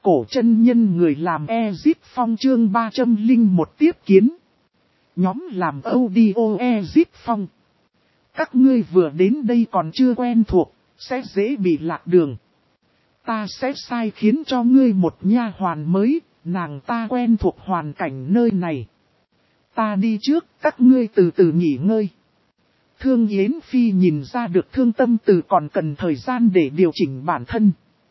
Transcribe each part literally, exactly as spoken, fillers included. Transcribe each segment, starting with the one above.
cổ chân nhân người làm Ezip Phong chương ba trăm lẻ một tiếp kiến. Nhóm làm audio Ezip Phong. Các ngươi vừa đến đây còn chưa quen thuộc, sẽ dễ bị lạc đường. Ta sẽ sai khiến cho ngươi một nha hoàn mới, nàng ta quen thuộc hoàn cảnh nơi này. Ta đi trước, các ngươi từ từ nghỉ ngơi. Thương Yến Phi nhìn ra được Thương Tâm Từ còn cần thời gian để điều chỉnh bản thân.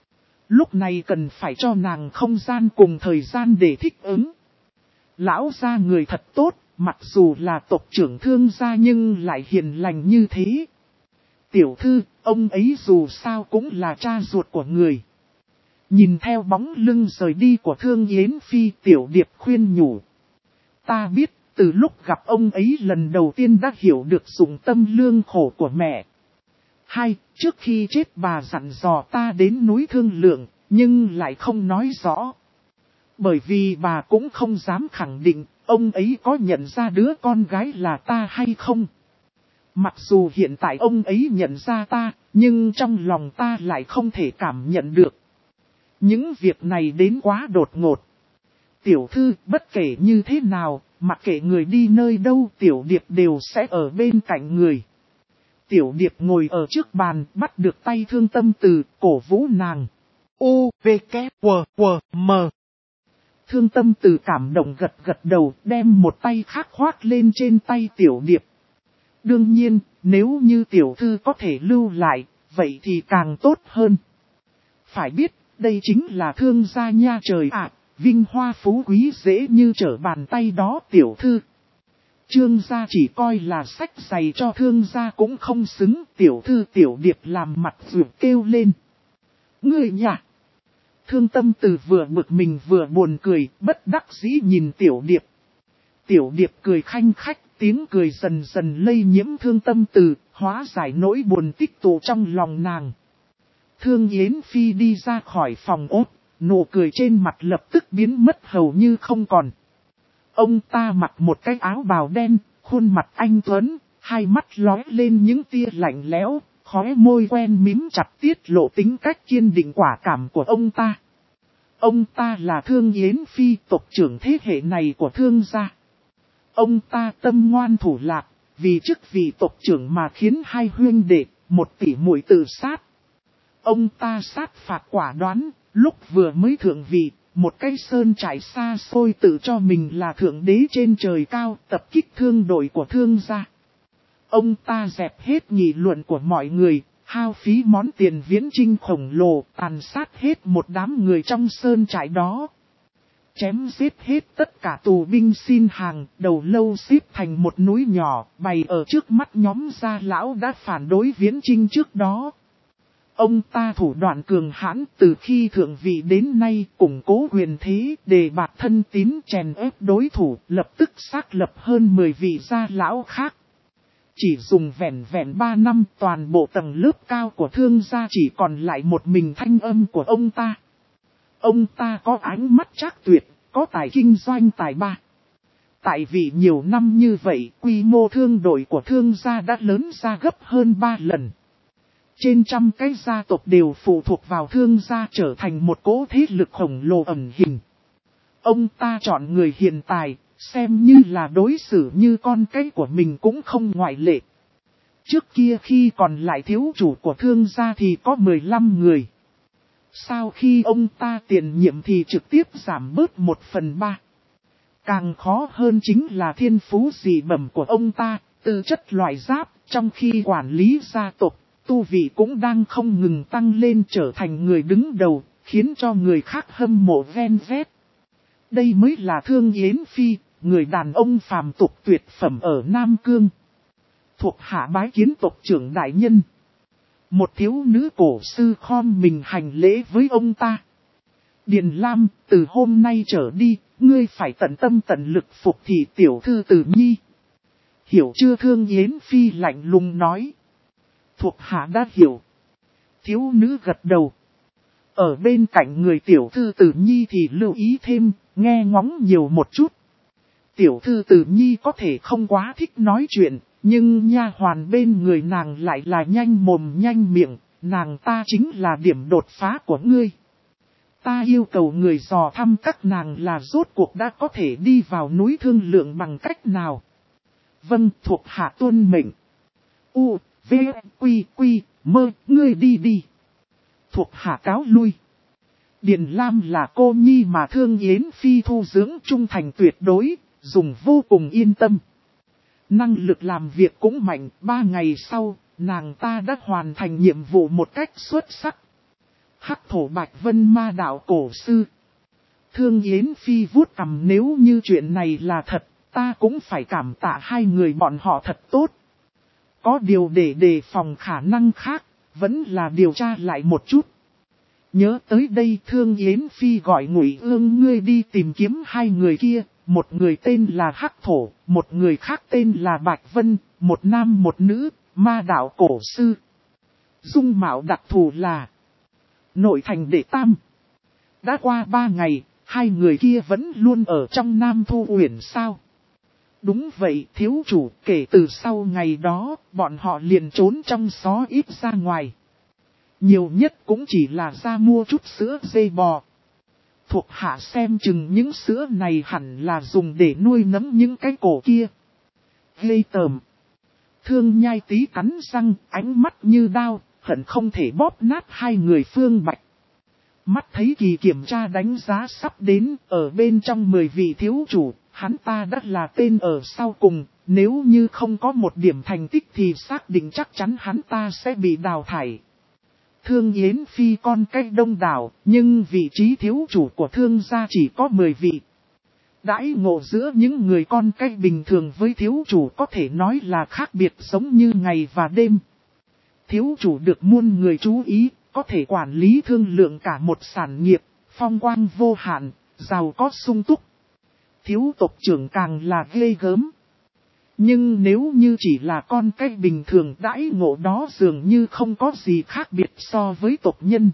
Lúc này cần phải cho nàng không gian cùng thời gian để thích ứng. Lão gia người thật tốt, mặc dù là tộc trưởng Thương gia nhưng lại hiền lành như thế. Tiểu thư, ông ấy dù sao cũng là cha ruột của người. Nhìn theo bóng lưng rời đi của Thương Yến Phi, Tiểu Điệp khuyên nhủ. Ta biết, từ lúc gặp ông ấy lần đầu tiên đã hiểu được dụng tâm lương khổ của mẹ. Hai, trước khi chết bà dặn dò ta đến núi thương lượng, nhưng lại không nói rõ. Bởi vì bà cũng không dám khẳng định, ông ấy có nhận ra đứa con gái là ta hay không. Mặc dù hiện tại ông ấy nhận ra ta, nhưng trong lòng ta lại không thể cảm nhận được. Những việc này đến quá đột ngột. Tiểu thư, bất kể như thế nào, mặc kệ người đi nơi đâu, Tiểu Điệp đều sẽ ở bên cạnh người. Tiểu Điệp ngồi ở trước bàn, bắt được tay Thương Tâm Từ, cổ vũ nàng. U, V, K, W, W, M. Thương Tâm Từ cảm động gật gật đầu, đem một tay khác khoác lên trên tay Tiểu Điệp. Đương nhiên, nếu như tiểu thư có thể lưu lại, vậy thì càng tốt hơn. Phải biết, đây chính là Thương gia nha trời ạ, vinh hoa phú quý dễ như trở bàn tay đó tiểu thư. Trương gia chỉ coi là sách giày cho Thương gia cũng không xứng, tiểu thư Tiểu Điệp làm mặt ruột kêu lên. Người nhà! Thương Tâm Từ vừa bực mình vừa buồn cười, bất đắc dĩ nhìn Tiểu Điệp. Tiểu Điệp cười khanh khách, tiếng cười dần dần lây nhiễm Thương Tâm Từ, hóa giải nỗi buồn tích tụ trong lòng nàng. Thương Yến Phi đi ra khỏi phòng ốt, nụ cười trên mặt lập tức biến mất hầu như không còn. Ông ta mặc một cái áo bào đen, khuôn mặt anh tuấn, hai mắt lóe lên những tia lạnh lẽo, khóe môi quen mím chặt tiết lộ tính cách kiên định quả cảm của ông ta. Ông ta là Thương Yến Phi, tộc trưởng thế hệ này của Thương gia. Ông ta tâm ngoan thủ lạc, vì chức vị tộc trưởng mà khiến hai huynh đệ, một tỷ muội tự sát. Ông ta sát phạt quả đoán, lúc vừa mới thượng vị, một cái sơn trại xa xôi tự cho mình là thượng đế trên trời cao, tập kích thương đội của Thương gia. Ông ta dẹp hết nghị luận của mọi người, hao phí món tiền viễn chinh khổng lồ, tàn sát hết một đám người trong sơn trại đó. Chém giết hết tất cả tù binh xin hàng, đầu lâu xếp thành một núi nhỏ, bày ở trước mắt nhóm gia lão đã phản đối viễn chinh trước đó. Ông ta thủ đoạn cường hãn từ khi thượng vị đến nay, củng cố quyền thế, đề bạt thân tín, chèn ép đối thủ, lập tức xác lập hơn mười vị gia lão khác. Chỉ dùng vẻn vẻn ba năm, toàn bộ tầng lớp cao của Thương gia chỉ còn lại một mình thanh âm của ông ta. Ông ta có ánh mắt trác tuyệt, có tài kinh doanh tài ba. Tại vì nhiều năm như vậy, quy mô thương đội của Thương gia đã lớn ra gấp hơn ba lần. Trên trăm cái gia tộc đều phụ thuộc vào Thương gia trở thành một cỗ thế lực khổng lồ ẩn hình. Ông ta chọn người hiền tài, xem như là đối xử như con cái của mình cũng không ngoại lệ. Trước kia khi còn lại thiếu chủ của Thương gia thì có mười lăm người. Sau khi ông ta tiền nhiệm thì trực tiếp giảm bớt một phần ba. Càng khó hơn chính là thiên phú dị bẩm của ông ta, tư chất loại giáp, trong khi quản lý gia tộc, tu vị cũng đang không ngừng tăng lên trở thành người đứng đầu, khiến cho người khác hâm mộ ven vét. Đây mới là Thương Yến Phi, người đàn ông phàm tục tuyệt phẩm ở Nam Cương. Thuộc hạ bái kiến tộc trưởng đại nhân. Một thiếu nữ cổ sư khom mình hành lễ với ông ta. Điền Lam, từ hôm nay trở đi, ngươi phải tận tâm tận lực phục thị tiểu thư Từ Nhi. Hiểu chưa? Thương Yến Phi lạnh lùng nói. Thuộc hạ đã hiểu. Thiếu nữ gật đầu. Ở bên cạnh người tiểu thư Từ Nhi thì lưu ý thêm, nghe ngóng nhiều một chút. Tiểu thư Từ Nhi có thể không quá thích nói chuyện, nhưng nha hoàn bên người nàng lại là nhanh mồm nhanh miệng, nàng ta chính là điểm đột phá của ngươi. Ta yêu cầu người dò thăm các nàng là rốt cuộc đã có thể đi vào núi thương lượng bằng cách nào. Vâng, thuộc hạ tuân mệnh. U, V, Quy, Quy, Mơ, ngươi đi đi. Thuộc hạ cáo lui. Điền Lam là cô nhi mà Thương Yến Phi thu dưỡng trung thành tuyệt đối, dùng vô cùng yên tâm. Năng lực làm việc cũng mạnh, ba ngày sau, nàng ta đã hoàn thành nhiệm vụ một cách xuất sắc. Hắc thổ Bạch Vân ma đạo cổ sư. Thương Yến Phi vuốt cằm, nếu như chuyện này là thật, ta cũng phải cảm tạ hai người bọn họ thật tốt. Có điều để đề phòng khả năng khác, vẫn là điều tra lại một chút. Nhớ tới đây Thương Yến Phi gọi Ngụy Ương ngươi đi tìm kiếm hai người kia, một người tên là Hắc Thổ, một người khác tên là Bạch Vân, một nam một nữ, ma đạo cổ sư. Dung mạo đặc thù là nội thành đệ tam. Đã qua ba ngày, hai người kia vẫn luôn ở trong Nam Thu Uyển sao? Đúng vậy thiếu chủ, kể từ sau ngày đó, bọn họ liền trốn trong xó ít ra ngoài. Nhiều nhất cũng chỉ là ra mua chút sữa dê bò. Thuộc hạ xem chừng những sữa này hẳn là dùng để nuôi nấng những cái cổ kia. Ghê tởm. Thương Nhai Tý cắn răng, ánh mắt như đao, hận không thể bóp nát hai người Phương Bạch. Mắt thấy kỳ kiểm tra đánh giá sắp đến, ở bên trong mười vị thiếu chủ, hắn ta đã là tên ở sau cùng, nếu như không có một điểm thành tích thì xác định chắc chắn hắn ta sẽ bị đào thải. Thương Yến Phi con cách đông đảo, nhưng vị trí thiếu chủ của thương gia chỉ có mười vị. Đãi ngộ giữa những người con cách bình thường với thiếu chủ có thể nói là khác biệt giống như ngày và đêm. Thiếu chủ được muôn người chú ý, có thể quản lý thương lượng cả một sản nghiệp, phong quang vô hạn, giàu có sung túc. Thiếu tộc trưởng càng là ghê gớm. Nhưng nếu như chỉ là con cách bình thường đãi ngộ đó dường như không có gì khác biệt so với tộc nhân.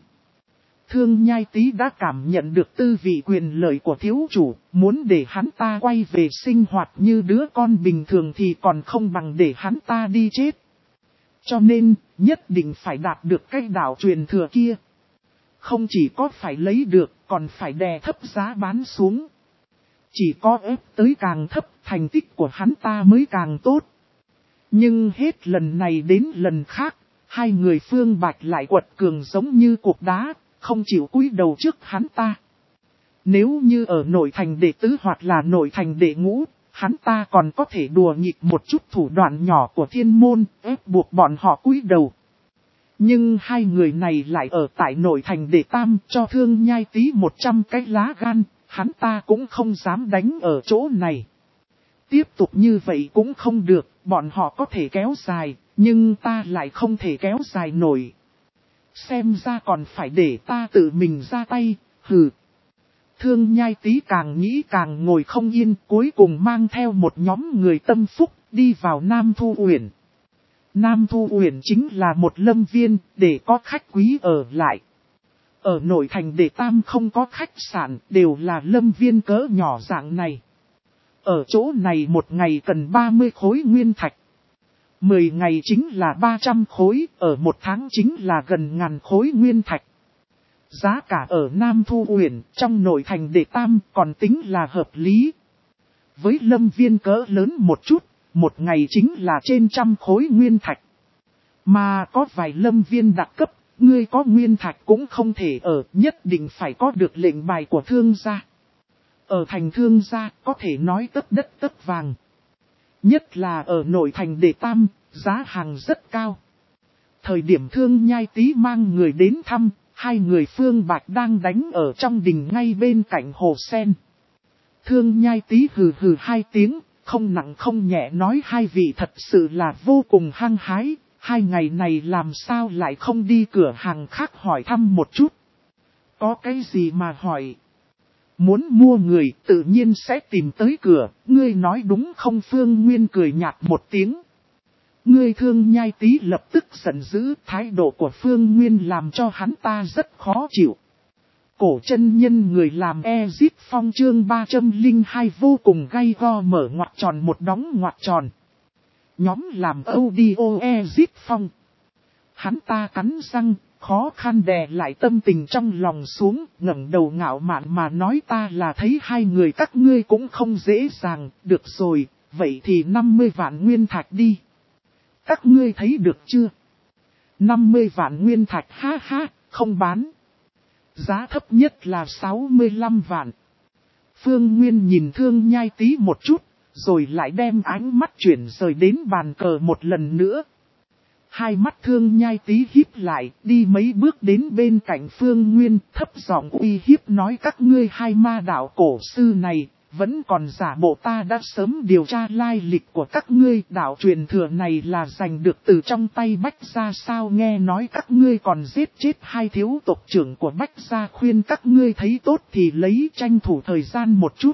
Thương Nhai Tý đã cảm nhận được tư vị quyền lợi của thiếu chủ, muốn để hắn ta quay về sinh hoạt như đứa con bình thường thì còn không bằng để hắn ta đi chết. Cho nên, nhất định phải đạt được cái đạo truyền thừa kia. Không chỉ có phải lấy được, còn phải đè thấp giá bán xuống. Chỉ có ép tới càng thấp, thành tích của hắn ta mới càng tốt. Nhưng hết lần này đến lần khác, hai người Phương Bạch lại quật cường giống như cục đá, không chịu cúi đầu trước hắn ta. Nếu như ở nội thành đệ tứ hoặc là nội thành đệ ngũ, hắn ta còn có thể đùa nghịch một chút thủ đoạn nhỏ của thiên môn, ép buộc bọn họ cúi đầu. Nhưng hai người này lại ở tại nội thành đệ tam, cho Thương Nhai Tý một trăm cái lá gan, hắn ta cũng không dám đánh ở chỗ này. Tiếp tục như vậy cũng không được, bọn họ có thể kéo dài, nhưng ta lại không thể kéo dài nổi. Xem ra còn phải để ta tự mình ra tay, hừ. Thương Nhai Tý càng nghĩ càng ngồi không yên, cuối cùng mang theo một nhóm người tâm phúc, đi vào Nam Thu Uyển. Nam Thu Uyển chính là một lâm viên, để có khách quý ở lại. Ở nội thành đệ tam không có khách sạn, đều là lâm viên cỡ nhỏ dạng này. Ở chỗ này một ngày cần ba mươi khối nguyên thạch. mười ngày chính là ba trăm khối, ở một tháng chính là gần ngàn khối nguyên thạch. Giá cả ở Nam Thu Uyển, trong nội thành đệ tam còn tính là hợp lý. Với lâm viên cỡ lớn một chút, một ngày chính là trên trăm khối nguyên thạch. Mà có vài lâm viên đặc cấp, ngươi có nguyên thạch cũng không thể ở, nhất định phải có được lệnh bài của thương gia. Ở thành thương gia, có thể nói tất đất tất vàng. Nhất là ở nội thành đệ tam, giá hàng rất cao. Thời điểm Thương Nhai Tý mang người đến thăm, hai người Phương Bạch đang đánh ở trong đình ngay bên cạnh hồ sen. Thương Nhai Tý hừ hừ hai tiếng, không nặng không nhẹ nói hai vị thật sự là vô cùng hăng hái, hai ngày này làm sao lại không đi cửa hàng khác hỏi thăm một chút. Có cái gì mà hỏi? Muốn mua người tự nhiên sẽ tìm tới cửa, ngươi nói đúng không? Phương Nguyên cười nhạt một tiếng. Ngươi Thương Nhai Tý lập tức giận dữ, thái độ của Phương Nguyên làm cho hắn ta rất khó chịu. Cổ chân nhân người làm Ezip Phong chương ba trăm lẻ hai vô cùng gay go mở ngoặc tròn một đóng ngoặc tròn. Nhóm làm audio Ezip Phong. Hắn ta cắn răng, khó khăn đè lại tâm tình trong lòng xuống, ngẩng đầu ngạo mạn mà nói ta là thấy hai người các ngươi cũng không dễ dàng, được rồi, vậy thì năm mươi vạn nguyên thạch đi. Các ngươi thấy được chưa? năm mươi vạn nguyên thạch ha ha, không bán. Giá thấp nhất là sáu mươi lăm vạn. Phương Nguyên nhìn Thương Nhai Tý một chút, rồi lại đem ánh mắt chuyển rời đến bàn cờ một lần nữa. Hai mắt Thương Nhai Tý híp lại, đi mấy bước đến bên cạnh Phương Nguyên, thấp giọng uy hiếp nói các ngươi hai ma đạo cổ sư này, vẫn còn giả bộ ta đã sớm điều tra lai lịch của các ngươi. Đạo truyền thừa này là giành được từ trong tay Bách Gia sao, nghe nói các ngươi còn giết chết hai thiếu tộc trưởng của Bách Gia, khuyên các ngươi thấy tốt thì lấy tranh thủ thời gian một chút.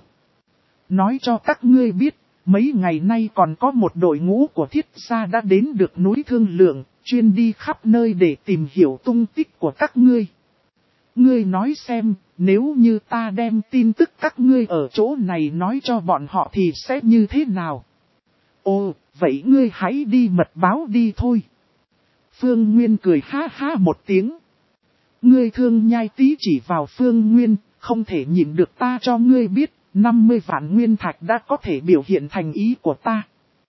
Nói cho các ngươi biết, mấy ngày nay còn có một đội ngũ của Thiết Gia đã đến được núi Thương Lượng, chuyên đi khắp nơi để tìm hiểu tung tích của các ngươi. Ngươi nói xem, nếu như ta đem tin tức các ngươi ở chỗ này nói cho bọn họ thì sẽ như thế nào? Ồ, vậy ngươi hãy đi mật báo đi thôi. Phương Nguyên cười ha ha một tiếng. Ngươi Thương Nhai Tý chỉ vào Phương Nguyên, không thể nhìn được ta cho ngươi biết, năm mươi vạn nguyên thạch đã có thể biểu hiện thành ý của ta.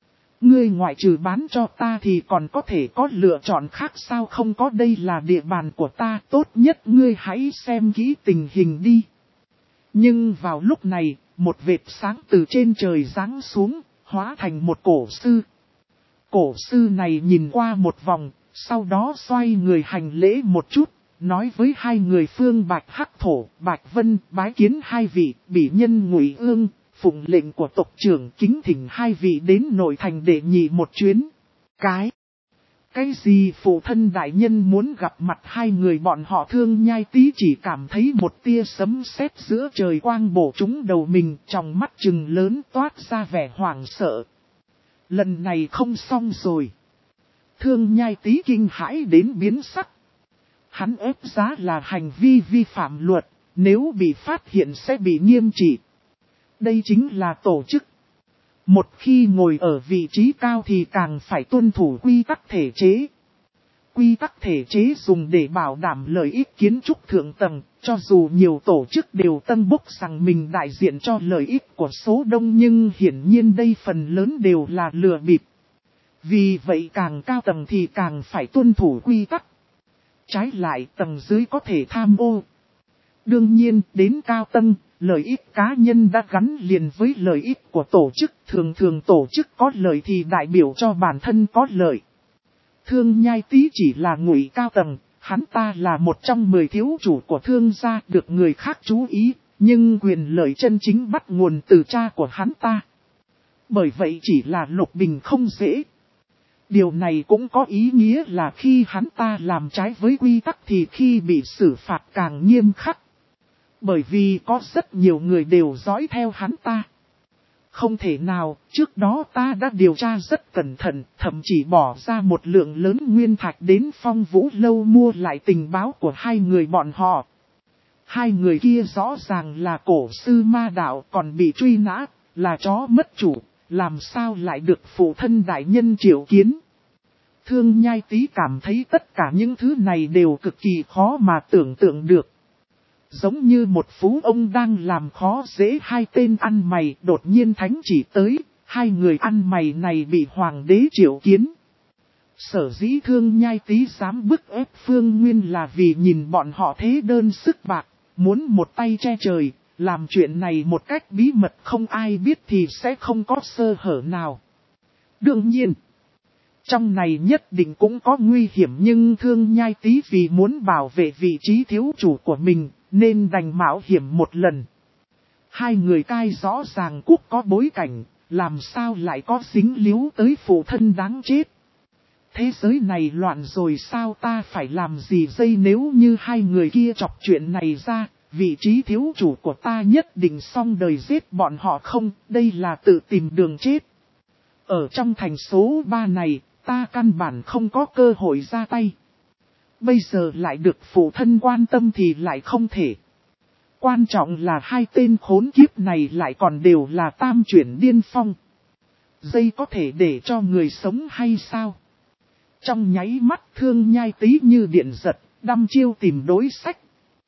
Ngươi ngoại trừ bán cho ta thì còn có thể có lựa chọn khác sao, không có, đây là địa bàn của ta, tốt nhất ngươi hãy xem kỹ tình hình đi. Nhưng vào lúc này, một vệt sáng từ trên trời giáng xuống, hóa thành một cổ sư. Cổ sư này nhìn qua một vòng, sau đó xoay người hành lễ một chút, nói với hai người Phương Bạch Hắc Thổ, Bạch Vân, bái kiến hai vị, bỉ nhân Ngụy Ương. Phụng lệnh của tộc trưởng kính thỉnh hai vị đến nội thành để nhị một chuyến. Cái? Cái gì phụ thân đại nhân muốn gặp mặt hai người bọn họ? Thương Nhai Tý chỉ cảm thấy một tia sấm sét giữa trời quang bổ trúng đầu mình, trong mắt trừng lớn toát ra vẻ hoảng sợ. Lần này không xong rồi. Thương Nhai Tý kinh hãi đến biến sắc. Hắn ép giá là hành vi vi phạm luật, nếu bị phát hiện sẽ bị nghiêm trị. Đây chính là tổ chức. Một khi ngồi ở vị trí cao thì càng phải tuân thủ quy tắc thể chế. Quy tắc thể chế dùng để bảo đảm lợi ích kiến trúc thượng tầng, cho dù nhiều tổ chức đều tân bốc rằng mình đại diện cho lợi ích của số đông, nhưng hiển nhiên đây phần lớn đều là lừa bịp. Vì vậy càng cao tầng thì càng phải tuân thủ quy tắc. Trái lại tầng dưới có thể tham ô. Đương nhiên, đến cao tầng, lợi ích cá nhân đã gắn liền với lợi ích của tổ chức. Thường thường tổ chức có lợi thì đại biểu cho bản thân có lợi. Thương Nhai Tý chỉ là Ngụy cao tầng, hắn ta là một trong mười thiếu chủ của Thương gia được người khác chú ý, nhưng quyền lợi chân chính bắt nguồn từ cha của hắn ta. Bởi vậy chỉ là lục bình không dễ. Điều này cũng có ý nghĩa là khi hắn ta làm trái với quy tắc thì khi bị xử phạt càng nghiêm khắc. Bởi vì có rất nhiều người đều dõi theo hắn ta. Không thể nào, trước đó ta đã điều tra rất cẩn thận, thậm chí bỏ ra một lượng lớn nguyên thạch đến Phong Vũ Lâu mua lại tình báo của hai người bọn họ. Hai người kia rõ ràng là cổ sư ma đạo, còn bị truy nã, là chó mất chủ, làm sao lại được phụ thân đại nhân triệu kiến. Thương Nhai Tý cảm thấy tất cả những thứ này đều cực kỳ khó mà tưởng tượng được. Giống như một phú ông đang làm khó dễ hai tên ăn mày, đột nhiên thánh chỉ tới, hai người ăn mày này bị hoàng đế triệu kiến. Sở dĩ Thương Nhai Tý dám bức ép Phương Nguyên là vì nhìn bọn họ thế đơn sức bạc, muốn một tay che trời, làm chuyện này một cách bí mật không ai biết thì sẽ không có sơ hở nào. Đương nhiên, trong này nhất định cũng có nguy hiểm, nhưng Thương Nhai Tý vì muốn bảo vệ vị trí thiếu chủ của mình, nên đành mạo hiểm một lần. Hai người cai rõ ràng quốc có bối cảnh, làm sao lại có dính líu tới phụ thân đáng chết. Thế giới này loạn rồi sao, ta phải làm gì dây, nếu như hai người kia chọc chuyện này ra, vị trí thiếu chủ của ta nhất định xong đời, giết bọn họ không, đây là tự tìm đường chết. Ở trong thành số ba này, ta căn bản không có cơ hội ra tay. Bây giờ lại được phụ thân quan tâm thì lại không thể. Quan trọng là hai tên khốn kiếp này lại còn đều là tam chuyển điên phong. Dây có thể để cho người sống hay sao? Trong nháy mắt Thương Nhai Tý như điện giật, đăm chiêu tìm đối sách.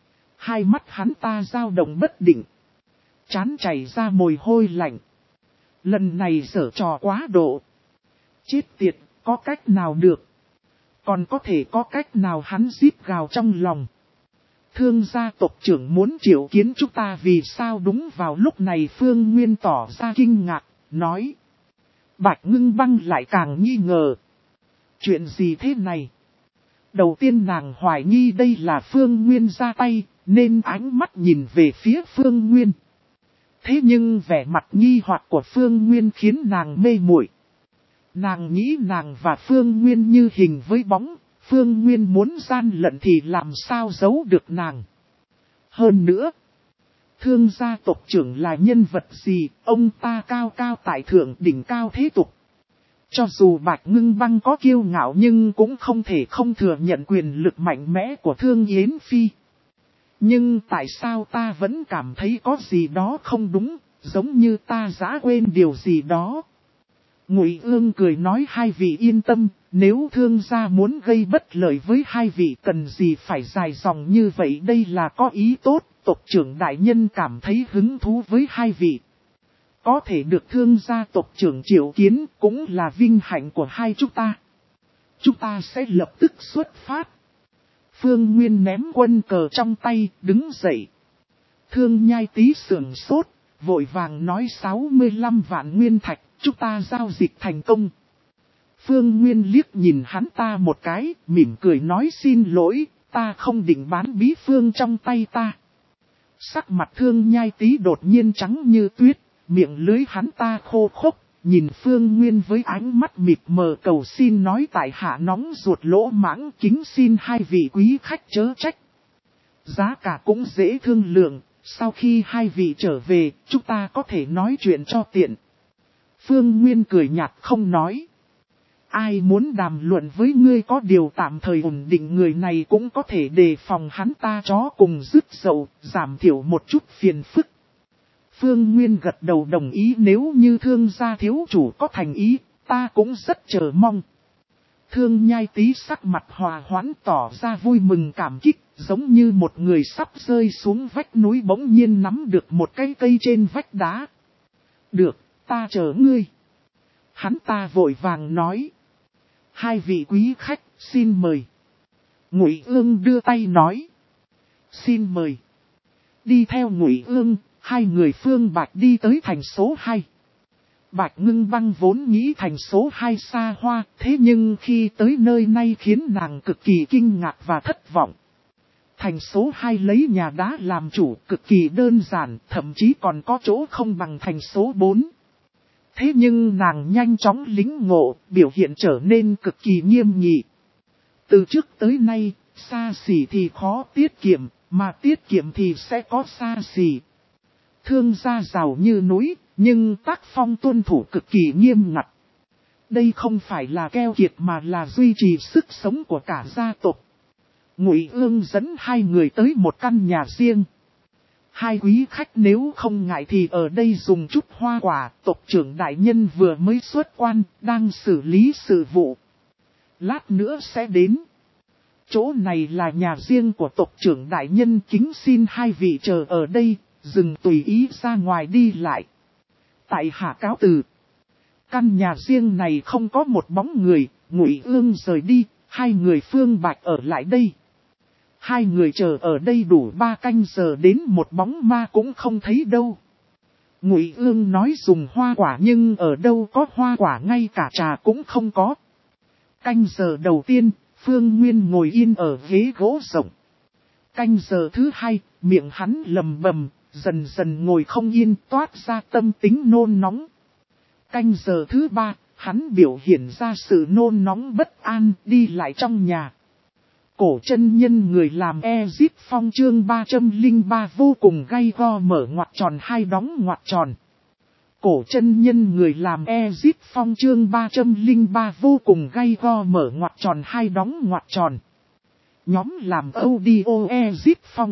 Hai mắt hắn ta dao động bất định. Trán chảy ra mồ hôi lạnh. Lần này giở trò quá độ. Chết tiệt, có cách nào được? Còn có thể có cách nào? Hắn rít gào trong lòng. Thương gia tộc trưởng muốn triệu kiến chúng ta vì sao? Đúng vào lúc này Phương Nguyên tỏ ra kinh ngạc, nói. Bạch Ngưng Băng lại càng nghi ngờ. Chuyện gì thế này? Đầu tiên nàng hoài nghi đây là Phương Nguyên ra tay, nên ánh mắt nhìn về phía Phương Nguyên. Thế nhưng vẻ mặt nghi hoặc của Phương Nguyên khiến nàng mê muội. Nàng nghĩ nàng và Phương Nguyên như hình với bóng, Phương Nguyên muốn gian lận thì làm sao giấu được nàng. Hơn nữa, Thương gia tộc trưởng là nhân vật gì, ông ta cao cao tại thượng đỉnh cao thế tục. Cho dù Bạch Ngưng Băng có kiêu ngạo nhưng cũng không thể không thừa nhận quyền lực mạnh mẽ của Thương Yến Phi. Nhưng tại sao ta vẫn cảm thấy có gì đó không đúng, giống như ta đã quên điều gì đó. Ngụy Ương cười nói hai vị yên tâm, nếu Thương gia muốn gây bất lợi với hai vị cần gì phải dài dòng như vậy, đây là có ý tốt, tộc trưởng đại nhân cảm thấy hứng thú với hai vị. Có thể được Thương gia tộc trưởng triệu kiến cũng là vinh hạnh của hai chúng ta. Chúng ta sẽ lập tức xuất phát. Phương Nguyên ném quân cờ trong tay, đứng dậy. Thương Nhai Tý sườn sốt, vội vàng nói sáu mươi lăm vạn nguyên thạch, chúng ta giao dịch thành công. Phương Nguyên liếc nhìn hắn ta một cái, mỉm cười nói xin lỗi, ta không định bán bí phương trong tay ta. Sắc mặt Thương Nhai Tý đột nhiên trắng như tuyết, miệng lưới hắn ta khô khốc, nhìn Phương Nguyên với ánh mắt mịt mờ cầu xin nói tại hạ nóng ruột lỗ mãng, kính xin hai vị quý khách chớ trách. Giá cả cũng dễ thương lượng, sau khi hai vị trở về, chúng ta có thể nói chuyện cho tiện. Phương Nguyên cười nhạt không nói. Ai muốn đàm luận với ngươi, có điều tạm thời ổn định người này cũng có thể đề phòng hắn ta chó cùng dứt dậu, giảm thiểu một chút phiền phức. Phương Nguyên gật đầu đồng ý, nếu như Thương gia thiếu chủ có thành ý, ta cũng rất chờ mong. Thương Nhai Tý sắc mặt hòa hoãn tỏ ra vui mừng cảm kích, giống như một người sắp rơi xuống vách núi bỗng nhiên nắm được một cây cây trên vách đá. Được, ta chờ ngươi. Hắn ta vội vàng nói. Hai vị quý khách, xin mời. Ngụy Ương đưa tay nói. Xin mời. Đi theo Ngụy Ương, hai người Phương Bạch đi tới thành số hai. Bạch Ngưng Băng vốn nghĩ thành số hai xa hoa, thế nhưng khi tới nơi này khiến nàng cực kỳ kinh ngạc và thất vọng. Thành số hai lấy nhà đá làm chủ, cực kỳ đơn giản, thậm chí còn có chỗ không bằng thành số bốn. Thế nhưng nàng nhanh chóng lĩnh ngộ, biểu hiện trở nên cực kỳ nghiêm nghị. Từ trước tới nay, xa xỉ thì khó tiết kiệm, mà tiết kiệm thì sẽ có xa xỉ. Thương gia giàu như núi, nhưng tác phong tuân thủ cực kỳ nghiêm ngặt. Đây không phải là keo kiệt mà là duy trì sức sống của cả gia tộc. Ngụy Ương dẫn hai người tới một căn nhà riêng. Hai quý khách nếu không ngại thì ở đây dùng chút hoa quả, tộc trưởng đại nhân vừa mới xuất quan, đang xử lý sự vụ. Lát nữa sẽ đến. Chỗ này là nhà riêng của tộc trưởng đại nhân, kính xin hai vị chờ ở đây, dừng tùy ý ra ngoài đi lại. Tại hạ cáo từ. Căn nhà riêng này không có một bóng người, Ngụy Ương rời đi, hai người Phương Bạch ở lại đây. Hai người chờ ở đây đủ ba canh giờ, đến một bóng ma cũng không thấy đâu. Ngụy Ương nói dùng hoa quả nhưng ở đâu có hoa quả, ngay cả trà cũng không có. Canh giờ đầu tiên, Phương Nguyên ngồi yên ở ghế gỗ rộng. Canh giờ thứ hai, miệng hắn lầm bầm, dần dần ngồi không yên, toát ra tâm tính nôn nóng. Canh giờ thứ ba, hắn biểu hiện ra sự nôn nóng bất an, đi lại trong nhà. Cổ chân nhân người làm Ezip Phong chương ba trăm lẻ ba vô cùng gay go mở ngoặc tròn hai đóng ngoặc tròn. Cổ chân nhân người làm Ezip Phong chương ba trăm lẻ ba vô cùng gay go mở ngoặc tròn hai đóng ngoặc tròn. Nhóm làm audio Ezip Phong.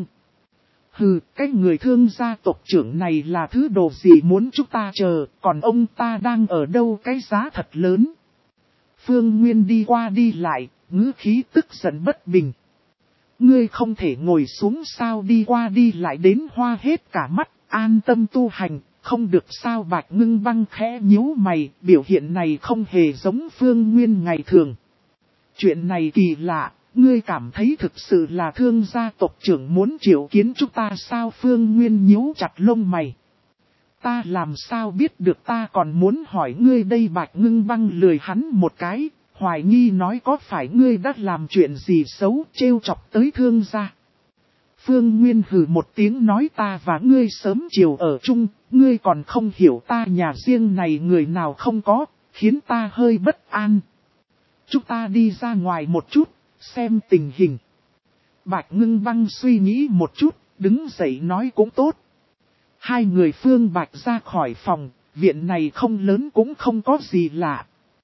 Hừ, cái người Thương gia tộc trưởng này là thứ đồ gì muốn chúng ta chờ, còn ông ta đang ở đâu, cái giá thật lớn. Phương Nguyên đi qua đi lại, ngữ khí tức giận bất bình. Ngươi không thể ngồi xuống sao, đi qua đi lại đến hoa hết cả mắt, an tâm tu hành, không được sao. Bạch Ngưng Băng khẽ nhíu mày, biểu hiện này không hề giống Phương Nguyên ngày thường. Chuyện này kỳ lạ, ngươi cảm thấy thực sự là Thương gia tộc trưởng muốn triệu kiến chúng ta sao? Phương Nguyên nhíu chặt lông mày. Ta làm sao biết được, ta còn muốn hỏi ngươi đây. Bạch Ngưng Băng lười hắn một cái, hoài nghi nói có phải ngươi đã làm chuyện gì xấu trêu chọc tới Thương gia. Phương Nguyên hừ một tiếng nói, ta và ngươi sớm chiều ở chung, ngươi còn không hiểu ta nhà riêng này người nào không có, khiến ta hơi bất an. Chúng ta đi ra ngoài một chút, xem tình hình. Bạch Ngưng Băng suy nghĩ một chút, đứng dậy nói cũng tốt. Hai người Phương Bạch ra khỏi phòng, viện này không lớn cũng không có gì lạ.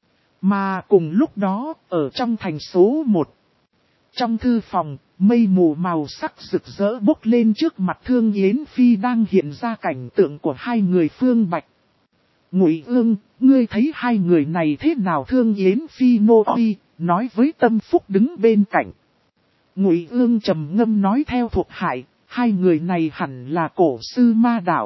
Mà cùng lúc đó, ở trong thành số một, trong thư phòng, mây mù màu sắc rực rỡ bốc lên trước mặt Thương Yến Phi đang hiện ra cảnh tượng của hai người Phương Bạch. Ngụy Ương, ngươi thấy hai người này thế nào? Thương Yến Phi nô uy, nói với Tâm Phúc đứng bên cạnh. Ngụy Ương trầm ngâm nói, theo thuộc hạ, hai người này hẳn là cổ sư ma đạo.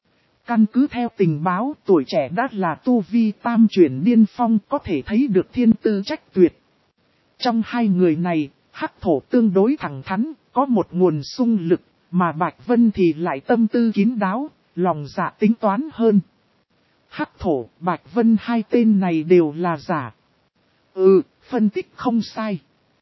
Căn cứ theo tình báo, tuổi trẻ đã là tu vi tam chuyển điên phong, có thể thấy được thiên tư trách tuyệt. Trong hai người này, Hắc Thổ tương đối thẳng thắn, có một nguồn xung lực, mà Bạch Vân thì lại tâm tư kín đáo, lòng dạ tính toán hơn. Hắc Thổ, Bạch Vân hai tên này đều là giả. Ừ, phân tích không sai.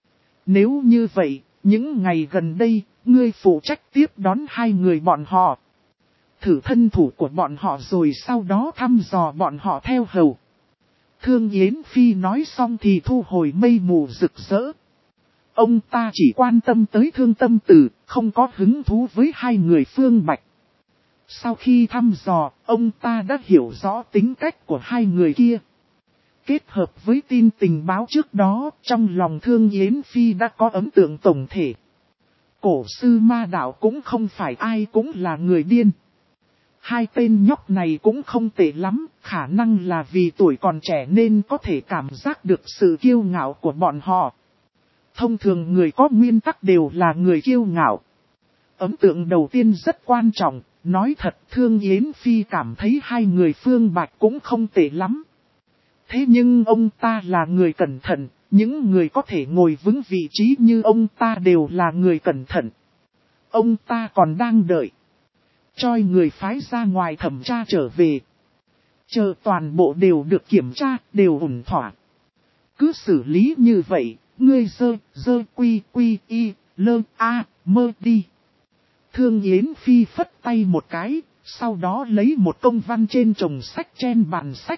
Nếu như vậy, những ngày gần đây, ngươi phụ trách tiếp đón hai người bọn họ. Thử thân thủ của bọn họ rồi sau đó thăm dò bọn họ theo hầu. Thương Yến Phi nói xong thì thu hồi mây mù rực rỡ. Ông ta chỉ quan tâm tới Thương Tâm Tử, không có hứng thú với hai người Phương Bạch. Sau khi thăm dò, ông ta đã hiểu rõ tính cách của hai người kia. Kết hợp với tin tình báo trước đó, trong lòng Thương Yến Phi đã có ấn tượng tổng thể. Cổ sư ma đạo cũng không phải ai cũng là người điên. Hai tên nhóc này cũng không tệ lắm, khả năng là vì tuổi còn trẻ nên có thể cảm giác được sự kiêu ngạo của bọn họ. Thông thường người có nguyên tắc đều là người kiêu ngạo. Ấn tượng đầu tiên rất quan trọng, nói thật Thương Yến Phi cảm thấy hai người Phương Bạch cũng không tệ lắm. Thế nhưng ông ta là người cẩn thận, những người có thể ngồi vững vị trí như ông ta đều là người cẩn thận. Ông ta còn đang đợi cho người phái ra ngoài thẩm tra trở về. Chờ toàn bộ đều được kiểm tra, đều ổn thỏa. Cứ xử lý như vậy, ngươi dơ, dơ quy quy y, lơ a, mơ đi. Thương Yến Phi phất tay một cái, sau đó lấy một công văn trên chồng sách trên bàn sách.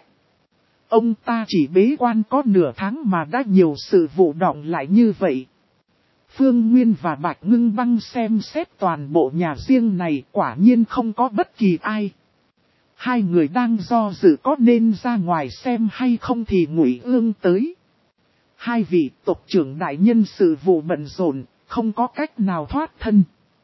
Ông ta chỉ bế quan có nửa tháng mà đã nhiều sự vụ đọng lại như vậy. Phương Nguyên và Bạch Ngưng Băng xem xét toàn bộ nhà riêng này, quả nhiên không có bất kỳ ai. Hai người đang do dự có nên ra ngoài xem hay không thì Ngụy Ương tới. Hai vị tộc trưởng đại nhân sự vụ bận rộn, không có cách nào thoát thân.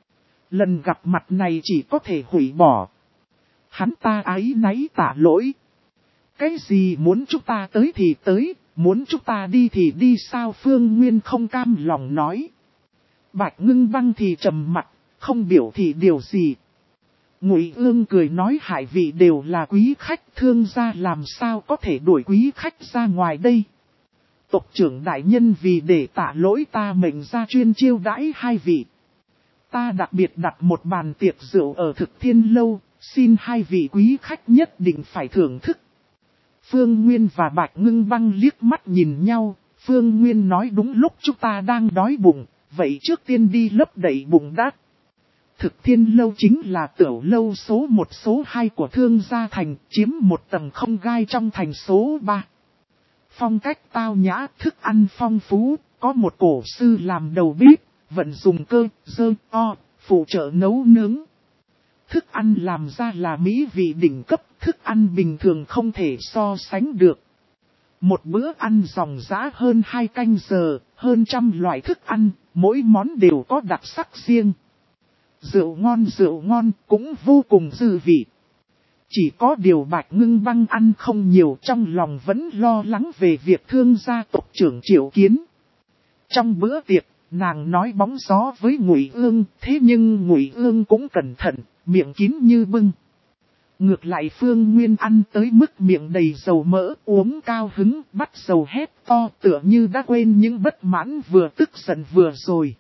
Lần gặp mặt này chỉ có thể hủy bỏ. Hắn ta áy náy tạ lỗi. Cái gì muốn chúng ta tới thì tới, muốn chúng ta đi thì đi sao? Phương Nguyên không cam lòng nói. Bạch Ngưng Băng thì trầm mặt, không biểu thị điều gì. Ngụy Ương cười nói, hai vị đều là quý khách, Thương gia làm sao có thể đuổi quý khách ra ngoài đây. Tộc trưởng đại nhân vì để tạ lỗi ta mệnh ra chuyên chiêu đãi hai vị. Ta đặc biệt đặt một bàn tiệc rượu ở Thực Thiên Lâu, xin hai vị quý khách nhất định phải thưởng thức. Phương Nguyên và Bạch Ngưng Băng liếc mắt nhìn nhau, Phương Nguyên nói đúng lúc chúng ta đang đói bụng, vậy trước tiên đi lấp đầy bụng đã. Thực Thiên Lâu chính là tiểu lâu số một số hai của Thương gia thành, chiếm một tầng không gai trong thành số ba. Phong cách tao nhã, thức ăn phong phú, có một cổ sư làm đầu bếp, vận dùng cơ, dơ, o, phụ trợ nấu nướng. Thức ăn làm ra là mỹ vị đỉnh cấp, thức ăn bình thường không thể so sánh được. Một bữa ăn dòng dã hơn hai canh giờ, hơn trăm loại thức ăn, mỗi món đều có đặc sắc riêng. Rượu ngon rượu ngon cũng vô cùng dư vị. Chỉ có điều Bạch Ngưng Băng ăn không nhiều, trong lòng vẫn lo lắng về việc Thương gia tộc trưởng triệu kiến. Trong bữa tiệc, nàng nói bóng gió với Ngụy Ương, thế nhưng Ngụy Ương cũng cẩn thận, miệng kín như bưng. Ngược lại Phương Nguyên ăn tới mức miệng đầy dầu mỡ, uống cao hứng, bắt dầu hét to tựa như đã quên những bất mãn vừa tức giận vừa rồi.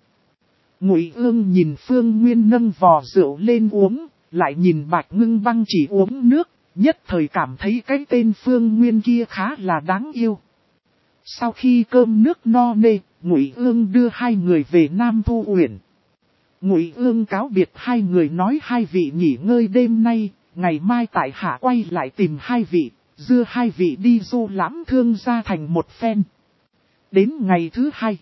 Ngụy Ương nhìn Phương Nguyên nâng vò rượu lên uống, lại nhìn Bạch Ngưng Băng chỉ uống nước, nhất thời cảm thấy cái tên Phương Nguyên kia khá là đáng yêu. Sau khi cơm nước no nê, Ngụy Ương đưa hai người về Nam Thu Uyển. Ngụy Ương cáo biệt hai người nói hai vị nghỉ ngơi đêm nay, ngày mai tại hạ quay lại tìm hai vị, đưa hai vị đi du lãm Thương Gia Thành một phen. Đến ngày thứ hai,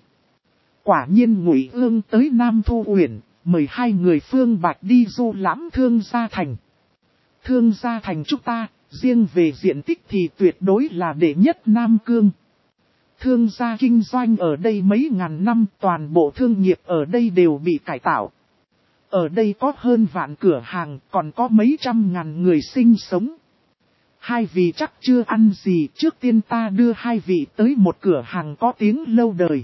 quả nhiên Ngụy Ương tới Nam Thu Uyển, mời hai người Phương Bạch đi du lãm Thương Gia Thành. Thương Gia Thành chúng ta, riêng về diện tích thì tuyệt đối là đệ nhất Nam Cương. Thương gia kinh doanh ở đây mấy ngàn năm, toàn bộ thương nghiệp ở đây đều bị cải tạo. Ở đây có hơn vạn cửa hàng, còn có mấy trăm ngàn người sinh sống. Hai vị chắc chưa ăn gì, trước tiên ta đưa hai vị tới một cửa hàng có tiếng lâu đời.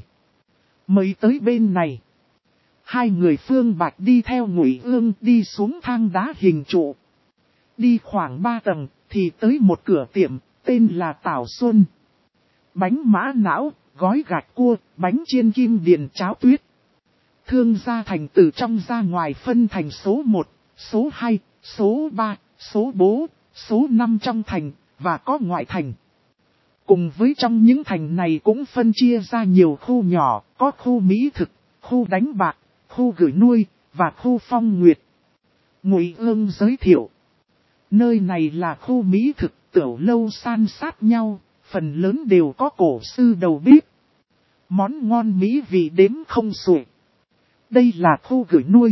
Mới tới bên này. Hai người Phương Bạch đi theo Ngụy Ương đi xuống thang đá hình trụ. Đi khoảng ba tầng, thì tới một cửa tiệm, tên là Tảo Xuân. Bánh mã não, gói gạch cua, bánh chiên kim điền cháo tuyết. Thương Gia Thành từ trong ra ngoài phân thành số một, số hai, số ba, số bốn, số năm trong thành, và có ngoại thành. Cùng với trong những thành này cũng phân chia ra nhiều khu nhỏ, có khu mỹ thực, khu đánh bạc, khu gửi nuôi, và khu phong nguyệt. Ngụy Ương giới thiệu. Nơi này là khu mỹ thực, tiểu lâu san sát nhau, phần lớn đều có cổ sư đầu bếp. Món ngon mỹ vị đếm không xuể. Đây là khu gửi nuôi.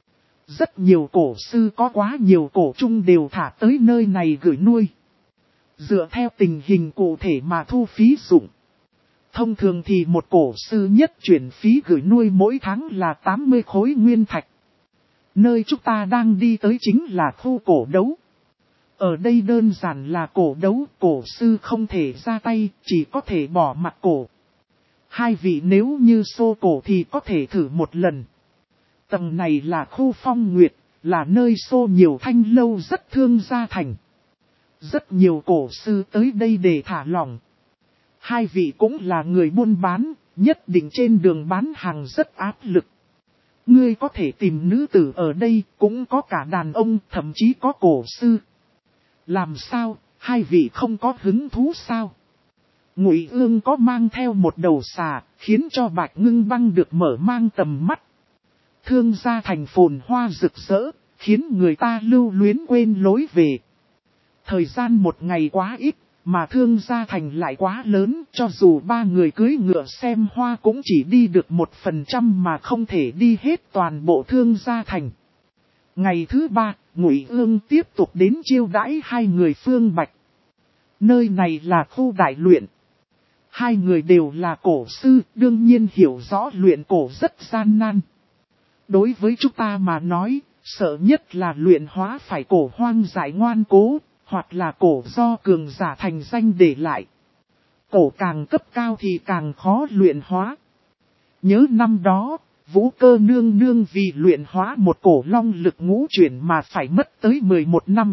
Rất nhiều cổ sư có quá nhiều cổ chung đều thả tới nơi này gửi nuôi. Dựa theo tình hình cụ thể mà thu phí dụng. Thông thường thì một cổ sư nhất chuyển phí gửi nuôi mỗi tháng là tám mươi khối nguyên thạch. Nơi chúng ta đang đi tới chính là khu cổ đấu. Ở đây đơn giản là cổ đấu, cổ sư không thể ra tay, chỉ có thể bỏ mặt cổ. Hai vị nếu như xô cổ thì có thể thử một lần. Tầng này là khu phong nguyệt, là nơi xô nhiều thanh lâu rất Thương Gia Thành. Rất nhiều cổ sư tới đây để thả lỏng. Hai vị cũng là người buôn bán, nhất định trên đường bán hàng rất áp lực. Ngươi có thể tìm nữ tử ở đây, cũng có cả đàn ông, thậm chí có cổ sư. Làm sao, hai vị không có hứng thú sao? Ngụy Ương có mang theo một đầu xà, khiến cho Bạch Ngưng Băng được mở mang tầm mắt. Thương Gia Thành phồn hoa rực rỡ, khiến người ta lưu luyến quên lối về. Thời gian một ngày quá ít, mà Thương Gia Thành lại quá lớn, cho dù ba người cưỡi ngựa xem hoa cũng chỉ đi được một phần trăm mà không thể đi hết toàn bộ Thương Gia Thành. Ngày thứ ba, Ngụy Ương tiếp tục đến chiêu đãi hai người Phương Bạch. Nơi này là khu đại luyện. Hai người đều là cổ sư, đương nhiên hiểu rõ luyện cổ rất gian nan. Đối với chúng ta mà nói, sợ nhất là luyện hóa phải cổ hoang dại ngoan cố, hoặc là cổ do cường giả thành danh để lại. Cổ càng cấp cao thì càng khó luyện hóa. Nhớ năm đó, Vũ Cơ nương nương vì luyện hóa một cổ long lực ngũ chuyển mà phải mất tới mười một năm.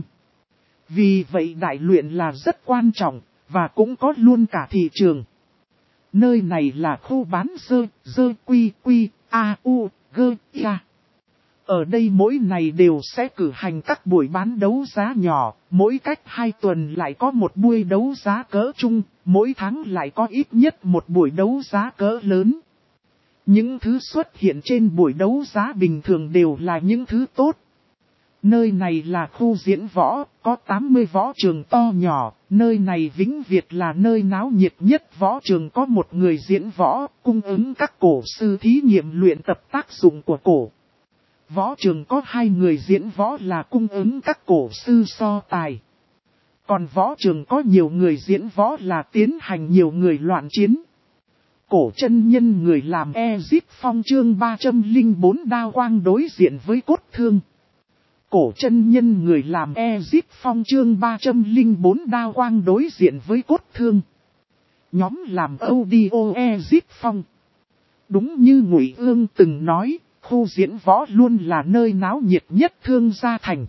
Vì vậy đại luyện là rất quan trọng, và cũng có luôn cả thị trường. Nơi này là khu bán dơ, dơ quy quy, a u, gơ, ia. Ở đây mỗi ngày đều sẽ cử hành các buổi bán đấu giá nhỏ, mỗi cách hai tuần lại có một buổi đấu giá cỡ chung, mỗi tháng lại có ít nhất một buổi đấu giá cỡ lớn. Những thứ xuất hiện trên buổi đấu giá bình thường đều là những thứ tốt. Nơi này là khu diễn võ, có tám mươi võ trường to nhỏ, nơi này vĩnh viễn là nơi náo nhiệt nhất võ trường có một người diễn võ, cung ứng các cổ sư thí nghiệm luyện tập tác dụng của cổ. Võ trường có hai người diễn võ là cung ứng các cổ sư so tài. Còn võ trường có nhiều người diễn võ là tiến hành nhiều người loạn chiến. Cổ chân nhân người làm Ezip Phong chương ba trăm lẻ bốn đao quang đối diện với cốt thương. Cổ chân nhân người làm Ezip Phong chương ba trăm lẻ bốn đao quang đối diện với cốt thương. Nhóm làm audio Ezip Phong. Đúng như Ngụy Ương từng nói, khu diễn võ luôn là nơi náo nhiệt nhất Thương Gia Thành.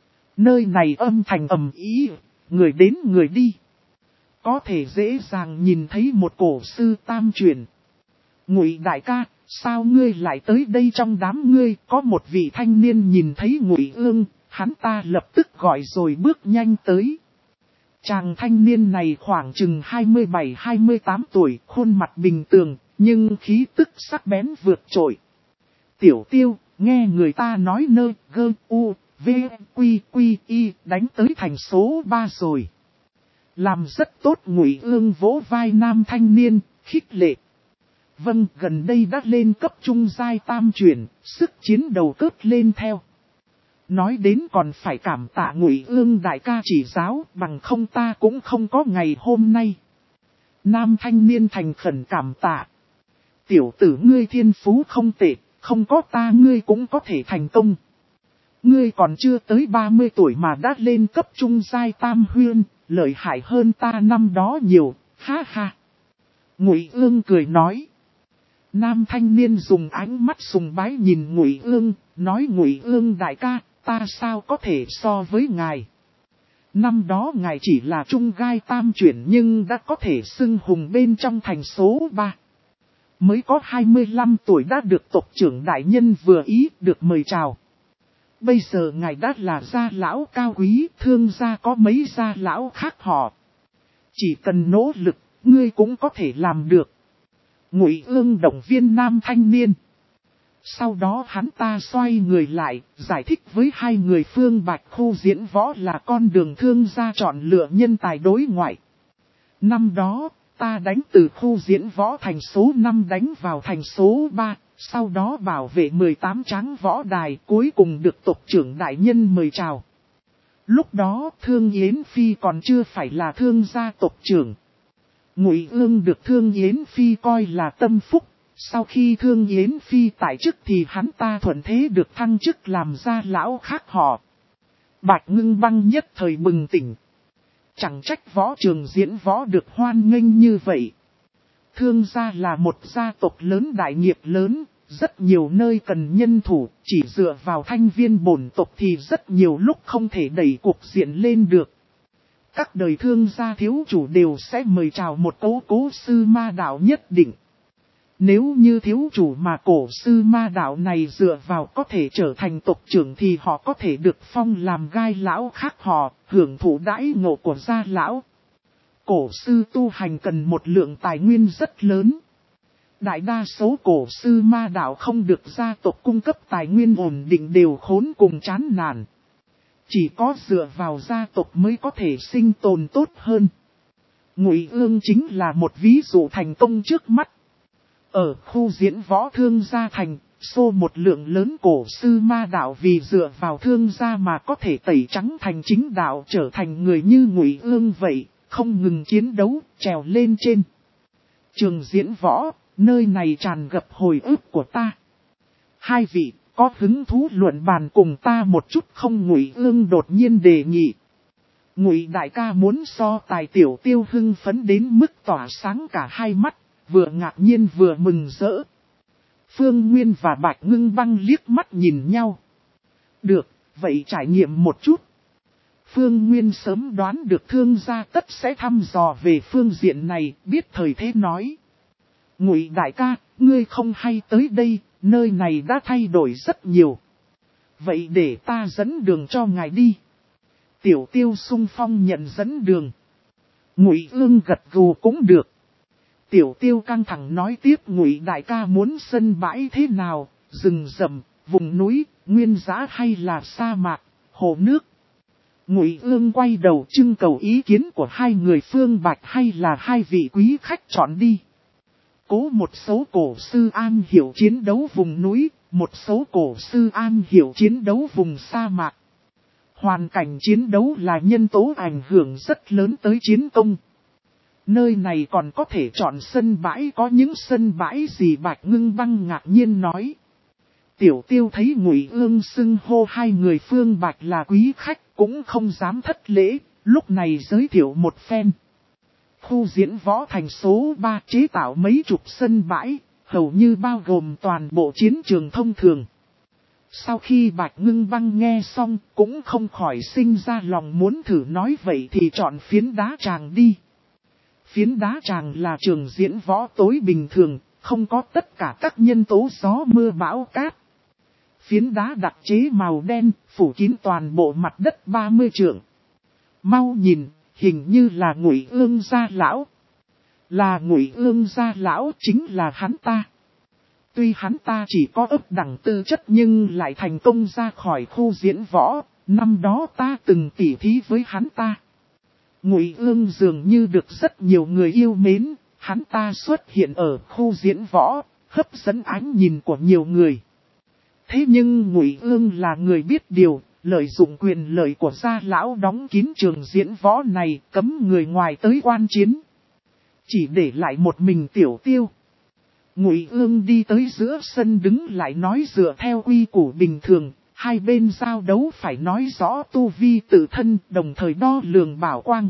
Nơi này âm thanh ầm ĩ, người đến người đi. Có thể dễ dàng nhìn thấy một cổ sư tam truyền. Ngụy đại ca, sao ngươi lại tới đây? Trong đám ngươi có một vị thanh niên nhìn thấy Ngụy Ương, hắn ta lập tức gọi rồi bước nhanh tới. Chàng thanh niên này khoảng chừng hai mươi bảy hai mươi tám tuổi, khuôn mặt bình thường, nhưng khí tức sắc bén vượt trội. Tiểu Tiêu, nghe người ta nói nơi gơ u, v, quy quy y đánh tới thành số ba rồi. Làm rất tốt. Ngụy Ương vỗ vai nam thanh niên, khích lệ. Vâng, gần đây đã lên cấp trung giai tam truyền, sức chiến đầu cướp lên theo. Nói đến còn phải cảm tạ Ngụy Ương đại ca chỉ giáo, bằng không ta cũng không có ngày hôm nay. Nam thanh niên thành khẩn cảm tạ. Tiểu tử ngươi thiên phú không tệ, không có ta ngươi cũng có thể thành công. Ngươi còn chưa tới ba mươi tuổi mà đã lên cấp trung giai tam huyên, lợi hại hơn ta năm đó nhiều, ha ha. Ngụy Ương cười nói. Nam thanh niên dùng ánh mắt sùng bái nhìn Ngụy Ương, nói Ngụy Ương đại ca, ta sao có thể so với ngài. Năm đó ngài chỉ là trung giai tam chuyển nhưng đã có thể xưng hùng bên trong thành số ba. Mới có hai mươi lăm tuổi đã được tộc trưởng đại nhân vừa ý được mời chào. Bây giờ ngài đã là gia lão cao quý, Thương gia có mấy gia lão khác họ. Chỉ cần nỗ lực, ngươi cũng có thể làm được. Ngụy Ương động viên nam thanh niên. Sau đó hắn ta xoay người lại, giải thích với hai người Phương Bạch khu diễn võ là con đường Thương gia chọn lựa nhân tài đối ngoại. Năm đó, ta đánh từ khu diễn võ thành số năm đánh vào thành số ba, sau đó bảo vệ mười tám tráng võ đài, cuối cùng được tộc trưởng đại nhân mời chào. Lúc đó Thương Yến Phi còn chưa phải là Thương gia tộc trưởng. Ngụy Ương được Thương Yến Phi coi là tâm phúc, sau khi Thương Yến Phi tại chức thì hắn ta thuận thế được thăng chức làm gia lão khác họ. Bạch Ngưng Băng nhất thời bừng tỉnh. Chẳng trách võ trường diễn võ được hoan nghênh như vậy. Thương gia là một gia tộc lớn đại nghiệp lớn, rất nhiều nơi cần nhân thủ, chỉ dựa vào thanh viên bổn tộc thì rất nhiều lúc không thể đẩy cuộc diện lên được. Các đời Thương gia thiếu chủ đều sẽ mời chào một cố cố sư ma đạo nhất định. Nếu như thiếu chủ mà cổ sư ma đạo này dựa vào có thể trở thành tộc trưởng thì họ có thể được phong làm gai lão khác họ, hưởng thụ đãi ngộ của gia lão. Cổ sư tu hành cần một lượng tài nguyên rất lớn. Đại đa số cổ sư ma đạo không được gia tộc cung cấp tài nguyên ổn định đều khốn cùng chán nản. Chỉ có dựa vào gia tộc mới có thể sinh tồn tốt hơn. Ngụy Ương chính là một ví dụ thành công trước mắt. Ở khu diễn võ Thương gia thành, xô một lượng lớn cổ sư ma đạo vì dựa vào Thương gia mà có thể tẩy trắng thành chính đạo trở thành người như Ngụy Ương vậy, không ngừng chiến đấu, trèo lên trên. Trường diễn võ, nơi này tràn ngập hồi ức của ta. Hai vị, có hứng thú luận bàn cùng ta một chút không? Ngụy Ương đột nhiên đề nghị. Ngụy đại ca muốn so tài. Tiểu Tiêu hưng phấn đến mức tỏa sáng cả hai mắt, vừa ngạc nhiên vừa mừng rỡ. Phương Nguyên và Bạch Ngưng Băng liếc mắt nhìn nhau. Được, vậy trải nghiệm một chút. Phương Nguyên sớm đoán được Thương gia tất sẽ thăm dò về phương diện này, biết thời thế nói. Ngụy đại ca, ngươi không hay tới đây, nơi này đã thay đổi rất nhiều. Vậy để ta dẫn đường cho ngài đi. Tiểu Tiêu xung phong nhận dẫn đường. Ngụy Ương gật gù cũng được. Tiểu Tiêu căng thẳng nói tiếp. Ngụy đại ca muốn sân bãi thế nào, rừng rậm, vùng núi, nguyên dã hay là sa mạc, hồ nước? Ngụy Ương quay đầu trưng cầu ý kiến của hai người Phương Bạch hay là hai vị quý khách chọn đi. Cố một số cổ sư an hiểu chiến đấu vùng núi, một số cổ sư an hiểu chiến đấu vùng sa mạc. Hoàn cảnh chiến đấu là nhân tố ảnh hưởng rất lớn tới chiến công. Nơi này còn có thể chọn sân bãi, có những sân bãi gì? Bạch Ngưng Băng ngạc nhiên nói. Tiểu Tiêu thấy Ngụy Ương xưng hô hai người Phương Bạch là quý khách cũng không dám thất lễ, lúc này giới thiệu một phen. Khu diễn võ thành số ba chế tạo mấy chục sân bãi, hầu như bao gồm toàn bộ chiến trường thông thường. Sau khi Bạch Ngưng Băng nghe xong, cũng không khỏi sinh ra lòng muốn thử nói vậy thì chọn phiến đá tràng đi. Phiến đá tràng là trường diễn võ tối bình thường, không có tất cả các nhân tố gió mưa bão cát. Phiến đá đặc chế màu đen, phủ kín toàn bộ mặt đất ba mươi trượng. Mau nhìn, hình như là Ngụy Ương Gia lão. Là Ngụy Ương Gia lão, chính là hắn ta. Tuy hắn ta chỉ có ấp đẳng tư chất nhưng lại thành công ra khỏi khu diễn võ, năm đó ta từng tỉ thí với hắn ta. Ngụy Ương dường như được rất nhiều người yêu mến, hắn ta xuất hiện ở khu diễn võ, hấp dẫn ánh nhìn của nhiều người. Thế nhưng Ngụy Ương là người biết điều, lợi dụng quyền lợi của gia lão đóng kín trường diễn võ này, cấm người ngoài tới quan chiến. Chỉ để lại một mình Tiểu Tiêu. Ngụy Ương đi tới giữa sân đứng lại nói dựa theo quy củ bình thường, hai bên giao đấu phải nói rõ tu vi tự thân, đồng thời đo lường bảo quang.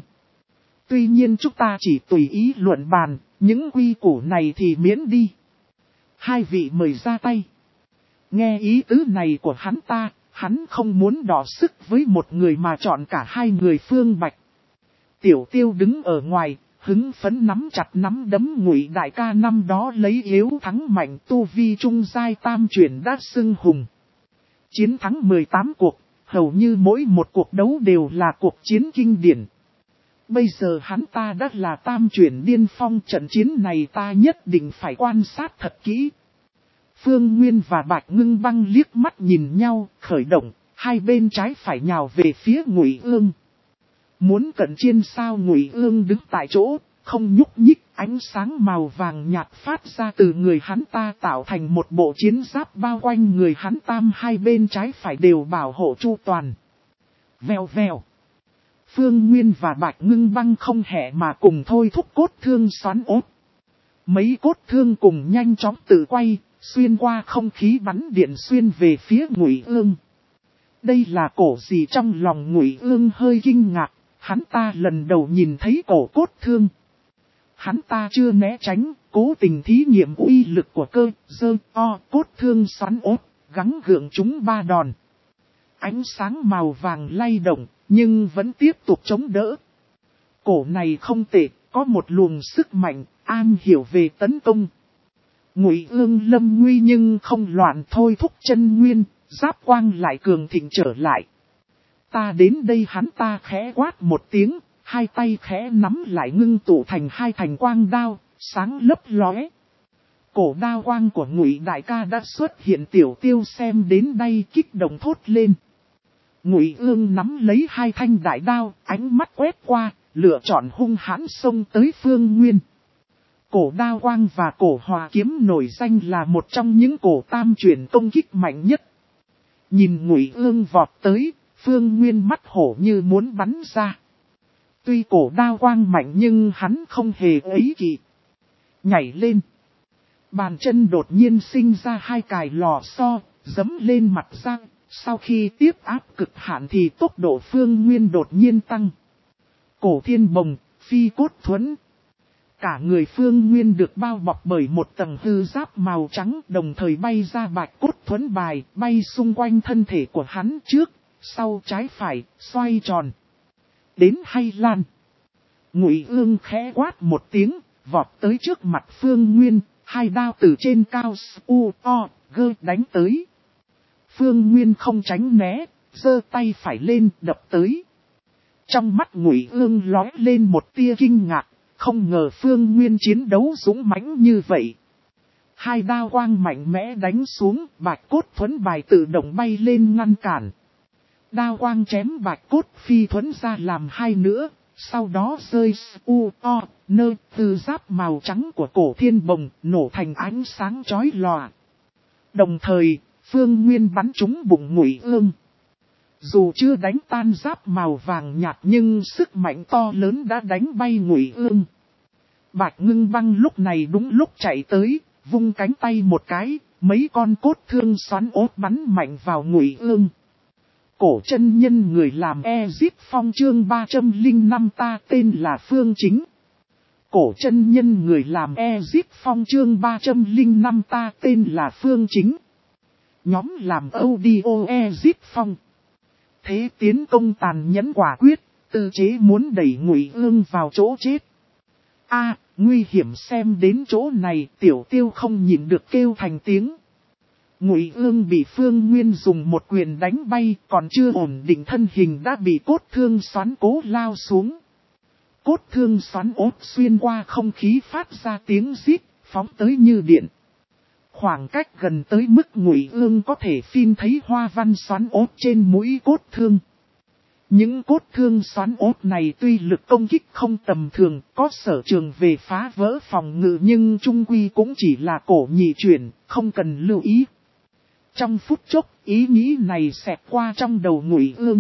Tuy nhiên chúng ta chỉ tùy ý luận bàn, những quy củ này thì miễn đi. Hai vị mời ra tay. Nghe ý tứ này của hắn ta, hắn không muốn đỏ sức với một người mà chọn cả hai người Phương Bạch. Tiểu Tiêu đứng ở ngoài, hứng phấn nắm chặt nắm đấm. Ngụy đại ca năm đó lấy yếu thắng mạnh, tu vi trung giai tam chuyển đã xưng hùng. Chiến thắng mười tám cuộc, hầu như mỗi một cuộc đấu đều là cuộc chiến kinh điển. Bây giờ hắn ta đã là tam chuyển điên phong, trận chiến này ta nhất định phải quan sát thật kỹ. Phương Nguyên và Bạch Ngưng Băng liếc mắt nhìn nhau, khởi động, hai bên trái phải nhào về phía Ngụy Ương. Muốn cận chiến sao? Ngụy Ương đứng tại chỗ, không nhúc nhích, ánh sáng màu vàng nhạt phát ra từ người hắn ta tạo thành một bộ chiến giáp bao quanh người hắn tam, hai bên trái phải đều bảo hộ chu toàn. Vèo vèo. Phương Nguyên và Bạch Ngưng Băng không hẹ mà cùng thôi thúc cốt thương xoắn ốt. Mấy cốt thương cùng nhanh chóng tự quay, xuyên qua không khí bắn điện xuyên về phía Ngụy Ương. Đây là cổ gì? Trong lòng Ngụy Ương hơi kinh ngạc, hắn ta lần đầu nhìn thấy cổ cốt thương. Hắn ta chưa né tránh, cố tình thí nghiệm uy lực của cơ, dơ, o, cốt thương xoắn ốt, gắng gượng chúng ba đòn. Ánh sáng màu vàng lay động, nhưng vẫn tiếp tục chống đỡ. Cổ này không tệ, có một luồng sức mạnh, an hiểu về tấn công. Ngụy Ương lâm nguy nhưng không loạn, thôi thúc chân nguyên, giáp quang lại cường thịnh trở lại. Ta đến đây, hắn ta khẽ quát một tiếng, hai tay khẽ nắm lại ngưng tụ thành hai thành quang đao, sáng lấp lóe. Cổ đao quang của Ngụy đại ca đã xuất hiện. Tiểu Tiêu xem đến đây kích động thốt lên. Ngụy Ương nắm lấy hai thanh đại đao, ánh mắt quét qua, lựa chọn hung hãn xông tới Phương Nguyên. Cổ đao quang và cổ hòa kiếm nổi danh là một trong những cổ tam chuyển công kích mạnh nhất. Nhìn Ngụy Ương vọt tới, Phương Nguyên mắt hổ như muốn bắn ra. Tuy cổ đao quang mạnh nhưng hắn không hề ấy kỵ. Nhảy lên. Bàn chân đột nhiên sinh ra hai cài lò xo, giẫm lên mặt giang. Sau khi tiếp áp cực hạn thì tốc độ Phương Nguyên đột nhiên tăng. Cổ thiên bồng, phi cốt thuẫn. Cả người Phương Nguyên được bao bọc bởi một tầng hư giáp màu trắng, đồng thời bay ra bạch cốt thuẫn bài, bay xung quanh thân thể của hắn trước, sau trái phải, xoay tròn. Đến hay lan. Ngụy Ương khẽ quát một tiếng, vọt tới trước mặt Phương Nguyên, hai đao từ trên cao u o gơ đánh tới. Phương Nguyên không tránh né, giơ tay phải lên đập tới. Trong mắt Ngụy Ương lóe lên một tia kinh ngạc, không ngờ Phương Nguyên chiến đấu dũng mãnh như vậy. Hai đao quang mạnh mẽ đánh xuống, bạch cốt thuẫn bài tự động bay lên ngăn cản. Đao quang chém bạch cốt phi thuẫn ra làm hai nữa, sau đó rơi u o nơ từ giáp màu trắng của cổ thiên bồng nổ thành ánh sáng chói lòa. Đồng thời, Phương Nguyên bắn trúng bụng Ngụy Ương. Dù chưa đánh tan giáp màu vàng nhạt nhưng sức mạnh to lớn đã đánh bay Ngụy Ương. Bạch Ngưng Băng lúc này đúng lúc chạy tới, vung cánh tay một cái, mấy con cốt thương xoắn ốt bắn mạnh vào Ngụy Ương. Cổ chân nhân người làm Ezip Phong chương ba trăm lẻ năm ta tên là Phương Chính. Cổ chân nhân người làm Ezip Phong chương ba trăm lẻ năm ta tên là Phương Chính. Nhóm làm audio Ezip Phong. Thế tiến công tàn nhẫn quả quyết, tư chế muốn đẩy Ngụy Ương vào chỗ chết. A, nguy hiểm xem đến chỗ này, Tiểu Tiêu không nhịn được kêu thành tiếng. Ngụy Ương bị Phương Nguyên dùng một quyền đánh bay, còn chưa ổn định thân hình đã bị cốt thương xoắn cố lao xuống. Cốt thương xoắn ốt xuyên qua không khí phát ra tiếng rít, phóng tới như điện. Khoảng cách gần tới mức Ngụy Ương có thể phim thấy hoa văn xoắn ốt trên mũi cốt thương. Những cốt thương xoắn ốt này tuy lực công kích không tầm thường, có sở trường về phá vỡ phòng ngự nhưng trung quy cũng chỉ là cổ nhị chuyển, không cần lưu ý. Trong phút chốc, ý nghĩ này xẹt qua trong đầu Ngụy Ương.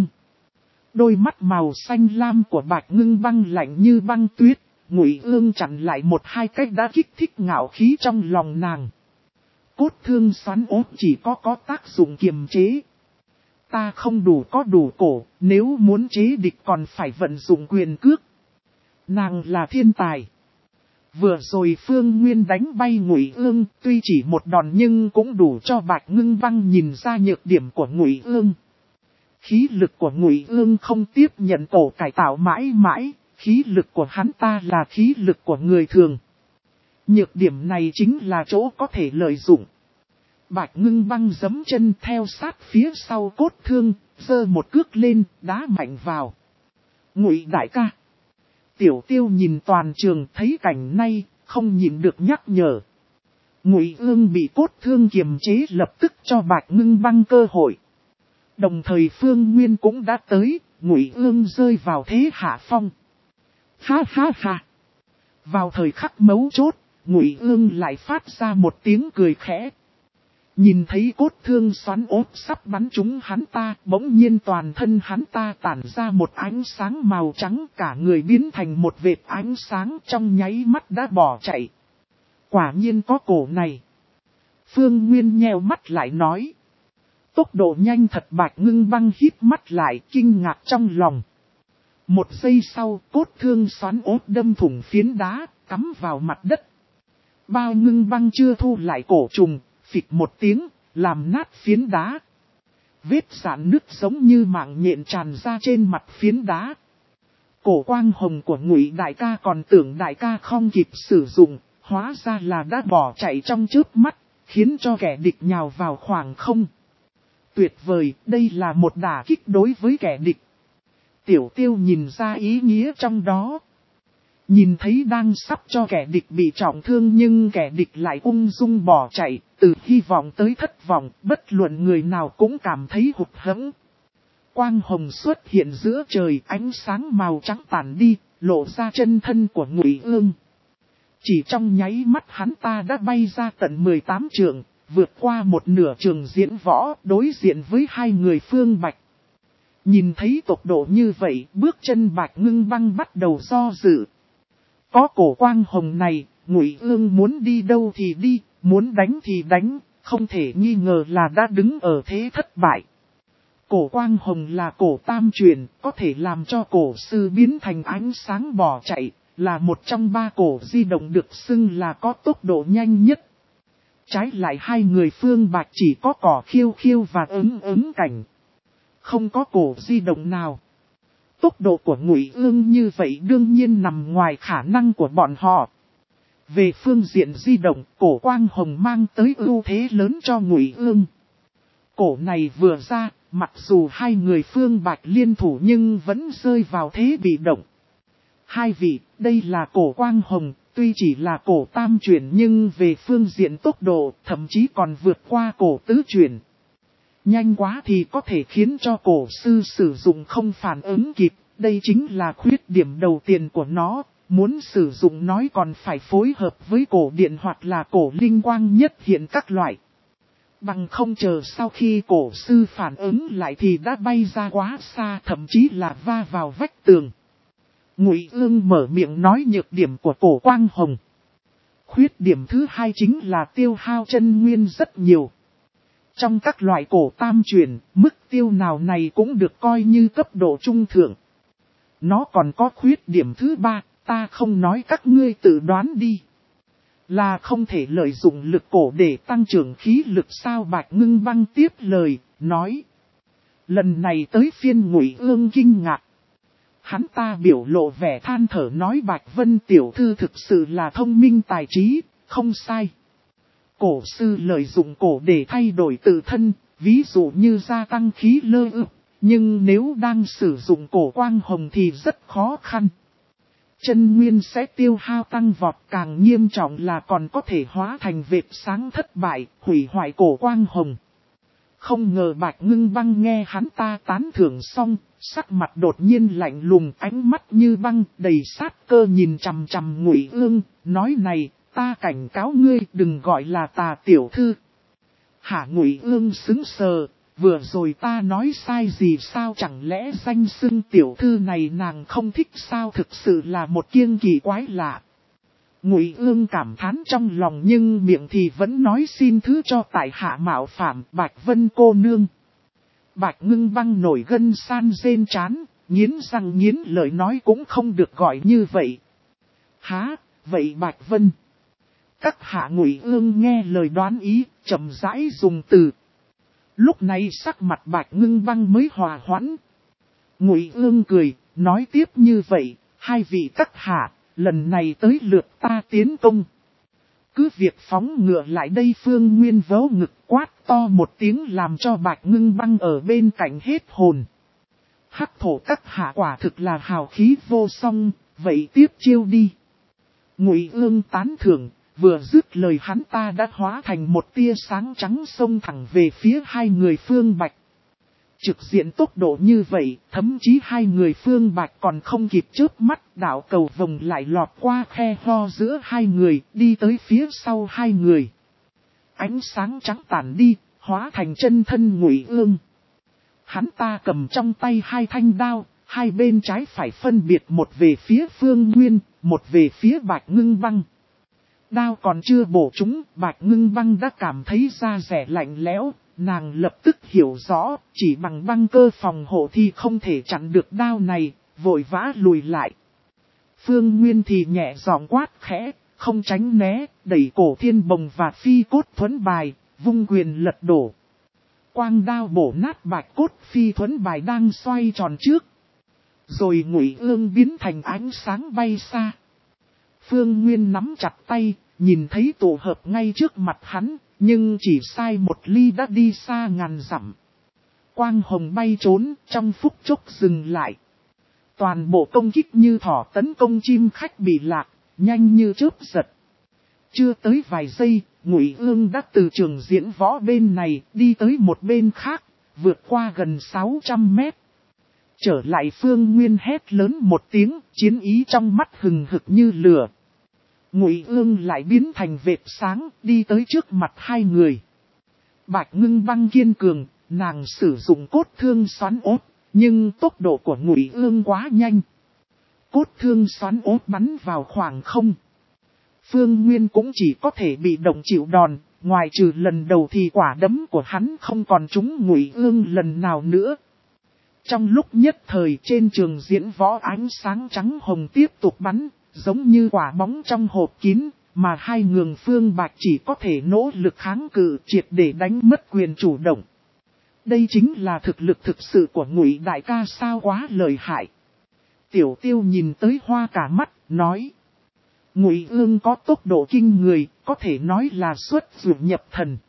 Đôi mắt màu xanh lam của Bạch Ngưng Băng lạnh như băng tuyết, Ngụy Ương chặn lại một hai cách đã kích thích ngạo khí trong lòng nàng. Cốt thương xoắn ốt chỉ có có tác dụng kiềm chế. Ta không đủ có đủ cổ, nếu muốn chế địch còn phải vận dụng quyền cước. Nàng là thiên tài. Vừa rồi Phương Nguyên đánh bay Ngụy Ương, tuy chỉ một đòn nhưng cũng đủ cho Bạch Ngưng Băng nhìn ra nhược điểm của Ngụy Ương. Khí lực của Ngụy Ương không tiếp nhận cổ cải tạo mãi mãi, khí lực của hắn ta là khí lực của người thường. Nhược điểm này chính là chỗ có thể lợi dụng. Bạch Ngưng Băng giẫm chân theo sát phía sau cốt thương, giơ một cước lên, đá mạnh vào. Ngụy đại ca. Tiểu Tiêu nhìn toàn trường thấy cảnh này, không nhịn được nhắc nhở. Ngụy Ương bị cốt thương kiềm chế lập tức cho Bạch Ngưng Băng cơ hội. Đồng thời Phương Nguyên cũng đã tới, Ngụy Ương rơi vào thế hạ phong. Ha ha ha. Vào thời khắc mấu chốt, Ngụy Ương lại phát ra một tiếng cười khẽ. Nhìn thấy cốt thương xoắn ốt sắp bắn trúng hắn ta, bỗng nhiên toàn thân hắn ta tản ra một ánh sáng màu trắng, cả người biến thành một vệt ánh sáng trong nháy mắt đã bỏ chạy. Quả nhiên có cổ này. Phương Nguyên nheo mắt lại nói. Tốc độ nhanh thật. Bạch Ngưng Băng hít mắt lại kinh ngạc trong lòng. Một giây sau, cốt thương xoắn ốt đâm thủng phiến đá, cắm vào mặt đất. Bao Ngưng Băng chưa thu lại cổ trùng, phịch một tiếng, làm nát phiến đá. Vết rạn nứt giống như mạng nhện tràn ra trên mặt phiến đá. Cổ quang hồng của Ngụy đại ca còn tưởng đại ca không kịp sử dụng, hóa ra là đã bỏ chạy trong chớp mắt, khiến cho kẻ địch nhào vào khoảng không. Tuyệt vời, đây là một đả kích đối với kẻ địch. Tiểu Tiêu nhìn ra ý nghĩa trong đó. Nhìn thấy đang sắp cho kẻ địch bị trọng thương nhưng kẻ địch lại ung dung bỏ chạy, từ hy vọng tới thất vọng, bất luận người nào cũng cảm thấy hụt hẫng. Quang hồng xuất hiện giữa trời, ánh sáng màu trắng tản đi, lộ ra chân thân của Ngụy Ương. Chỉ trong nháy mắt hắn ta đã bay ra tận mười tám trượng, vượt qua một nửa trường diễn võ, đối diện với hai người Phương Bạch. Nhìn thấy tốc độ như vậy, bước chân Bạch Ngưng Băng bắt đầu do dự. Có cổ quang hồng này, Ngụy Ương muốn đi đâu thì đi, muốn đánh thì đánh, không thể nghi ngờ là đã đứng ở thế thất bại. Cổ quang hồng là cổ tam truyền, có thể làm cho cổ sư biến thành ánh sáng bỏ chạy, là một trong ba cổ di động được xưng là có tốc độ nhanh nhất. Trái lại hai người Phương Bạch chỉ có cỏ khiêu khiêu và ứng ứng cảnh. Không có cổ di động nào. Tốc độ của Ngụy Ương như vậy đương nhiên nằm ngoài khả năng của bọn họ. Về phương diện di động, cổ quang hồng mang tới ưu thế lớn cho Ngụy Ương. Cổ này vừa ra, mặc dù hai người Phương Bạch liên thủ nhưng vẫn rơi vào thế bị động. Hai vị, đây là cổ quang hồng, tuy chỉ là cổ tam chuyển nhưng về phương diện tốc độ, thậm chí còn vượt qua cổ tứ chuyển. Nhanh quá thì có thể khiến cho cổ sư sử dụng không phản ứng kịp, đây chính là khuyết điểm đầu tiên của nó, muốn sử dụng nói còn phải phối hợp với cổ điện hoặc là cổ linh quang nhất hiện các loại. Bằng không chờ sau khi cổ sư phản ứng lại thì đã bay ra quá xa, thậm chí là va vào vách tường. Ngụy Ương mở miệng nói nhược điểm của cổ quang hồng. Khuyết điểm thứ hai chính là tiêu hao chân nguyên rất nhiều. Trong các loại cổ tam chuyển, mức tiêu nào này cũng được coi như cấp độ trung thượng. Nó còn có khuyết điểm thứ ba, Ta không nói các ngươi tự đoán đi. Là không thể lợi dụng lực cổ để tăng trưởng khí lực sao? Bạch Ngưng Băng tiếp lời, nói. Lần này tới phiên Ngụy Ương kinh ngạc. Hắn ta biểu lộ vẻ than thở nói Bạch Vân tiểu thư thực sự là thông minh tài trí, không sai. Cổ sư lợi dụng cổ để thay đổi tự thân, ví dụ như gia tăng khí lơ ức, nhưng nếu đang sử dụng cổ quang hồng thì rất khó khăn. Chân nguyên sẽ tiêu hao tăng vọt, càng nghiêm trọng là còn có thể hóa thành vệt sáng thất bại, hủy hoại cổ quang hồng. Không ngờ Bạch Ngưng Băng nghe hắn ta tán thưởng xong, sắc mặt đột nhiên lạnh lùng, ánh mắt như băng, đầy sát cơ nhìn chằm chằm Ngụy Ương, nói này, ta cảnh cáo ngươi đừng gọi là Tà tiểu thư. Hả? Ngụy Ương sững sờ, vừa rồi ta nói sai gì sao? Chẳng lẽ danh xưng tiểu thư này nàng không thích sao? Thực sự là một kiêng kỳ quái lạ. Ngụy Ương cảm thán trong lòng nhưng miệng thì vẫn nói xin thứ cho tại hạ mạo phạm Bạch Vân cô nương. Bạch Ngưng Băng nổi gân san rên chán, nghiến răng nghiến lợi nói cũng không được gọi như vậy. Hả, vậy Bạch Vân? Các hạ Ngụy Ương nghe lời đoán ý, chậm rãi dùng từ. Lúc này sắc mặt Bạch Ngưng Băng mới hòa hoãn. Ngụy Ương cười, nói tiếp như vậy, hai vị các hạ, lần này tới lượt ta tiến công. Cứ việc phóng ngựa lại đây. Phương Nguyên vớ ngực quát to một tiếng làm cho Bạch Ngưng Băng ở bên cạnh hết hồn. Hắc thổ các hạ quả thực là hào khí vô song, vậy tiếp chiêu đi. Ngụy Ương tán thưởng, vừa dứt lời hắn ta đã hóa thành một tia sáng trắng xông thẳng về phía hai người Phương Bạch. Trực diện tốc độ như vậy, thậm chí hai người Phương Bạch còn không kịp chớp mắt, đạo cầu vồng lại lọt qua khe ho giữa hai người, đi tới phía sau hai người. Ánh sáng trắng tản đi, hóa thành chân thân Ngụy Ương. Hắn ta cầm trong tay hai thanh đao, hai bên trái phải phân biệt, một về phía Phương Nguyên, một về phía Bạch Ngưng Băng. Đao còn chưa bổ trúng, Bạch Ngưng Băng đã cảm thấy da rẻ lạnh lẽo. Nàng lập tức hiểu rõ, chỉ bằng băng cơ phòng hộ thì không thể chặn được đao này, vội vã lùi lại. Phương Nguyên thì nhẹ giọng quát khẽ, không tránh né, đẩy cổ thiên bồng và phi cốt thuẫn bài, vung quyền lật đổ. Quang đao bổ nát bạch cốt phi thuẫn bài đang xoay tròn trước. Rồi Ngụy Ương biến thành ánh sáng bay xa. Phương Nguyên nắm chặt tay, nhìn thấy tổ hợp ngay trước mặt hắn. Nhưng chỉ sai một ly đã đi xa ngàn dặm. Quang hồng bay trốn, trong phút chốc dừng lại. Toàn bộ công kích như thỏ tấn công chim khách bị lạc, nhanh như chớp giật. Chưa tới vài giây, Ngụy Ương đã từ trường diễn võ bên này đi tới một bên khác, vượt qua gần sáu trăm mét. Trở lại Phương Nguyên hét lớn một tiếng, chiến ý trong mắt hừng hực như lửa. Ngụy Ương lại biến thành vệt sáng, đi tới trước mặt hai người. Bạch Ngưng Băng kiên cường, nàng sử dụng cốt thương xoắn ốt, nhưng tốc độ của Ngụy Ương quá nhanh. Cốt thương xoắn ốt bắn vào khoảng không. Phương Nguyên cũng chỉ có thể bị động chịu đòn, ngoài trừ lần đầu thì quả đấm của hắn không còn trúng Ngụy Ương lần nào nữa. Trong lúc nhất thời trên trường diễn võ ánh sáng trắng hồng tiếp tục bắn. Giống như quả bóng trong hộp kín, mà hai người Phương Bạch chỉ có thể nỗ lực kháng cự triệt để đánh mất quyền chủ động. Đây chính là thực lực thực sự của Ngụy đại ca sao, quá lợi hại. Tiểu Tiêu nhìn tới hoa cả mắt, nói. Ngụy Ương có tốc độ kinh người, có thể nói là xuất dụ nhập thần.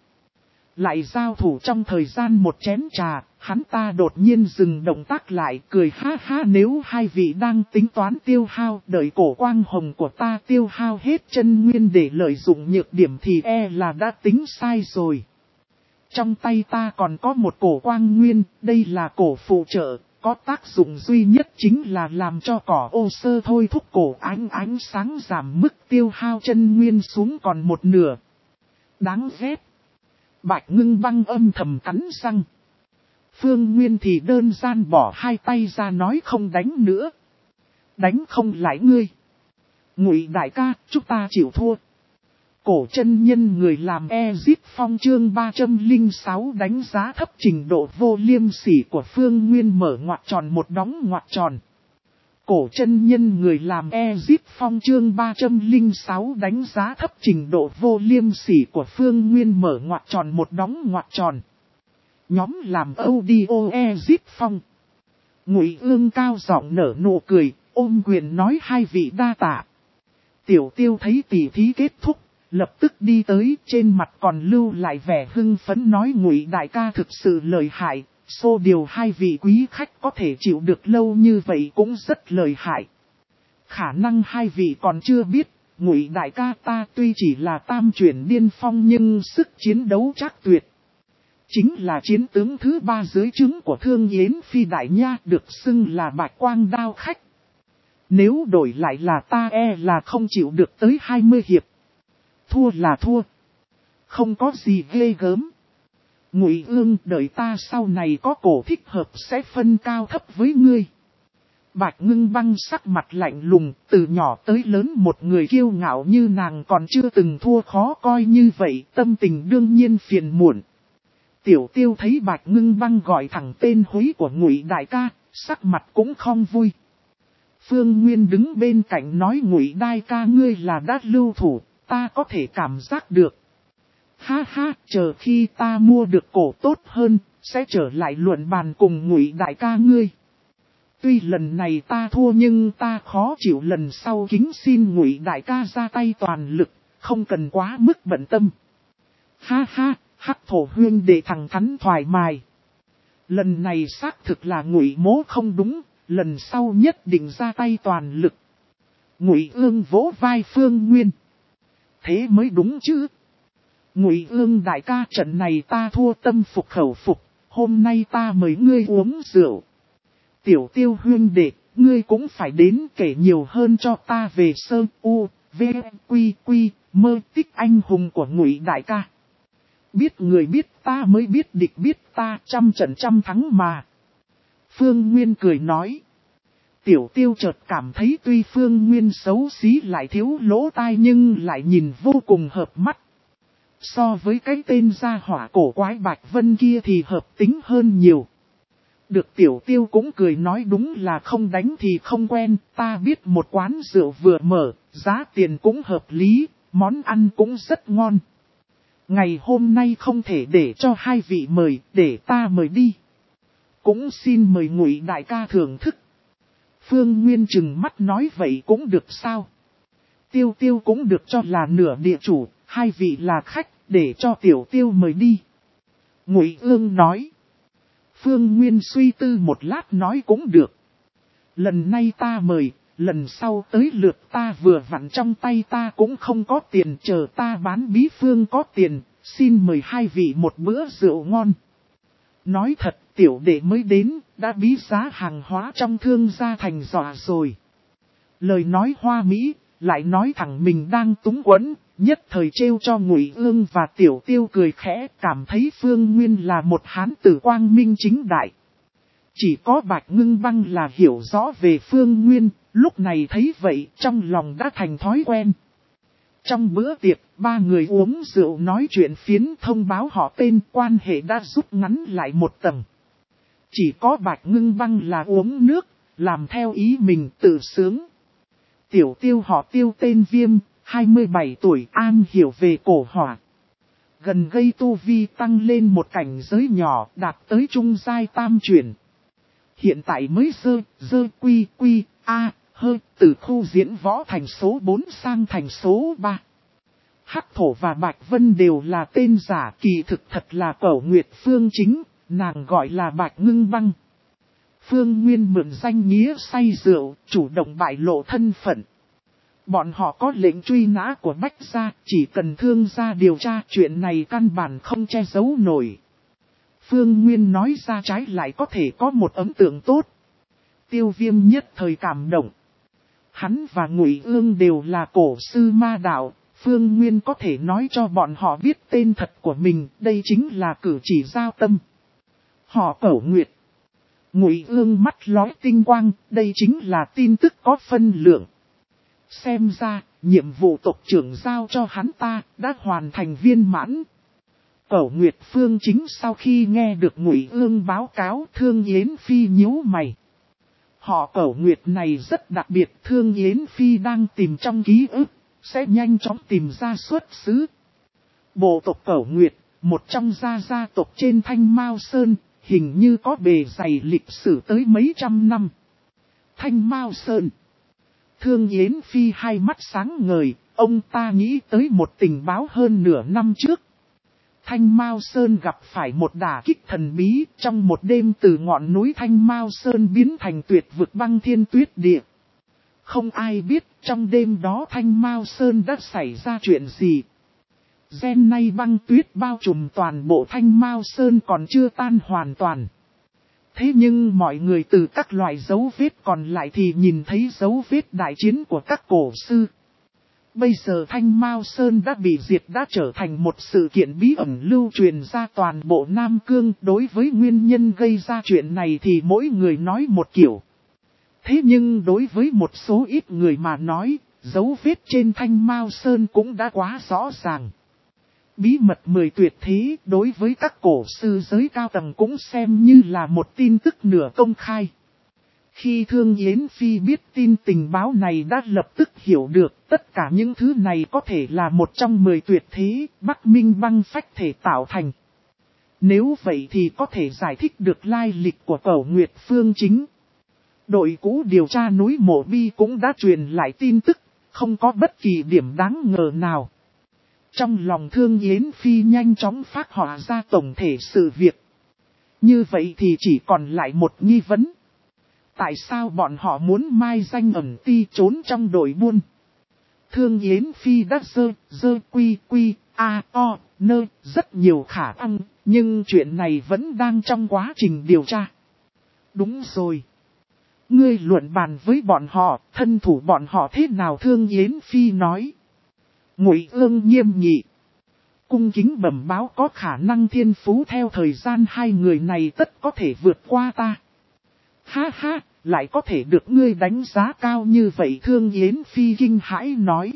Lại giao thủ trong thời gian một chén trà, hắn ta đột nhiên dừng động tác lại, cười ha ha, nếu hai vị đang tính toán tiêu hao, đợi cổ quang hồng của ta tiêu hao hết chân nguyên để lợi dụng nhược điểm thì e là đã tính sai rồi. Trong tay ta còn có một cổ quang nguyên, đây là cổ phụ trợ, có tác dụng duy nhất chính là làm cho cỏ ô sơ thôi thúc cổ ánh ánh sáng giảm mức tiêu hao chân nguyên xuống còn một nửa. Đáng ghét. Bạch Ngưng Băng âm thầm cắn răng. Phương Nguyên thì đơn giản bỏ hai tay ra nói không đánh nữa. Đánh không lại ngươi. Ngụy đại ca, chúng ta chịu thua. Cổ chân nhân người làm Ezic Phong chương ba trăm lẻ sáu đánh giá thấp trình độ vô liêm sỉ của Phương Nguyên mở ngoặc tròn một đóng ngoặc tròn. cổ chân nhân người làm Ezic Phong chương ba trăm lẻ sáu đánh giá thấp trình độ vô liêm sỉ của Phương Nguyên mở ngoặc tròn một đóng ngoặc tròn. Nhóm làm audio Ezic Phong. Ngụy Ương cao giọng nở nụ cười, ôm quyền nói hai vị đa tạ. Tiểu Tiêu thấy tỉ thí kết thúc, lập tức đi tới, trên mặt còn lưu lại vẻ hưng phấn nói Ngụy đại ca thực sự lợi hại. Số điều hai vị quý khách có thể chịu được lâu như vậy cũng rất lợi hại. Khả năng hai vị còn chưa biết, Ngụy đại ca ta tuy chỉ là tam chuyển điên phong nhưng sức chiến đấu chắc tuyệt. Chính là chiến tướng thứ ba dưới trướng của Thương Yến Phi đại nha, được xưng là Bạch Quang đao khách. Nếu đổi lại là ta e là không chịu được tới hai mươi hiệp. Thua là thua. Không có gì ghê gớm. Ngụy Ương, đợi ta sau này có cổ thích hợp sẽ phân cao thấp với ngươi. Bạch Ngưng Băng sắc mặt lạnh lùng, từ nhỏ tới lớn một người kiêu ngạo như nàng còn chưa từng thua khó coi như vậy, tâm tình đương nhiên phiền muộn. Tiểu Tiêu thấy Bạch Ngưng Băng gọi thẳng tên húy của Ngụy đại ca, sắc mặt cũng không vui. Phương Nguyên đứng bên cạnh nói Ngụy đại ca ngươi là đát lưu thủ, ta có thể cảm giác được. Ha ha, chờ khi ta mua được cổ tốt hơn, sẽ trở lại luận bàn cùng Ngụy đại ca ngươi. Tuy lần này ta thua nhưng ta khó chịu, lần sau kính xin Ngụy đại ca ra tay toàn lực, không cần quá mức bận tâm. Ha ha, Hắc Thổ huyên đệ thẳng thắn thoải mái. Lần này xác thực là Ngụy mỗ không đúng, lần sau nhất định ra tay toàn lực. Ngụy Ương vỗ vai Phương Nguyên. Thế mới đúng chứ. Ngụy Ương đại ca, trận này ta thua tâm phục khẩu phục, hôm nay ta mời ngươi uống rượu. Tiểu Tiêu huyên đệ, ngươi cũng phải đến kể nhiều hơn cho ta về Sơ U, V, Quy, Quy, Mơ tích anh hùng của Ngụy đại ca. Biết người biết ta mới biết địch biết ta, trăm trận trăm thắng mà. Phương Nguyên cười nói. Tiểu Tiêu chợt cảm thấy tuy Phương Nguyên xấu xí lại thiếu lỗ tai nhưng lại nhìn vô cùng hợp mắt. So với cái tên gia hỏa cổ quái Bạch Vân kia thì hợp tính hơn nhiều. Được Tiểu Tiêu cũng cười nói đúng là không đánh thì không quen, ta biết một quán rượu vừa mở, giá tiền cũng hợp lý, món ăn cũng rất ngon. Ngày hôm nay không thể để cho hai vị mời, để ta mời đi. Cũng xin mời Ngụy đại ca thưởng thức. Phương Nguyên trừng mắt nói vậy cũng được sao? Tiêu Tiêu cũng được cho là nửa địa chủ, hai vị là khách, để cho Tiểu Tiêu mời đi. Ngụy Ương nói. Phương Nguyên suy tư một lát nói cũng được. Lần này ta mời, lần sau tới lượt ta vừa vặn trong tay ta cũng không có tiền, chờ ta bán bí phương có tiền, xin mời hai vị một bữa rượu ngon. Nói thật, tiểu đệ mới đến, đã bí giá hàng hóa trong thương gia thành dọa rồi. Lời nói hoa mỹ, lại nói thẳng mình đang túng quẫn, nhất thời trêu cho Ngụy Ương và Tiểu Tiêu cười khẽ, cảm thấy Phương Nguyên là một hán tử quang minh chính đại. Chỉ có Bạch Ngưng Băng là hiểu rõ về Phương Nguyên, lúc này thấy vậy trong lòng đã thành thói quen. Trong bữa tiệc, ba người uống rượu nói chuyện phiến thông báo họ tên, quan hệ đã rút ngắn lại một tầng. Chỉ có Bạch Ngưng Băng là uống nước, làm theo ý mình tự sướng. Tiểu Tiêu họ Tiêu tên Viêm, hai mươi bảy tuổi, am hiểu về cổ hỏa. Gần gây tu vi tăng lên một cảnh giới nhỏ, đạt tới trung giai tam chuyển. Hiện tại mới dơ, dơ quy quy, a, hơi, từ khu diễn võ thành số bốn sang thành số ba. Hắc Thổ và Bạch Vân đều là tên giả, kỳ thực thật là Cẩu Nguyệt Phương chính, nàng gọi là Bạch Ngưng Băng. Phương Nguyên mượn danh nghĩa say rượu, chủ động bại lộ thân phận. Bọn họ có lệnh truy nã của Bách gia, chỉ cần Thương gia điều tra chuyện này căn bản không che giấu nổi. Phương Nguyên nói ra trái lại có thể có một ấn tượng tốt. Tiêu Viêm nhất thời cảm động. Hắn và Ngụy Ương đều là cổ sư ma đạo, Phương Nguyên có thể nói cho bọn họ biết tên thật của mình, đây chính là cử chỉ giao tâm. Họ Cẩu Nguyệt. Ngụy Ương mắt lóe tinh quang, đây chính là tin tức có phân lượng. Xem ra, nhiệm vụ tộc trưởng giao cho hắn ta, đã hoàn thành viên mãn. Cẩu Nguyệt Phương chính sau khi nghe được Ngụy Ương báo cáo Thương Yến Phi nhíu mày. Họ Cẩu Nguyệt này rất đặc biệt, Thương Yến Phi đang tìm trong ký ức, sẽ nhanh chóng tìm ra xuất xứ. Bộ tộc Cẩu Nguyệt, một trong gia gia tộc trên Thanh Mao Sơn, hình như có bề dày lịch sử tới mấy trăm năm. Thanh Mao Sơn. Thương Yến Phi hai mắt sáng ngời, ông ta nghĩ tới một tình báo hơn nửa năm trước. Thanh Mao Sơn gặp phải một đả kích thần bí, trong một đêm từ ngọn núi Thanh Mao Sơn biến thành tuyệt vực băng thiên tuyết địa. Không ai biết trong đêm đó Thanh Mao Sơn đã xảy ra chuyện gì. Gen nay băng tuyết bao trùm toàn bộ Thanh Mao Sơn còn chưa tan hoàn toàn. Thế nhưng mọi người từ các loại dấu vết còn lại thì nhìn thấy dấu vết đại chiến của các cổ sư. Bây giờ Thanh Mao Sơn đã bị diệt, đã trở thành một sự kiện bí ẩn lưu truyền ra toàn bộ Nam Cương. Đối với nguyên nhân gây ra chuyện này thì mỗi người nói một kiểu. Thế nhưng đối với một số ít người mà nói, dấu vết trên Thanh Mao Sơn cũng đã quá rõ ràng. Bí mật mười tuyệt thế đối với các cổ sư giới cao tầng cũng xem như là một tin tức nửa công khai. Khi Thương Yến Phi biết tin tình báo này đã lập tức hiểu được tất cả những thứ này có thể là một trong mười tuyệt thế Bắc Minh băng phách thể tạo thành. Nếu vậy thì có thể giải thích được lai lịch của Cẩu Nguyệt Phương Chính. Đội cũ điều tra núi Mộ Bi cũng đã truyền lại tin tức, không có bất kỳ điểm đáng ngờ nào. Trong lòng Thương Yến Phi nhanh chóng phát họa ra tổng thể sự việc. Như vậy thì chỉ còn lại một nghi vấn. Tại sao bọn họ muốn mai danh ẩn ti trốn trong đội buôn? Thương Yến Phi đã dơ, dơ quy quy, a, o, nơ, rất nhiều khả năng, nhưng chuyện này vẫn đang trong quá trình điều tra. Đúng rồi. Ngươi luận bàn với bọn họ, thân thủ bọn họ thế nào? Thương Yến Phi nói. Ngụy Ương nghiêm nghị. Cung kính bẩm báo có khả năng thiên phú theo thời gian hai người này tất có thể vượt qua ta. Ha ha, lại có thể được ngươi đánh giá cao như vậy? Thương Yến Phi kinh hãi nói.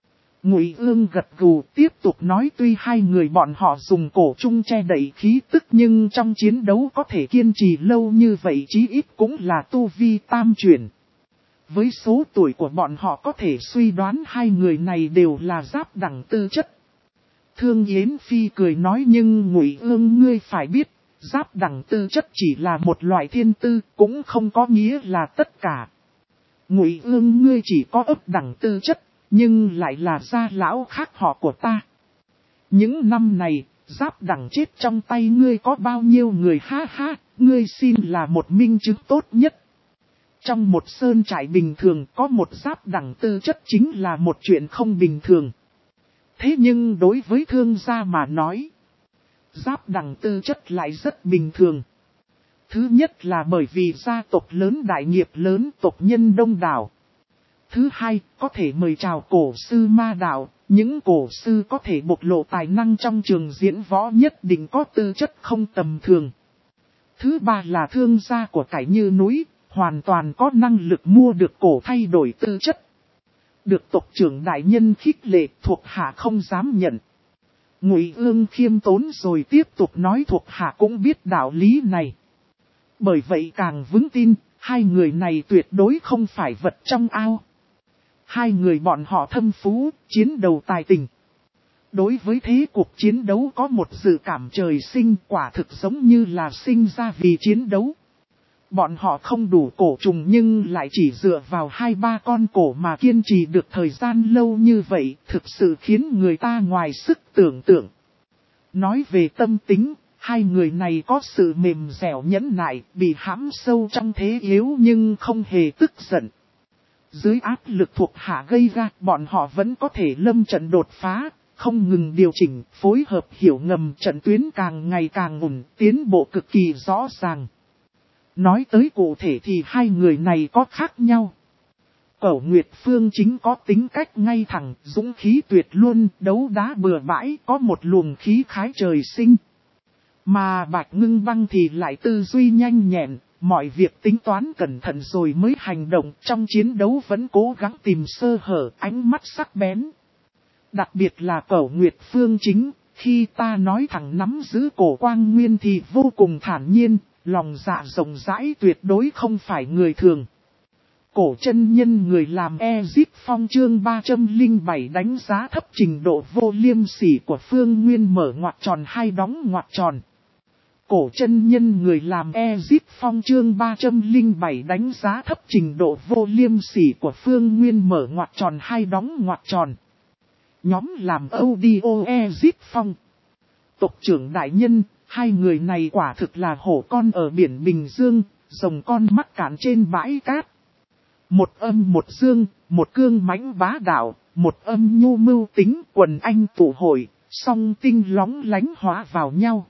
Ngụy Ương gật gù tiếp tục nói, tuy hai người bọn họ dùng cổ trung che đậy khí tức nhưng trong chiến đấu có thể kiên trì lâu như vậy chí ít cũng là tu vi tam chuyển. Với số tuổi của bọn họ có thể suy đoán hai người này đều là giáp đẳng tư chất. Thương Yến Phi cười nói, nhưng Ngụy Ương ngươi phải biết, giáp đẳng tư chất chỉ là một loại thiên tư, cũng không có nghĩa là tất cả. Ngụy Ương ngươi chỉ có ấp đẳng tư chất, nhưng lại là gia lão khác họ của ta. Những năm này, giáp đẳng chết trong tay ngươi có bao nhiêu người? Ha ha, ngươi xin là một minh chứng tốt nhất. Trong một sơn trại bình thường có một giáp đẳng tư chất chính là một chuyện không bình thường. Thế nhưng đối với thương gia mà nói, giáp đẳng tư chất lại rất bình thường. Thứ nhất là bởi vì gia tộc lớn, đại nghiệp lớn, tộc nhân đông đảo. Thứ hai, có thể mời chào cổ sư ma đạo, những cổ sư có thể bộc lộ tài năng trong trường diễn võ nhất định có tư chất không tầm thường. Thứ ba là thương gia của cải như núi, hoàn toàn có năng lực mua được cổ thay đổi tư chất. Được tộc trưởng đại nhân khích lệ, thuộc hạ không dám nhận. Ngụy Ương khiêm tốn rồi tiếp tục nói, thuộc hạ cũng biết đạo lý này. Bởi vậy càng vững tin, hai người này tuyệt đối không phải vật trong ao. Hai người bọn họ thâm phú, chiến đầu tài tình. Đối với thế cuộc chiến đấu có một dự cảm trời sinh, quả thực giống như là sinh ra vì chiến đấu. Bọn họ không đủ cổ trùng nhưng lại chỉ dựa vào hai ba con cổ mà kiên trì được thời gian lâu như vậy, thực sự khiến người ta ngoài sức tưởng tượng. Nói về tâm tính, hai người này có sự mềm dẻo nhẫn nại, bị hãm sâu trong thế yếu nhưng không hề tức giận. Dưới áp lực thuộc hạ gây ra, bọn họ vẫn có thể lâm trận đột phá, không ngừng điều chỉnh, phối hợp hiểu ngầm, trận tuyến càng ngày càng ổn, tiến bộ cực kỳ rõ ràng. Nói tới cụ thể thì hai người này có khác nhau. Cẩu Nguyệt Phương Chính có tính cách ngay thẳng, dũng khí tuyệt luôn, đấu đá bừa bãi, có một luồng khí khái trời sinh. Mà Bạch Ngưng Băng thì lại tư duy nhanh nhẹn, mọi việc tính toán cẩn thận rồi mới hành động, trong chiến đấu vẫn cố gắng tìm sơ hở, ánh mắt sắc bén. Đặc biệt là Cẩu Nguyệt Phương Chính, khi ta nói thẳng nắm giữ cổ quang nguyên thì vô cùng thản nhiên, lòng dạ rộng rãi tuyệt đối không phải người thường. Cổ chân nhân người làm Ezic Phong chương ba trăm lẻ bảy đánh giá thấp trình độ vô liêm sỉ của Phương Nguyên mở ngoặc tròn hai đóng ngoặc tròn. Cổ chân nhân người làm Ezic Phong chương ba trăm lẻ bảy đánh giá thấp trình độ vô liêm sỉ của Phương Nguyên mở ngoặc tròn hai đóng ngoặc tròn. Nhóm làm audio Ezic Phong. Tộc trưởng đại nhân, hai người này quả thực là hổ con ở biển Bình Dương, rồng con mắc cạn trên bãi cát. Một âm một dương, một cương mãnh bá đạo, một âm nhu mưu tính quần anh tụ hội, song tinh lóng lánh hóa vào nhau.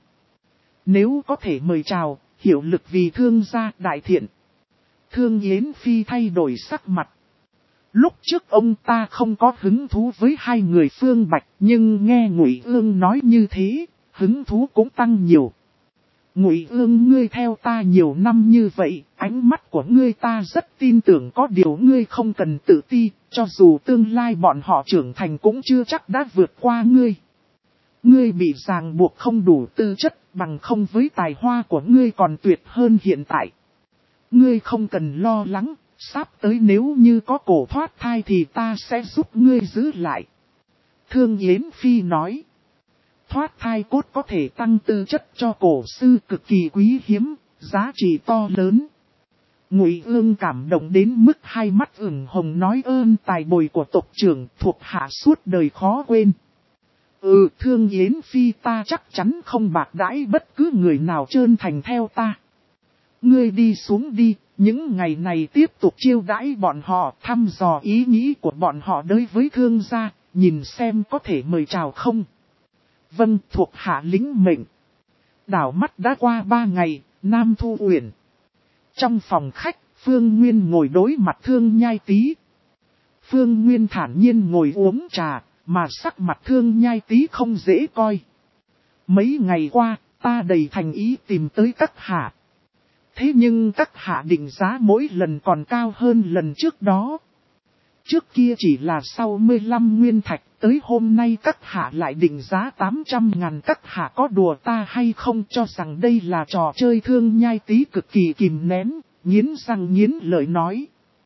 Nếu có thể mời chào, hiệu lực vì thương gia đại thiện. Thương Yến Phi thay đổi sắc mặt. Lúc trước ông ta không có hứng thú với hai người Phương Bạch, nhưng nghe Ngụy Ương nói như thế, hứng thú cũng tăng nhiều. Ngụy Ương, ngươi theo ta nhiều năm như vậy, ánh mắt của ngươi ta rất tin tưởng, có điều ngươi không cần tự ti, cho dù tương lai bọn họ trưởng thành cũng chưa chắc đã vượt qua ngươi. Ngươi bị ràng buộc không đủ tư chất, bằng không với tài hoa của ngươi còn tuyệt hơn hiện tại. Ngươi không cần lo lắng, sắp tới nếu như có cổ thoát thai thì ta sẽ giúp ngươi giữ lại. Thương Yến Phi nói. Thoát thai cốt có thể tăng tư chất cho cổ sư cực kỳ quý hiếm, giá trị to lớn. Ngụy Ương cảm động đến mức hai mắt ửng hồng nói ơn tài bồi của tộc trưởng thuộc hạ suốt đời khó quên. Ừ, Thương Yến Phi, ta chắc chắn không bạc đãi bất cứ người nào trơn thành theo ta. Ngươi đi xuống đi, những ngày này tiếp tục chiêu đãi bọn họ, thăm dò ý nghĩ của bọn họ đối với thương gia, nhìn xem có thể mời chào không. Vâng, thuộc hạ lính mệnh. Đảo mắt đã qua ba ngày, Nam Thu Uyển. Trong phòng khách, Phương Nguyên ngồi đối mặt Thương Nhai Tý. Phương Nguyên thản nhiên ngồi uống trà, mà sắc mặt Thương Nhai Tý không dễ coi. Mấy ngày qua, ta đầy thành ý tìm tới các hạ. Thế nhưng các hạ định giá mỗi lần còn cao hơn lần trước đó. Trước kia chỉ là sáu mươi lăm nguyên thạch, tới hôm nay các hạ lại định giá tám trăm ngàn, các hạ có đùa ta hay không, cho rằng đây là trò chơi. Thương Nhai Tý cực kỳ kìm nén, nghiến răng nghiến lợi nói.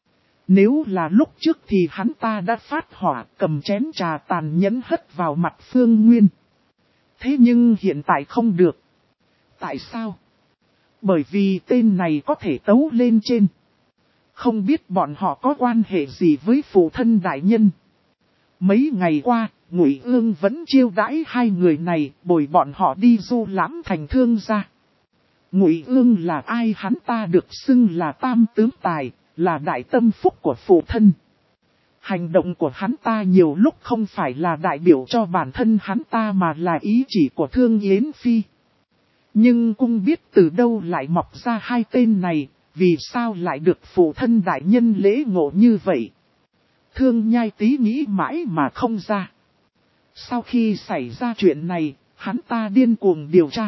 Nếu là lúc trước thì hắn ta đã phát hỏa, cầm chén trà tàn nhẫn hất vào mặt Phương Nguyên. Thế nhưng hiện tại không được. Tại sao? Bởi vì tên này có thể tấu lên trên. Không biết bọn họ có quan hệ gì với phụ thân đại nhân. Mấy ngày qua, Ngụy Ương vẫn chiêu đãi hai người này, bồi bọn họ đi du lãm thành thương gia. Ngụy Ương là ai? Hắn ta được xưng là tam tướng tài, là đại tâm phúc của phụ thân. Hành động của hắn ta nhiều lúc không phải là đại biểu cho bản thân hắn ta mà là ý chỉ của Thương Yến Phi. Nhưng cũng biết từ đâu lại mọc ra hai tên này, vì sao lại được phụ thân đại nhân lễ ngộ như vậy. Thương Nhai Tý nghĩ mãi mà không ra. Sau khi xảy ra chuyện này, hắn ta điên cuồng điều tra.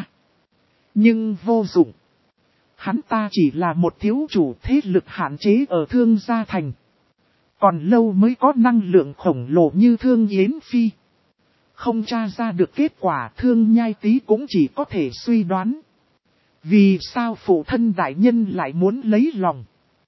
Nhưng vô dụng. Hắn ta chỉ là một thiếu chủ thế lực hạn chế ở Thương Gia Thành. Còn lâu mới có năng lượng khổng lồ như Thương Yến Phi. Không tra ra được kết quả, Thương Nhai Tý cũng chỉ có thể suy đoán. Vì sao phụ thân đại nhân lại muốn lấy lòng?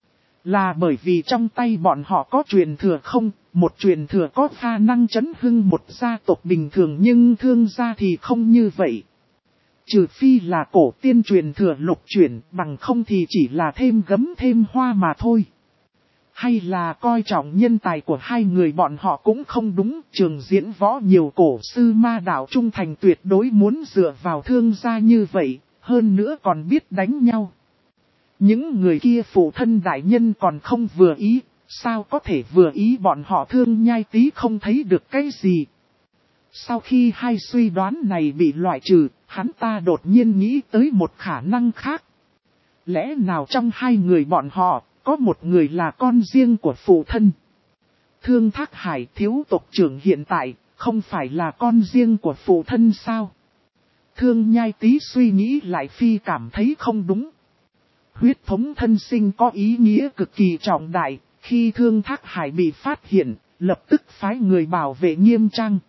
Là bởi vì trong tay bọn họ có truyền thừa không? Một truyền thừa có khả năng chấn hưng một gia tộc bình thường, nhưng Thương gia thì không như vậy. Trừ phi là cổ tiên truyền thừa lục chuyển, bằng không thì chỉ là thêm gấm thêm hoa mà thôi. Hay là coi trọng nhân tài của hai người bọn họ cũng không đúng. Trường diễn võ nhiều cổ sư ma đạo trung thành tuyệt đối muốn dựa vào Thương gia như vậy, hơn nữa còn biết đánh nhau. Những người kia phụ thân đại nhân còn không vừa ý, sao có thể vừa ý bọn họ? Thương Nhai Tý không thấy được cái gì. Sau khi hai suy đoán này bị loại trừ, hắn ta đột nhiên nghĩ tới một khả năng khác. Lẽ nào trong hai người bọn họ, có một người là con riêng của phụ thân? Thương Thác Hải thiếu tộc trưởng hiện tại, không phải là con riêng của phụ thân sao? Thương Nhai Tý suy nghĩ lại phi cảm thấy không đúng. Huyết thống thân sinh có ý nghĩa cực kỳ trọng đại, khi Thương Thác Hải bị phát hiện, lập tức phái người bảo vệ nghiêm trang.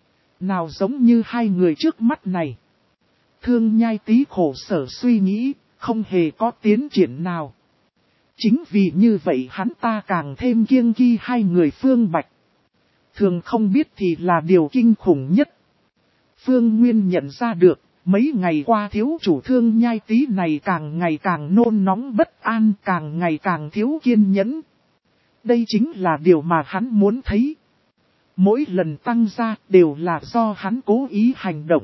Nào giống như hai người trước mắt này. Thương Nhai Tý khổ sở suy nghĩ, không hề có tiến triển nào. Chính vì như vậy hắn ta càng thêm kiêng kỵ hai người Phương Bạch. Thường không biết thì là điều kinh khủng nhất. Phương Nguyên nhận ra được, mấy ngày qua thiếu chủ Thương Nhai Tý này càng ngày càng nôn nóng bất an, càng ngày càng thiếu kiên nhẫn. Đây chính là điều mà hắn muốn thấy. Mỗi lần tăng ra đều là do hắn cố ý hành động.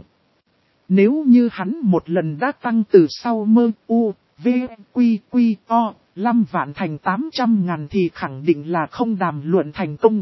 Nếu như hắn một lần đã tăng từ sau mơ u, v, quy, quy, o, năm vạn thành tám trăm ngàn thì khẳng định là không đàm luận thành công.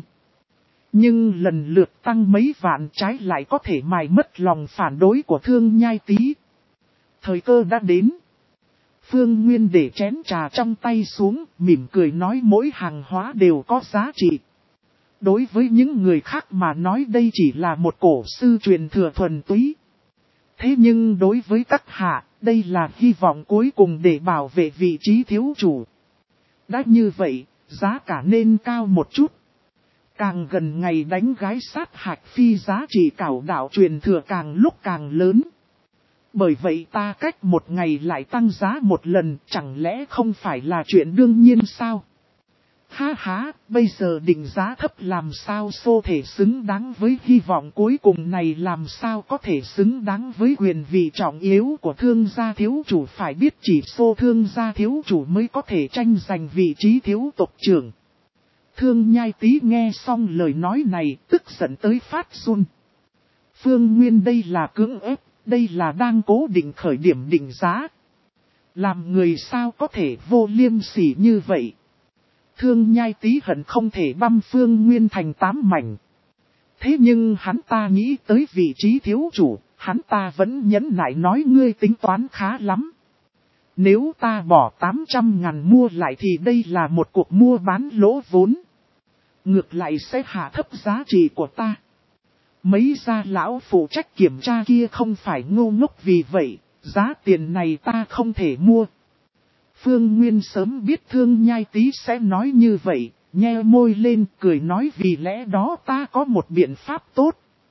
Nhưng lần lượt tăng mấy vạn trái lại có thể mài mất lòng phản đối của Thương Nhai Tý. Thời cơ đã đến. Phương Nguyên để chén trà trong tay xuống, mỉm cười nói mỗi hàng hóa đều có giá trị. Đối với những người khác mà nói đây chỉ là một cổ sư truyền thừa thuần túy. Thế nhưng đối với các hạ, đây là hy vọng cuối cùng để bảo vệ vị trí thiếu chủ. Đã như vậy, giá cả nên cao một chút. Càng gần ngày đánh gái sát hạch phi giá trị cảo đạo truyền thừa càng lúc càng lớn. Bởi vậy ta cách một ngày lại tăng giá một lần, chẳng lẽ không phải là chuyện đương nhiên sao? Ha ha, bây giờ định giá thấp làm sao xô thể xứng đáng với hy vọng cuối cùng này, làm sao có thể xứng đáng với quyền vị trọng yếu của Thương gia thiếu chủ, phải biết chỉ xô Thương gia thiếu chủ mới có thể tranh giành vị trí thiếu tộc trưởng. Thương Nhai Tý nghe xong lời nói này tức giận tới phát run. Phương Nguyên đây là cưỡng ép, đây là đang cố định khởi điểm định giá. Làm người sao có thể vô liêm sỉ như vậy? Thương Nhai Tý hận không thể băm Phương Nguyên thành tám mảnh. Thế nhưng hắn ta nghĩ tới vị trí thiếu chủ, hắn ta vẫn nhẫn nại nói ngươi tính toán khá lắm. Nếu ta bỏ tám trăm ngàn mua lại thì đây là một cuộc mua bán lỗ vốn. Ngược lại sẽ hạ thấp giá trị của ta. Mấy gia lão phụ trách kiểm tra kia không phải ngu ngốc vì vậy, giá tiền này ta không thể mua. Phương Nguyên sớm biết Thương Nhai Tý sẽ nói như vậy, nhe môi lên cười nói vì lẽ đó ta có một biện pháp tốt.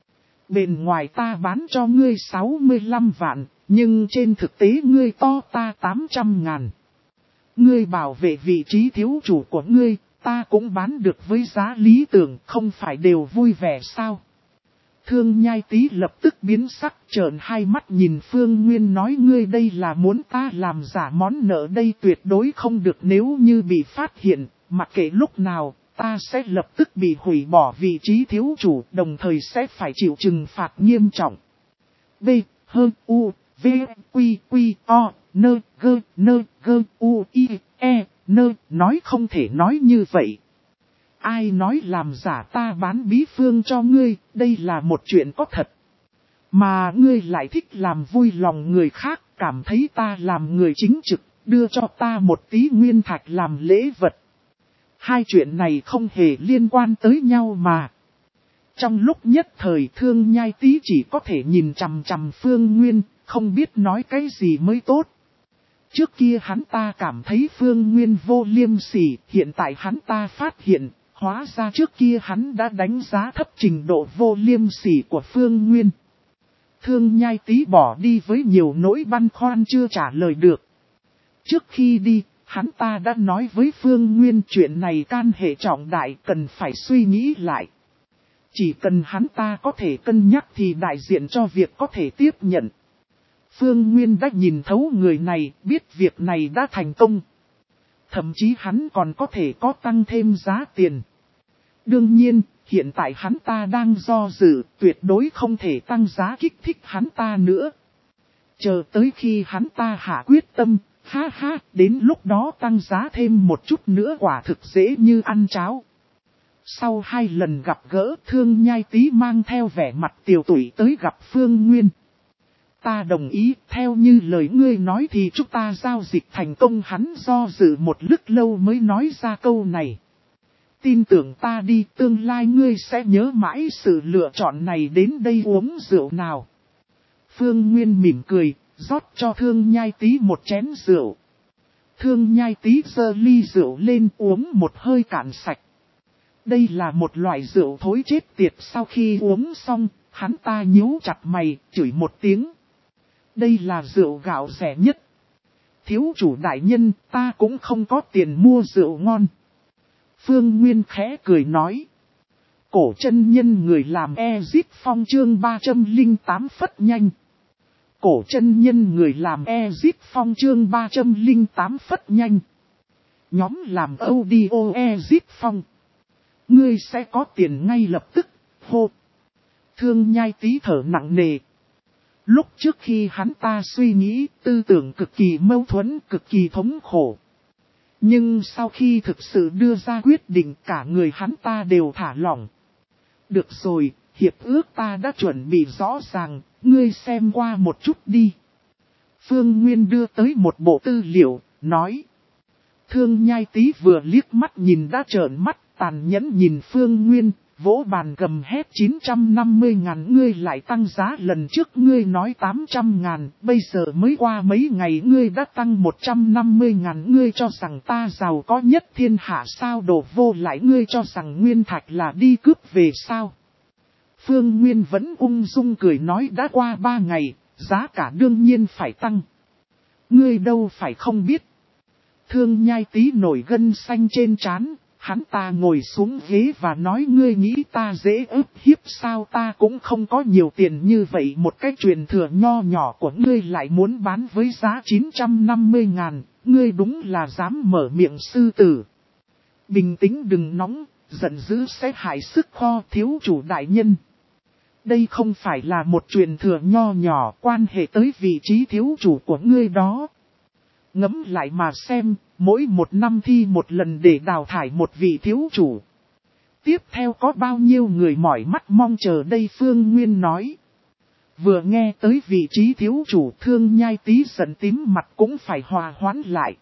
Bên ngoài ta bán cho ngươi sáu mươi lăm vạn, nhưng trên thực tế ngươi to ta tám trăm ngàn. Ngươi bảo vệ vị trí thiếu chủ của ngươi, ta cũng bán được với giá lý tưởng, không phải đều vui vẻ sao? Thương Nhai Tý lập tức biến sắc, trợn hai mắt nhìn Phương Nguyên nói ngươi đây là muốn ta làm giả món nợ đây tuyệt đối không được, nếu như bị phát hiện, mặc kệ lúc nào, ta sẽ lập tức bị hủy bỏ vị trí thiếu chủ, đồng thời sẽ phải chịu trừng phạt nghiêm trọng. B, H, U, V, Quy, Quy, O, N, G, N, G, U, I, E, N, nói không thể nói như vậy. Ai nói làm giả ta bán bí phương cho ngươi, đây là một chuyện có thật. Mà ngươi lại thích làm vui lòng người khác, cảm thấy ta làm người chính trực, đưa cho ta một tí nguyên thạch làm lễ vật. Hai chuyện này không hề liên quan tới nhau mà. Trong lúc nhất thời Thương Nhai Tý chỉ có thể nhìn chằm chằm Phương Nguyên, không biết nói cái gì mới tốt. Trước kia hắn ta cảm thấy Phương Nguyên vô liêm sỉ, hiện tại hắn ta phát hiện, hóa ra trước kia hắn đã đánh giá thấp trình độ vô liêm sỉ của Phương Nguyên. Thương Nhai Tý bỏ đi với nhiều nỗi băn khoăn chưa trả lời được. Trước khi đi, hắn ta đã nói với Phương Nguyên chuyện này can hệ trọng đại, cần phải suy nghĩ lại. Chỉ cần hắn ta có thể cân nhắc thì đại diện cho việc có thể tiếp nhận. Phương Nguyên đã nhìn thấu người này, biết việc này đã thành công. Thậm chí hắn còn có thể có tăng thêm giá tiền. Đương nhiên, hiện tại hắn ta đang do dự, tuyệt đối không thể tăng giá kích thích hắn ta nữa. Chờ tới khi hắn ta hạ quyết tâm, ha ha, đến lúc đó tăng giá thêm một chút nữa quả thực dễ như ăn cháo. Sau hai lần gặp gỡ, Thương Nhai Tý mang theo vẻ mặt tiều tụy tới gặp Phương Nguyên. Ta đồng ý, theo như lời ngươi nói thì chúng ta giao dịch thành công. Hắn do dự một lúc lâu mới nói ra câu này. Tin tưởng ta đi, tương lai ngươi sẽ nhớ mãi sự lựa chọn này. Đến đây uống rượu nào. Phương Nguyên mỉm cười, rót cho Thương Nhai Tý một chén rượu. Thương Nhai Tý giơ ly rượu lên uống một hơi cạn sạch. Đây là một loại rượu thối chết tiệt, sau khi uống xong, hắn ta nhíu chặt mày, chửi một tiếng. Đây là rượu gạo rẻ nhất. Thiếu chủ đại nhân, ta cũng không có tiền mua rượu ngon. Phương Nguyên khẽ cười nói. Cổ chân nhân người làm Ezip Phong chương ba trăm lẻ tám phất nhanh. Cổ chân nhân người làm Ezip Phong chương ba trăm lẻ tám phất nhanh. Nhóm làm audio Ezip Phong. Ngươi sẽ có tiền ngay lập tức, hô. Thương Nhai Tý thở nặng nề. Lúc trước khi hắn ta suy nghĩ, tư tưởng cực kỳ mâu thuẫn, cực kỳ thống khổ. Nhưng sau khi thực sự đưa ra quyết định, cả người hắn ta đều thả lỏng. Được rồi, hiệp ước ta đã chuẩn bị rõ ràng, ngươi xem qua một chút đi. Phương Nguyên đưa tới một bộ tư liệu, nói. Thương Nhai Tý vừa liếc mắt nhìn đã trợn mắt, tàn nhẫn nhìn Phương Nguyên, vỗ bàn gầm hét chín trăm năm mươi ngàn, ngươi lại tăng giá, lần trước ngươi nói tám trăm ngàn, bây giờ mới qua mấy ngày ngươi đã tăng một trăm năm mươi ngàn, ngươi cho rằng ta giàu có nhất thiên hạ sao, đồ vô lại, ngươi cho rằng nguyên thạch là đi cướp về sao. Phương Nguyên vẫn ung dung cười nói, đã qua ba ngày, giá cả đương nhiên phải tăng. Ngươi đâu phải không biết. Thương Nhai Tý nổi gân xanh trên trán. Hắn ta ngồi xuống ghế và nói, ngươi nghĩ ta dễ ức hiếp sao, ta cũng không có nhiều tiền như vậy, một cái truyền thừa nho nhỏ của ngươi lại muốn bán với giá chín trăm năm mươi ngàn, ngươi đúng là dám mở miệng sư tử. Bình tĩnh đừng nóng, giận dữ sẽ hại sức kho, thiếu chủ đại nhân. Đây không phải là một truyền thừa nho nhỏ, quan hệ tới vị trí thiếu chủ của ngươi đó. Ngẫm lại mà xem, mỗi một năm thi một lần để đào thải một vị thiếu chủ. Tiếp theo có bao nhiêu người mỏi mắt mong chờ đây, Phương Nguyên nói. Vừa nghe tới vị trí thiếu chủ, Thương Nhai Tý giận tím mặt cũng phải hòa hoãn lại.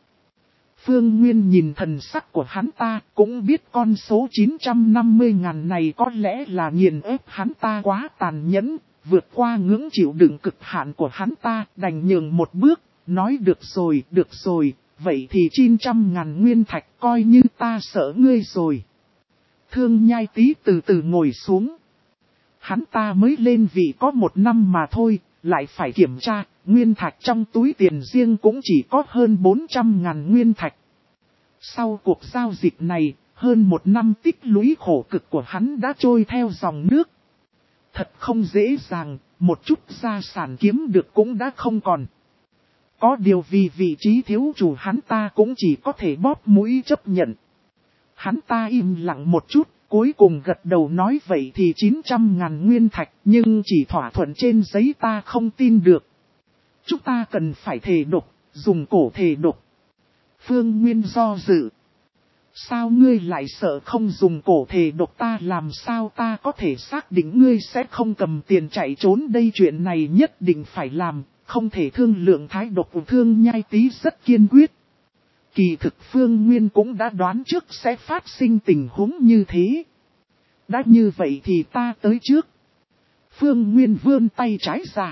Phương Nguyên nhìn thần sắc của hắn ta, cũng biết con số chín trăm năm mươi ngàn này có lẽ là nghiền ép hắn ta quá tàn nhẫn, vượt qua ngưỡng chịu đựng cực hạn của hắn ta, đành nhường một bước. Nói được rồi, được rồi, vậy thì chín trăm ngàn nguyên thạch coi như ta sợ ngươi rồi. Thương Nhai Tý từ từ ngồi xuống. Hắn ta mới lên vị có một năm mà thôi, lại phải kiểm tra, nguyên thạch trong túi tiền riêng cũng chỉ có hơn bốn trăm ngàn nguyên thạch. Sau cuộc giao dịch này, hơn một năm tích lũy khổ cực của hắn đã trôi theo dòng nước. Thật không dễ dàng, một chút gia sản kiếm được cũng đã không còn. Có điều vì vị trí thiếu chủ hắn ta cũng chỉ có thể bóp mũi chấp nhận. Hắn ta im lặng một chút, cuối cùng gật đầu nói vậy thì chín trăm ngàn nguyên thạch, nhưng chỉ thỏa thuận trên giấy ta không tin được. Chúng ta cần phải thề độc, dùng cổ thề độc. Phương Nguyên do dự. Sao ngươi lại sợ không dùng cổ thề độc, ta làm sao ta có thể xác định ngươi sẽ không cầm tiền chạy trốn đây, chuyện này nhất định phải làm. Không thể thương lượng thái độ của Thương Nhai Tý rất kiên quyết. Kỳ thực Phương Nguyên cũng đã đoán trước sẽ phát sinh tình huống như thế. Đã như vậy thì ta tới trước. Phương Nguyên vươn tay trái ra.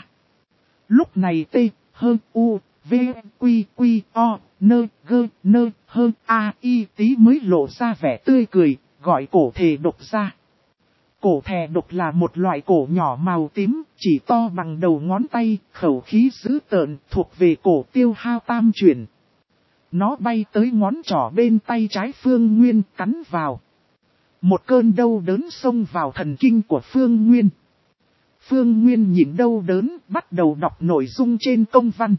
Lúc này T, hơn U, V, Quy, Quy, O, Nơ, Gơ, Nơ, hơn A, I Tý mới lộ ra vẻ tươi cười, gọi cổ thề độc ra. Cổ thề độc là một loại cổ nhỏ màu tím, chỉ to bằng đầu ngón tay, khẩu khí dữ tợn, thuộc về cổ tiêu hao tam chuyển. Nó bay tới ngón trỏ bên tay trái Phương Nguyên, cắn vào. Một cơn đau đớn xông vào thần kinh của Phương Nguyên. Phương Nguyên nhìn đau đớn, bắt đầu đọc nội dung trên công văn.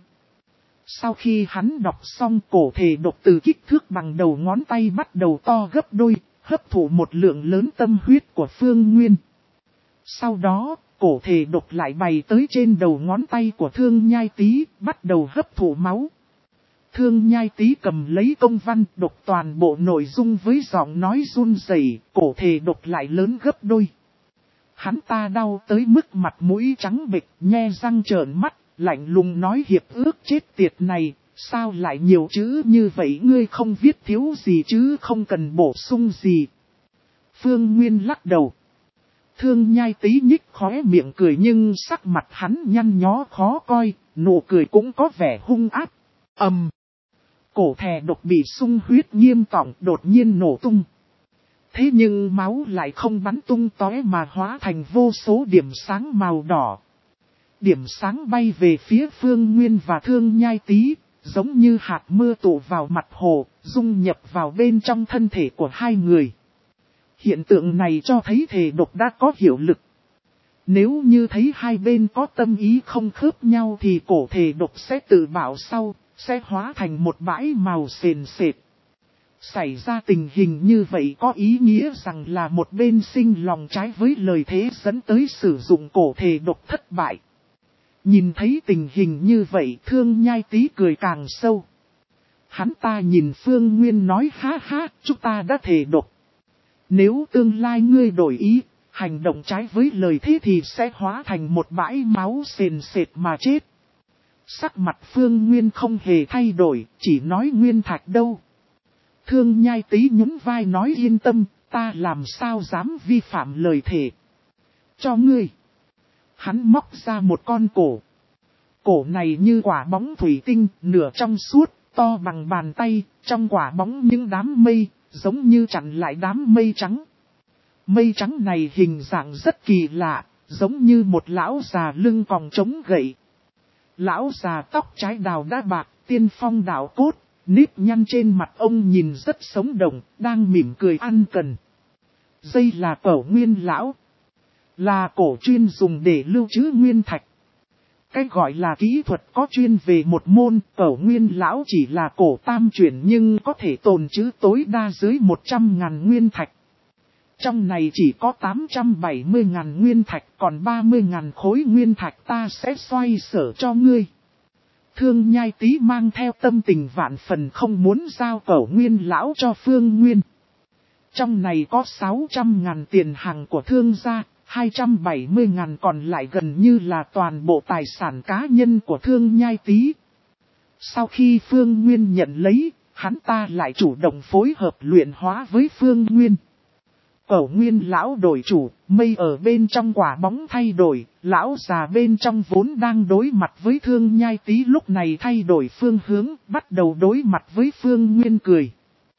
Sau khi hắn đọc xong, cổ thề độc từ kích thước bằng đầu ngón tay bắt đầu to gấp đôi, hấp thụ một lượng lớn tâm huyết của Phương Nguyên. Sau đó, cổ thề độc lại bày tới trên đầu ngón tay của Thương Nhai Tý, bắt đầu hấp thụ máu. Thương Nhai Tý cầm lấy công văn, đọc toàn bộ nội dung với giọng nói run rẩy, cổ thề độc lại lớn gấp đôi. Hắn ta đau tới mức mặt mũi trắng bệch, nhe răng trợn mắt, lạnh lùng nói hiệp ước chết tiệt này. Sao lại nhiều chữ như vậy, ngươi không viết thiếu gì chứ không cần bổ sung gì. Phương Nguyên lắc đầu. Thương Nhai Tý nhích khóe miệng cười nhưng sắc mặt hắn nhăn nhó khó coi, nụ cười cũng có vẻ hung ác. Ầm. Um. Cổ thè độc bị sung huyết nghiêm trọng đột nhiên nổ tung. Thế nhưng máu lại không bắn tung tóe mà hóa thành vô số điểm sáng màu đỏ. Điểm sáng bay về phía Phương Nguyên và Thương Nhai Tý. giống như hạt mưa tụ vào mặt hồ, dung nhập vào bên trong thân thể của hai người. Hiện tượng này cho thấy thể độc đã có hiệu lực. Nếu như thấy hai bên có tâm ý không khớp nhau thì cổ thể độc sẽ tự bảo sau, sẽ hóa thành một bãi màu sền sệt. Xảy ra tình hình như vậy có ý nghĩa rằng là một bên sinh lòng trái với lời thế dẫn tới sử dụng cổ thể độc thất bại. Nhìn thấy tình hình như vậy Thương Nhai Tý cười càng sâu. Hắn ta nhìn Phương Nguyên nói ha ha, chúng ta đã thể độc. Nếu tương lai ngươi đổi ý, hành động trái với lời thế thì sẽ hóa thành một bãi máu sền sệt mà chết. Sắc mặt Phương Nguyên không hề thay đổi, chỉ nói Nguyên Thạch đâu. Thương Nhai Tý nhún vai nói yên tâm, ta làm sao dám vi phạm lời thề. Cho ngươi. Hắn móc ra một con cổ. Cổ này như quả bóng thủy tinh, nửa trong suốt, to bằng bàn tay, trong quả bóng những đám mây, giống như chặn lại đám mây trắng. Mây trắng này hình dạng rất kỳ lạ, giống như một lão già lưng còng chống gậy. Lão già tóc trái đào đã bạc, tiên phong đạo cốt, nếp nhăn trên mặt ông nhìn rất sống động, đang mỉm cười ăn cần. Đây là Cẩu Nguyên lão, là cổ chuyên dùng để lưu trữ nguyên thạch. Cái gọi là kỹ thuật có chuyên về một môn, Cẩu Nguyên lão chỉ là cổ tam chuyển nhưng có thể tồn trữ tối đa dưới một trăm ngàn nguyên thạch. Trong này chỉ có tám trăm bảy mươi ngàn nguyên thạch, còn ba mươi ngàn khối nguyên thạch ta sẽ xoay sở cho ngươi. Thương Nhai Tý mang theo tâm tình vạn phần không muốn giao Cẩu Nguyên lão cho Phương Nguyên. Trong này có sáu trăm ngàn tiền hàng của thương gia, hai trăm bảy mươi ngàn còn lại gần như là toàn bộ tài sản cá nhân của Thương Nhai Tý. Sau khi Phương Nguyên nhận lấy, hắn ta lại chủ động phối hợp luyện hóa với Phương Nguyên. Cẩu Nguyên lão đổi chủ, mây ở bên trong quả bóng thay đổi, lão già bên trong vốn đang đối mặt với Thương Nhai Tý lúc này thay đổi phương hướng, bắt đầu đối mặt với Phương Nguyên cười.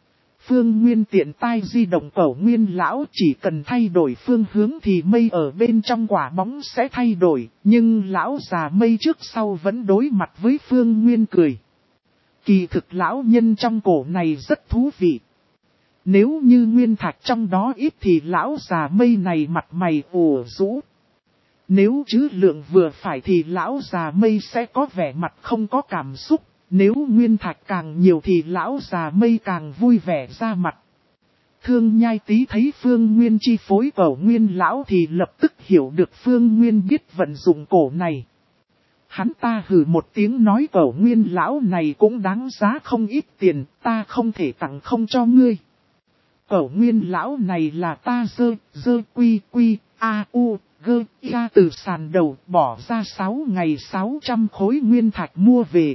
Phương Nguyên tiện tay di động Cẩu Nguyên lão, chỉ cần thay đổi phương hướng thì mây ở bên trong quả bóng sẽ thay đổi, nhưng lão già mây trước sau vẫn đối mặt với Phương Nguyên cười. Kỳ thực lão nhân trong cổ này rất thú vị. Nếu như nguyên thạch trong đó ít thì lão già mây này mặt mày ủ rũ. Nếu trữ lượng vừa phải thì lão già mây sẽ có vẻ mặt không có cảm xúc. Nếu nguyên thạch càng nhiều thì lão già mây càng vui vẻ ra mặt. Thương Nhai Tý thấy Phương Nguyên chi phối Cẩu Nguyên lão thì lập tức hiểu được Phương Nguyên biết vận dụng cổ này. Hắn ta hừ một tiếng nói Cẩu Nguyên lão này cũng đáng giá không ít tiền, ta không thể tặng không cho ngươi. Cẩu Nguyên lão này là ta dơ, dơ quy quy, a u, gơ, ia từ sàn đầu bỏ ra sáu ngày sáu trăm khối nguyên thạch mua về.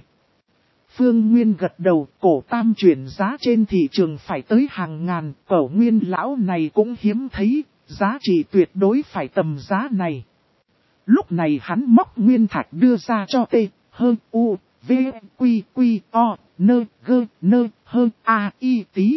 Phương Nguyên gật đầu, cổ tam chuyển giá trên thị trường phải tới hàng ngàn, Cẩu Nguyên lão này cũng hiếm thấy, giá trị tuyệt đối phải tầm giá này. Lúc này hắn móc nguyên thạch đưa ra cho T, hơn U, V, Quy, Quy, O, Nơ, Gơ, Nơ, hơn A, I, Tí.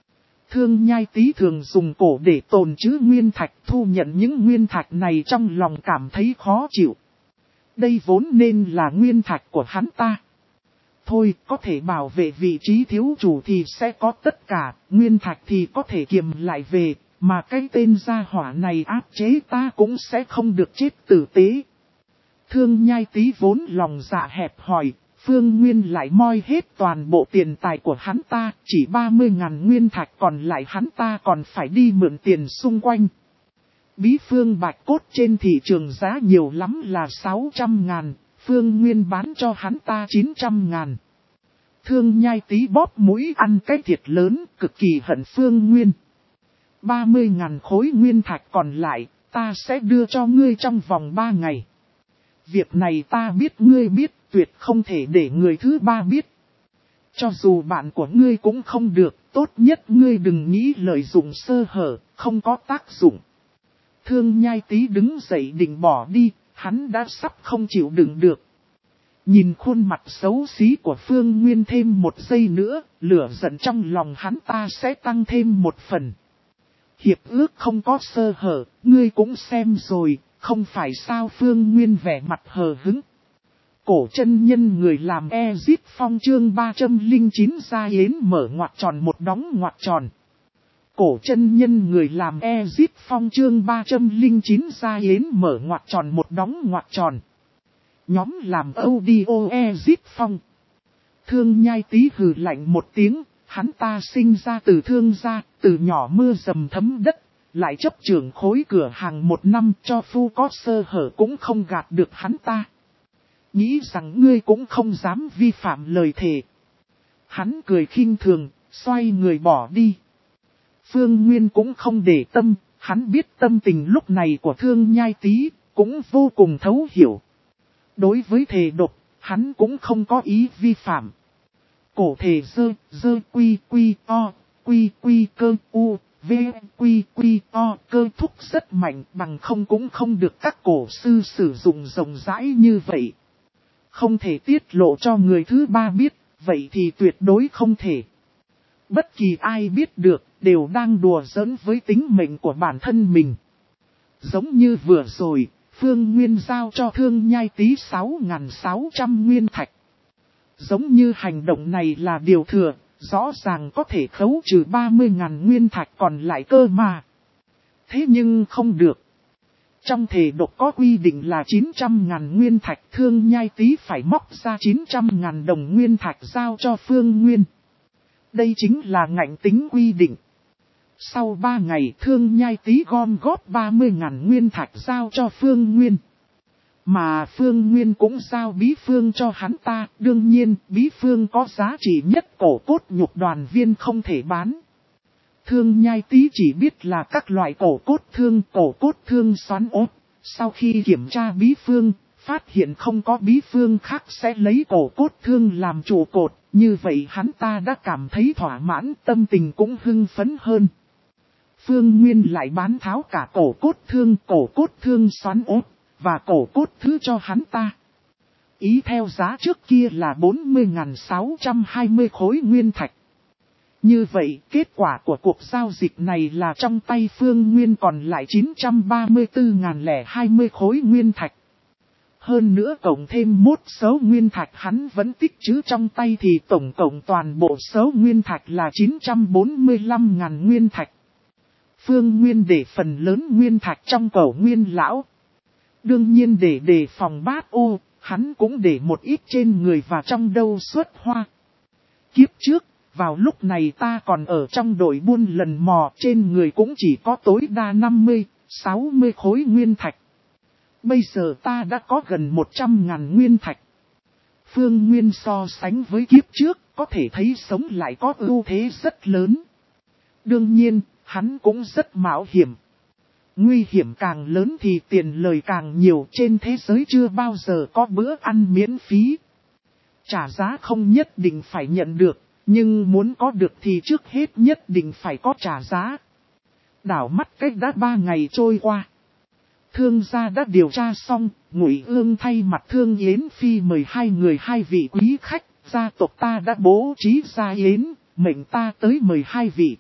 Thương Nhai Tý thường dùng cổ để tồn trữ nguyên thạch, thu nhận những nguyên thạch này trong lòng cảm thấy khó chịu. Đây vốn nên là nguyên thạch của hắn ta. Thôi, có thể bảo vệ vị trí thiếu chủ thì sẽ có tất cả, nguyên thạch thì có thể kiềm lại về, mà cái tên gia hỏa này áp chế ta cũng sẽ không được chết tử tế. Thương Nhai Tý vốn lòng dạ hẹp hòi, Phương Nguyên lại moi hết toàn bộ tiền tài của hắn ta, chỉ ba mươi ngàn nguyên thạch còn lại hắn ta còn phải đi mượn tiền xung quanh. Bí phương bạch cốt trên thị trường giá nhiều lắm là sáu trăm ngàn, Phương Nguyên bán cho hắn ta chín trăm ngàn. Thương Nhai Tý bóp mũi ăn cái thiệt lớn, cực kỳ hận Phương Nguyên. ba mươi ngàn khối nguyên thạch còn lại, ta sẽ đưa cho ngươi trong vòng ba ngày. Việc này ta biết ngươi biết, tuyệt không thể để người thứ ba biết. Cho dù bạn của ngươi cũng không được, tốt nhất ngươi đừng nghĩ lợi dụng sơ hở, không có tác dụng. Thương Nhai Tý đứng dậy định bỏ đi, hắn đã sắp không chịu đựng được. Nhìn khuôn mặt xấu xí của Phương Nguyên thêm một giây nữa, lửa giận trong lòng hắn ta sẽ tăng thêm một phần. Hiệp ước không có sơ hở, ngươi cũng xem rồi, không phải sao? Phương Nguyên vẻ mặt hờ hững. Cổ chân nhân người làm Ezip Phong chương ba trăm lẻ chín ra yến mở ngoặc tròn một đóng ngoặc tròn. Cổ chân nhân người làm Ezip Phong chương ba trăm lẻ chín ra yến mở ngoặc tròn một đóng ngoặc tròn. Nhóm làm audio Ezip Phong. Thương Nhai Tý hừ lạnh một tiếng, hắn ta sinh ra từ thương gia, từ nhỏ mưa dầm thấm đất, lại chấp trưởng khối cửa hàng một năm cho phu có sơ hở cũng không gạt được hắn ta. Nghĩ rằng ngươi cũng không dám vi phạm lời thề. Hắn cười khinh thường, xoay người bỏ đi. Phương Nguyên cũng không để tâm, hắn biết tâm tình lúc này của Thương Nhai Tý, cũng vô cùng thấu hiểu. Đối với thề độc, hắn cũng không có ý vi phạm. Cổ thể dơ, dơ quy quy o, quy quy cơ u, v quy quy o cơ thúc rất mạnh bằng không cũng không được các cổ sư sử dụng rộng rãi như vậy. Không thể tiết lộ cho người thứ ba biết, vậy thì tuyệt đối không thể. Bất kỳ ai biết được, đều đang đùa giỡn với tính mệnh của bản thân mình. Giống như vừa rồi, Phương Nguyên giao cho Thương Nhai Tý sáu nghìn sáu trăm nguyên thạch. Giống như hành động này là điều thừa, rõ ràng có thể khấu trừ ba mươi nghìn nguyên thạch còn lại cơ mà. Thế nhưng không được. Trong thể độc có quy định là chín trăm nghìn nguyên thạch, Thương Nhai Tý phải móc ra chín trăm nghìn đồng nguyên thạch giao cho Phương Nguyên. Đây chính là ngạnh tính quy định. Sau ba ngày Thương Nhai Tý gom góp ba mươi nghìn nguyên thạch giao cho Phương Nguyên. Mà Phương Nguyên cũng giao bí phương cho hắn ta, đương nhiên bí phương có giá trị nhất cổ cốt nhục đoàn viên không thể bán. Thương Nhai Tý chỉ biết là các loại cổ cốt thương, cổ cốt thương xoắn ốt. Sau khi kiểm tra bí phương, phát hiện không có bí phương khác sẽ lấy cổ cốt thương làm trụ cột. Như vậy hắn ta đã cảm thấy thỏa mãn, tâm tình cũng hưng phấn hơn. Phương Nguyên lại bán tháo cả cổ cốt thương, cổ cốt thương xoắn ốt, và cổ cốt thứ cho hắn ta. Ý theo giá trước kia là bốn mươi nghìn sáu trăm hai mươi khối nguyên thạch. Như vậy, kết quả của cuộc giao dịch này là trong tay Phương Nguyên còn lại chín trăm ba mươi tư nghìn hai mươi khối nguyên thạch. Hơn nữa cộng thêm một số nguyên thạch hắn vẫn tích trữ trong tay thì tổng cộng toàn bộ số nguyên thạch là chín trăm bốn mươi lăm nghìn nguyên thạch. Phương Nguyên để phần lớn nguyên thạch trong cổ Nguyên lão. Đương nhiên để đề phòng bát ô, hắn cũng để một ít trên người và trong đâu xuất hoa. Kiếp trước, vào lúc này ta còn ở trong đội buôn lần mò, trên người cũng chỉ có tối đa năm mươi, sáu mươi khối nguyên thạch. Bây giờ ta đã có gần một trăm nghìn nguyên thạch. Phương Nguyên so sánh với kiếp trước, có thể thấy sống lại có ưu thế rất lớn. Đương nhiên, hắn cũng rất mạo hiểm. Nguy hiểm càng lớn thì tiền lời càng nhiều, trên thế giới chưa bao giờ có bữa ăn miễn phí. Trả giá không nhất định phải nhận được, nhưng muốn có được thì trước hết nhất định phải có trả giá. Đảo mắt cách đã ba ngày trôi qua. Thương gia đã điều tra xong, Ngụy Ương thay mặt Thương Yến Phi mời hai người hai vị quý khách, gia tộc ta đã bố trí gia yến, mệnh ta tới mời hai vị.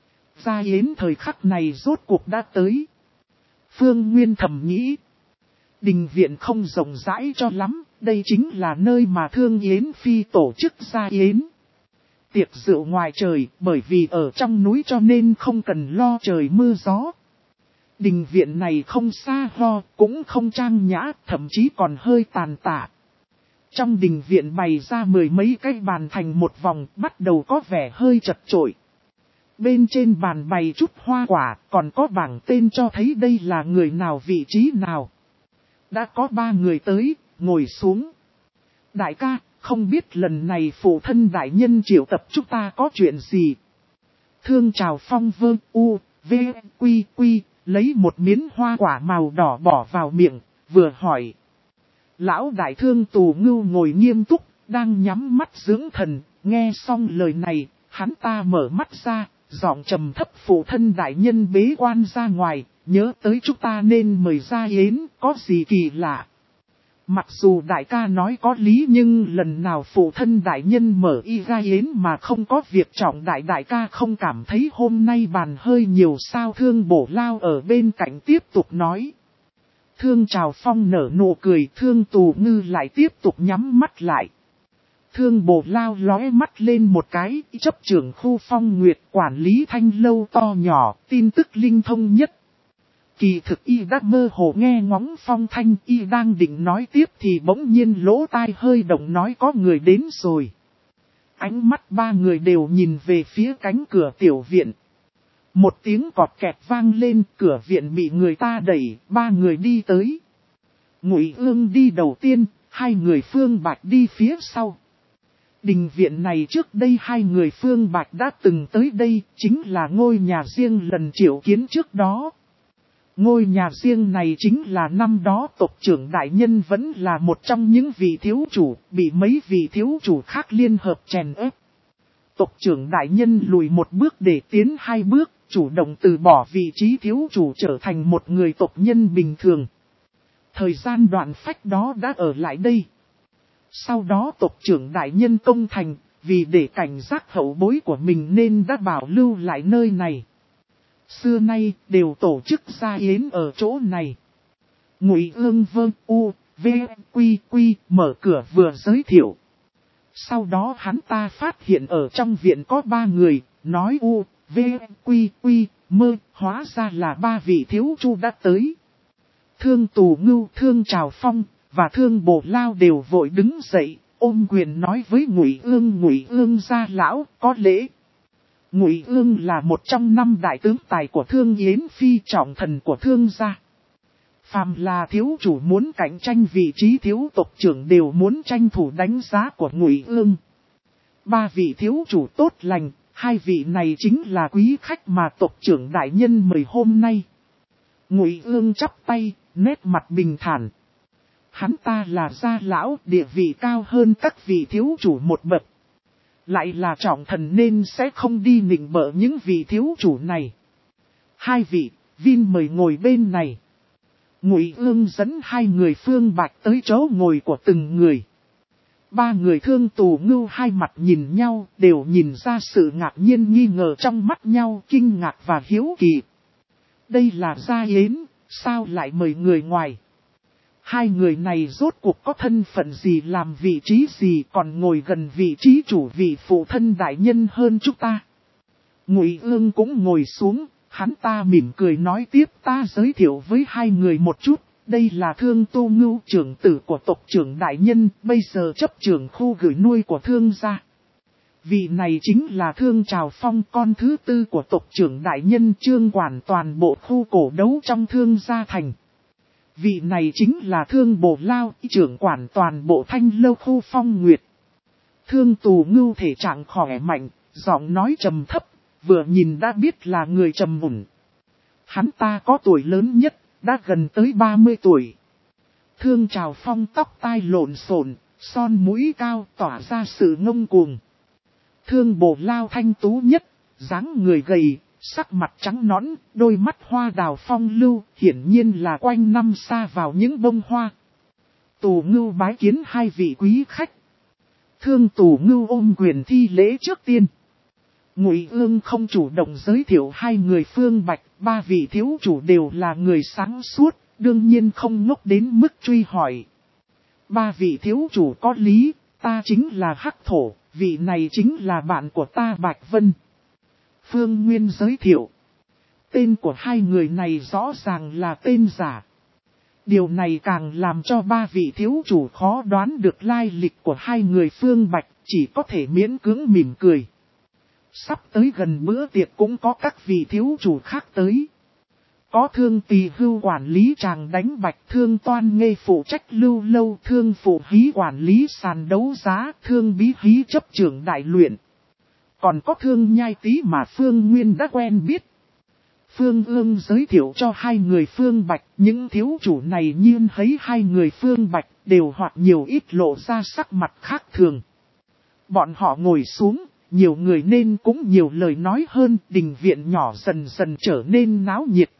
Gia yến thời khắc này rốt cuộc đã tới. Phương Nguyên thầm nghĩ. Đình viện không rộng rãi cho lắm, đây chính là nơi mà Thương Yến Phi tổ chức gia yến. Tiệc rượu ngoài trời, bởi vì ở trong núi cho nên không cần lo trời mưa gió. Đình viện này không xa ho, cũng không trang nhã, thậm chí còn hơi tàn tạ. Trong đình viện bày ra mười mấy cái bàn thành một vòng, bắt đầu có vẻ hơi chật chội. Bên trên bàn bày chút hoa quả, còn có bảng tên cho thấy đây là người nào vị trí nào. Đã có ba người tới, ngồi xuống. Đại ca, không biết lần này phụ thân đại nhân triệu tập chúng ta có chuyện gì? Thương Trào Phong vơ u, v, quy quy, lấy một miếng hoa quả màu đỏ bỏ vào miệng, vừa hỏi. Lão đại thương Tù Ngưu ngồi nghiêm túc, đang nhắm mắt dưỡng thần, nghe xong lời này, hắn ta mở mắt ra, giọng trầm thấp phụ thân đại nhân bế quan ra ngoài, nhớ tới chúng ta nên mời ra yến, có gì kỳ lạ. Mặc dù đại ca nói có lý nhưng lần nào phụ thân đại nhân mở y ra yến mà không có việc trọng đại, đại ca không cảm thấy hôm nay bàn hơi nhiều sao? Thương Bổ Lao ở bên cạnh tiếp tục nói. Thương Trào Phong nở nụ cười, Thương Tù Ngư lại tiếp tục nhắm mắt lại. Thương Bổ Lao lóe mắt lên một cái, chấp trưởng khu Phong Nguyệt quản lý thanh lâu to nhỏ, tin tức linh thông nhất. Kỳ thực y đã mơ hồ nghe ngóng phong thanh, y đang định nói tiếp thì bỗng nhiên lỗ tai hơi động nói có người đến rồi. Ánh mắt ba người đều nhìn về phía cánh cửa tiểu viện. Một tiếng cọt kẹt vang lên, cửa viện bị người ta đẩy, ba người đi tới. Ngụy Ương đi đầu tiên, hai người Phương Bạch đi phía sau. Đình viện này trước đây hai người Phương Bạch đã từng tới đây, chính là ngôi nhà riêng lần triệu kiến trước đó. Ngôi nhà riêng này chính là năm đó tộc trưởng đại nhân vẫn là một trong những vị thiếu chủ, bị mấy vị thiếu chủ khác liên hợp chèn ép. Tộc trưởng đại nhân lùi một bước để tiến hai bước, chủ động từ bỏ vị trí thiếu chủ trở thành một người tộc nhân bình thường. Thời gian đoạn phách đó đã ở lại đây. Sau đó tộc trưởng đại nhân công thành, vì để cảnh giác hậu bối của mình nên đã bảo lưu lại nơi này. Xưa nay đều tổ chức gia yến ở chỗ này. Ngụy Ương Vương U, V, Quy, Quy mở cửa vừa giới thiệu. Sau đó hắn ta phát hiện ở trong viện có ba người, nói U, V, Quy, Quy, mơ, hóa ra là ba vị thiếu chu đã tới. Thương Tù Ngưu, Thương Trào Phong và Thương Bổ Lao đều vội đứng dậy, ôm quyền nói với Ngụy Ương. Ngụy Ương gia lão, có lễ. Ngụy Ương là một trong năm đại tướng tài của Thương Yến Phi, trọng thần của Thương gia. Phàm là thiếu chủ muốn cạnh tranh vị trí thiếu tộc trưởng đều muốn tranh thủ đánh giá của Ngụy Ương. Ba vị thiếu chủ tốt lành, hai vị này chính là quý khách mà tộc trưởng đại nhân mời hôm nay. Ngụy Ương chắp tay, nét mặt bình thản. Hắn ta là gia lão, địa vị cao hơn các vị thiếu chủ một bậc. Lại là trọng thần nên sẽ không đi nịnh bợ những vị thiếu chủ này. Hai vị, Vin mời ngồi bên này. Ngụy Ương dẫn hai người Phương Bạch tới chỗ ngồi của từng người. Ba người Thương Tù Ngưu hai mặt nhìn nhau, đều nhìn ra sự ngạc nhiên nghi ngờ trong mắt nhau, kinh ngạc và hiếu kỳ. Đây là gia yến, sao lại mời người ngoài? Hai người này rốt cuộc có thân phận gì, làm vị trí gì, còn ngồi gần vị trí chủ vị phụ thân đại nhân hơn chúng ta? Ngụy Ương cũng ngồi xuống, hắn ta mỉm cười nói tiếp, ta giới thiệu với hai người một chút. Đây là Thương Tù Ngưu, trưởng tử của tộc trưởng đại nhân, bây giờ chấp trưởng khu gửi nuôi của Thương gia. Vị này chính là Thương Trào Phong, con thứ tư của tộc trưởng đại nhân, trương quản toàn bộ khu cổ đấu trong Thương gia thành. Vị này chính là Thương Bổ Lao, trưởng quản toàn bộ thanh lâu khu Phong Nguyệt. Thương Tù Ngưu thể trạng khỏe mạnh, giọng nói trầm thấp, vừa nhìn đã biết là người trầm mùn. Hắn ta có tuổi lớn nhất, đã gần tới ba mươi tuổi. Thương Trào Phong tóc tai lộn xộn, son mũi cao tỏa ra sự ngông cuồng. Thương Bổ Lao thanh tú nhất, dáng người gầy, sắc mặt trắng nõn, đôi mắt hoa đào phong lưu, hiển nhiên là quanh năm xa vào những bông hoa. Tù Ngưu bái kiến hai vị quý khách. Thương Tù Ngưu ôm quyền thi lễ trước tiên. Ngụy Ương không chủ động giới thiệu hai người Phương Bạch, ba vị thiếu chủ đều là người sáng suốt, đương nhiên không ngốc đến mức truy hỏi. Ba vị thiếu chủ có lý, ta chính là Hắc Thổ, vị này chính là bạn của ta Bạch Vân. Phương Nguyên giới thiệu. Tên của hai người này rõ ràng là tên giả. Điều này càng làm cho ba vị thiếu chủ khó đoán được lai lịch của hai người Phương Bạch, chỉ có thể miễn cưỡng mỉm cười. Sắp tới gần bữa tiệc cũng có các vị thiếu chủ khác tới. Có Thương Tỳ Hưu quản lý tràng đánh bạch, Thương Toan Nghê phụ trách lưu lâu, Thương Phụ Hí quản lý sàn đấu giá, Thương Bí Hí chấp trưởng đại luyện. Còn có Thương Nhai Tý mà Phương Nguyên đã quen biết. Phương Ương giới thiệu cho hai người Phương Bạch, những thiếu chủ này nhiên thấy hai người Phương Bạch đều hoặc nhiều ít lộ ra sắc mặt khác thường. Bọn họ ngồi xuống, nhiều người nên cũng nhiều lời nói hơn, đình viện nhỏ dần dần trở nên náo nhiệt.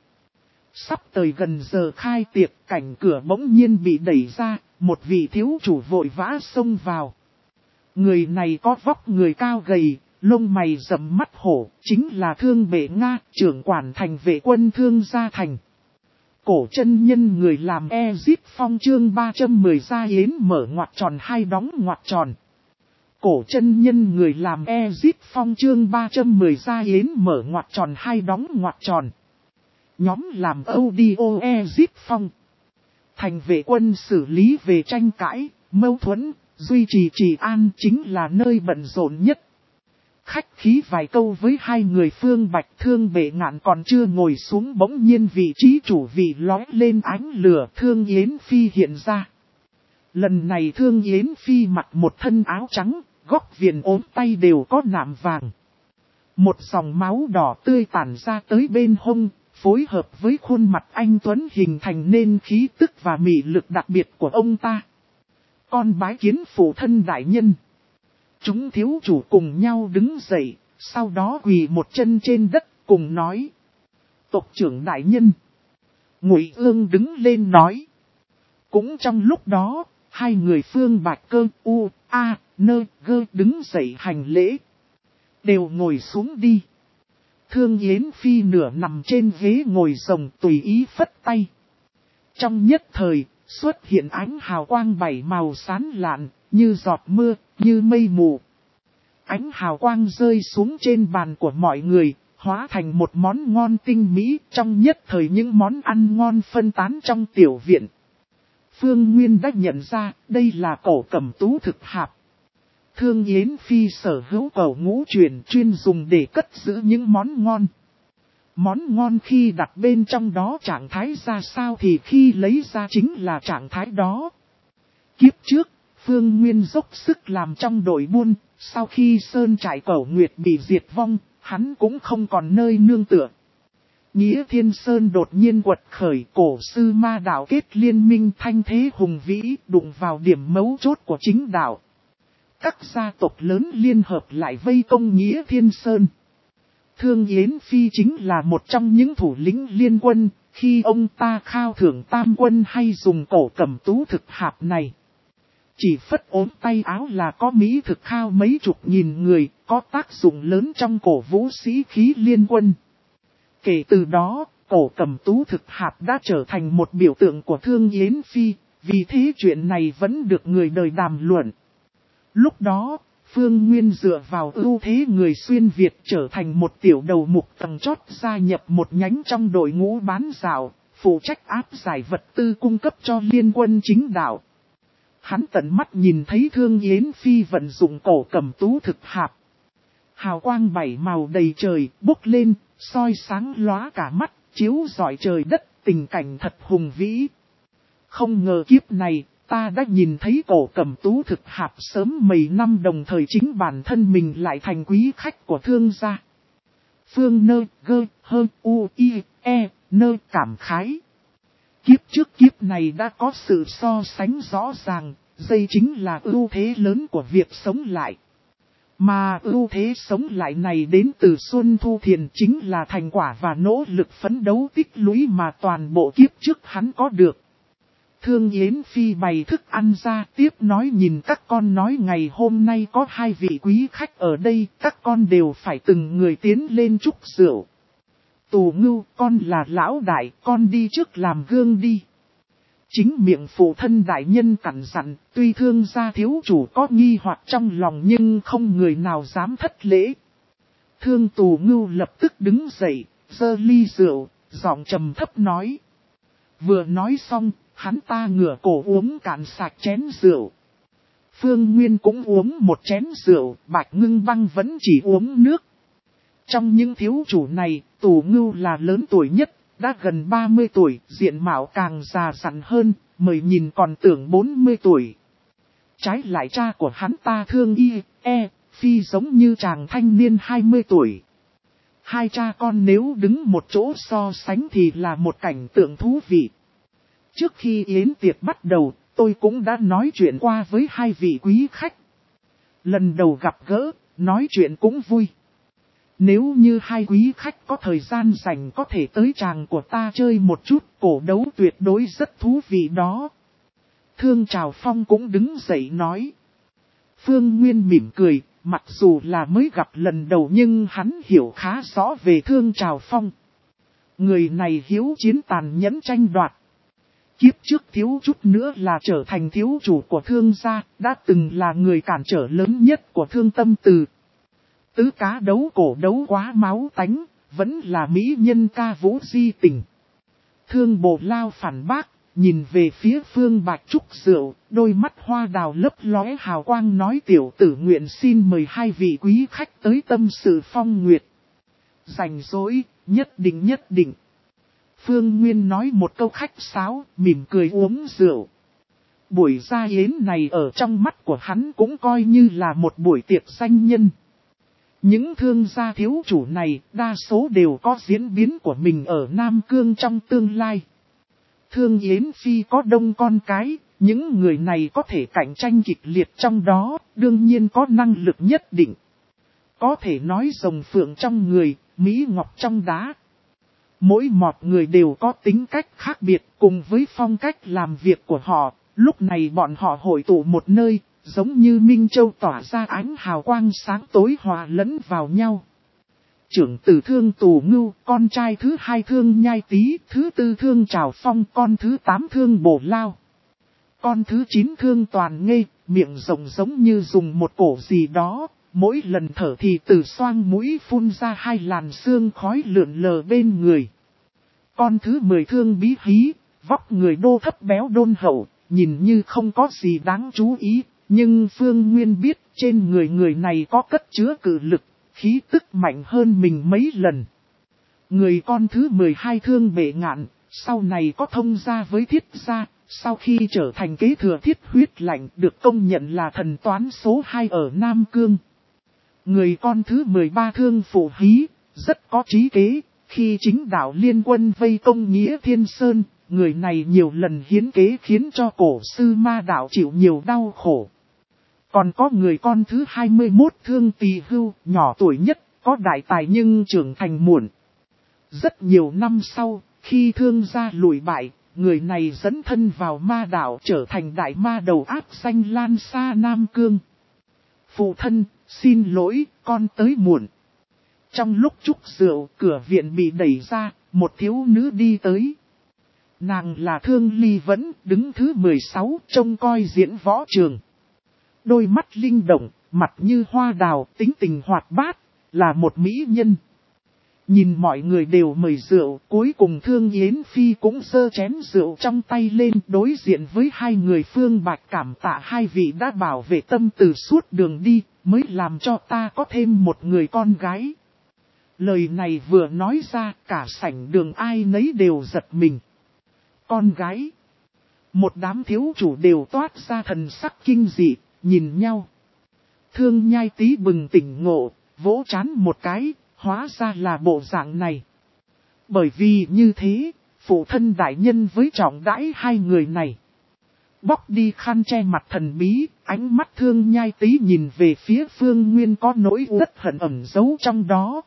Sắp tới gần giờ khai tiệc, cảnh cửa bỗng nhiên bị đẩy ra, một vị thiếu chủ vội vã xông vào. Người này có vóc người cao gầy, lông mày rậm mắt hổ, chính là Thương Bệ Nga, trưởng quản thành vệ quân Thương gia thành. Cổ chân nhân người làm Ezip Phong chương ba trăm mười ra yến mở ngoặc tròn hai đóng ngoặc tròn. Cổ chân nhân người làm Ezip Phong chương ba trăm mười ra yến mở ngoặc tròn hai đóng ngoặc tròn. Nhóm làm audio Ezip Phong. Thành vệ quân xử lý về tranh cãi, mâu thuẫn, duy trì trì an chính là nơi bận rộn nhất. Khách khí vài câu với hai người Phương Bạch Thương Bệ Ngạn còn chưa ngồi xuống, bỗng nhiên vị trí chủ vị lóe lên ánh lửa. Thương Yến Phi hiện ra. Lần này Thương Yến Phi mặc một thân áo trắng, góc viền ốm tay đều có nạm vàng. Một dòng máu đỏ tươi tản ra tới bên hông, phối hợp với khuôn mặt anh tuấn hình thành nên khí tức và mị lực đặc biệt của ông ta. Con bái kiến phụ thân đại nhân. Chúng thiếu chủ cùng nhau đứng dậy, sau đó quỳ một chân trên đất cùng nói. Tộc trưởng đại nhân. Ngụy Ương đứng lên nói. Cũng trong lúc đó, hai người Phương Bạch Cơ U, A, Nơ, Gơ đứng dậy hành lễ. Đều ngồi xuống đi. Thương Yến Phi nửa nằm trên ghế ngồi rồng tùy ý phất tay. Trong nhất thời, xuất hiện ánh hào quang bảy màu sáng lạn, như giọt mưa, như mây mù. Ánh hào quang rơi xuống trên bàn của mọi người, hóa thành một món ngon tinh mỹ, trong nhất thời những món ăn ngon phân tán trong tiểu viện. Phương Nguyên đã nhận ra, đây là cổ cẩm tú thực hạp. Thương Yến Phi sở hữu cổ ngũ truyền chuyên dùng để cất giữ những món ngon. Món ngon khi đặt bên trong đó trạng thái ra sao thì khi lấy ra chính là trạng thái đó. Kiếp trước, Phương Nguyên dốc sức làm trong đội buôn, sau khi sơn trại Cẩu Nguyệt bị diệt vong, hắn cũng không còn nơi nương tựa. Nghĩa Thiên Sơn đột nhiên quật khởi, cổ sư ma đạo kết liên minh thanh thế hùng vĩ, đụng vào điểm mấu chốt của chính đạo. Các gia tộc lớn liên hợp lại vây công Nghĩa Thiên Sơn. Thương Yến Phi chính là một trong những thủ lĩnh liên quân, khi ông ta khao thưởng tam quân hay dùng cổ cẩm tú thực hạp này. Chỉ phất ốm tay áo là có mỹ thực khao mấy chục nghìn người, có tác dụng lớn trong cổ vũ sĩ khí liên quân. Kể từ đó, cổ cẩm tú thực hạp đã trở thành một biểu tượng của Thương Yến Phi, vì thế chuyện này vẫn được người đời đàm luận. Lúc đó, Phương Nguyên dựa vào ưu thế người xuyên Việt trở thành một tiểu đầu mục tầng chót, gia nhập một nhánh trong đội ngũ bán rào, phụ trách áp giải vật tư cung cấp cho liên quân chính đạo. Hắn tận mắt nhìn thấy Thương Yến Phi vận dụng cổ cẩm tú thực hạp. Hào quang bảy màu đầy trời bốc lên, soi sáng lóa cả mắt, chiếu rọi trời đất, tình cảnh thật hùng vĩ. Không ngờ kiếp này, ta đã nhìn thấy cổ cẩm tú thực hạp sớm mấy năm, đồng thời chính bản thân mình lại thành quý khách của thương gia. Phương Nơ, Gơ, Hơ, U, I, E, Nơ cảm khái. Kiếp trước kiếp này đã có sự so sánh rõ ràng, đây chính là ưu thế lớn của việc sống lại. Mà ưu thế sống lại này đến từ Xuân Thu Thiền, chính là thành quả và nỗ lực phấn đấu tích lũy mà toàn bộ kiếp trước hắn có được. Thương Yến Phi bày thức ăn ra, tiếp nói nhìn các con nói ngày hôm nay có hai vị quý khách ở đây, các con đều phải từng người tiến lên chúc rượu. Tù Ngưu, con là lão đại, con đi trước làm gương đi. Chính miệng phụ thân đại nhân cẩn dặn, tuy thương gia thiếu chủ có nghi hoặc trong lòng nhưng không người nào dám thất lễ. Thương Tù Ngưu lập tức đứng dậy, giơ ly rượu, giọng trầm thấp nói. Vừa nói xong, hắn ta ngửa cổ uống cạn sạch chén rượu. Phương Nguyên cũng uống một chén rượu, Bạch Ngưng Băng vẫn chỉ uống nước. Trong những thiếu chủ này, Tù Ngưu là lớn tuổi nhất, đã gần ba mươi tuổi, diện mạo càng già dặn hơn, mời nhìn còn tưởng bốn mươi tuổi. Trái lại cha của hắn ta Thương Y, E, Phi giống như chàng thanh niên hai mươi tuổi. Hai cha con nếu đứng một chỗ so sánh thì là một cảnh tượng thú vị. Trước khi yến tiệc bắt đầu, tôi cũng đã nói chuyện qua với hai vị quý khách. Lần đầu gặp gỡ, nói chuyện cũng vui. Nếu như hai quý khách có thời gian rảnh có thể tới tràng của ta chơi một chút, cổ đấu tuyệt đối rất thú vị đó. Thương Trào Phong cũng đứng dậy nói. Phương Nguyên mỉm cười, mặc dù là mới gặp lần đầu nhưng hắn hiểu khá rõ về Thương Trào Phong. Người này hiếu chiến tàn nhẫn tranh đoạt. Kiếp trước thiếu chút nữa là trở thành thiếu chủ của Thương gia, đã từng là người cản trở lớn nhất của Thương Tâm Từ. Tứ cá đấu cổ đấu quá máu tánh, vẫn là mỹ nhân ca vũ di tình. Thương Bồ Lao phản bác, nhìn về phía Phương Bạch Trúc rượu, đôi mắt hoa đào lấp lóe hào quang nói tiểu tử nguyện xin mời hai vị quý khách tới tâm sự phong nguyệt. Rảnh rỗi, nhất định nhất định. Phương Nguyên nói một câu khách sáo, mỉm cười uống rượu. Buổi gia yến này ở trong mắt của hắn cũng coi như là một buổi tiệc danh nhân. Những thương gia thiếu chủ này đa số đều có diễn biến của mình ở Nam Cương trong tương lai. Thương Yến Phi có đông con cái, những người này có thể cạnh tranh kịch liệt trong đó, đương nhiên có năng lực nhất định. Có thể nói rồng phượng trong người, mỹ ngọc trong đá. Mỗi một người đều có tính cách khác biệt cùng với phong cách làm việc của họ, lúc này bọn họ hội tụ một nơi, giống như Minh Châu tỏa ra ánh hào quang sáng tối hòa lẫn vào nhau. Trưởng tử Thương Tù Ngưu, con trai thứ hai Thương Nhai Tý, thứ tư Thương Trào Phong, con thứ tám Thương Bổ Lao. Con thứ chín Thương Toàn Nghê, miệng rộng giống như dùng một cổ gì đó, mỗi lần thở thì từ xoang mũi phun ra hai làn sương khói lượn lờ bên người. Con thứ mười Thương Bí Hí, vóc người đô thấp béo đôn hậu, nhìn như không có gì đáng chú ý, nhưng Phương Nguyên biết trên người người này có cất chứa cự lực, khí tức mạnh hơn mình mấy lần. Người con thứ mười hai Thương Bệ Ngạn, sau này có thông gia với Thiết gia, sau khi trở thành kế thừa Thiết Huyết Lạnh được công nhận là thần toán số hai ở Nam Cương. Người con thứ mười ba Thương Phụ Hí, rất có trí kế, khi chính đạo liên quân vây công Nghĩa Thiên Sơn, người này nhiều lần hiến kế khiến cho cổ sư ma đạo chịu nhiều đau khổ. Còn có người con thứ hai mươi mốt Thương Tỳ Hưu, nhỏ tuổi nhất, có đại tài nhưng trưởng thành muộn. Rất nhiều năm sau, khi Thương gia lùi bại, người này dẫn thân vào ma đạo trở thành đại ma đầu áp danh lan xa Nam Cương. Phụ thân, xin lỗi, con tới muộn. Trong lúc chúc rượu, cửa viện bị đẩy ra, một thiếu nữ đi tới. Nàng là Thương Ly Vẫn, đứng thứ mười sáu, trông coi diễn võ trường. Đôi mắt linh động, mặt như hoa đào, tính tình hoạt bát, là một mỹ nhân. Nhìn mọi người đều mời rượu, cuối cùng Thương Yến Phi cũng giơ chén rượu trong tay lên đối diện với hai người Phương Bạch cảm tạ hai vị đã bảo vệ Tâm Từ suốt đường đi, mới làm cho ta có thêm một người con gái. Lời này vừa nói ra, cả sảnh đường ai nấy đều giật mình. Con gái. Một đám thiếu chủ đều toát ra thần sắc kinh dị, nhìn nhau. Thương Nhai Tý bừng tỉnh ngộ, vỗ trán một cái, hóa ra là bộ dạng này. Bởi vì như thế, phụ thân đại nhân với trọng đãi hai người này. Bóc đi khăn che mặt thần bí, ánh mắt Thương Nhai Tý nhìn về phía Phương Nguyên có nỗi uất hận ẩn giấu trong đó.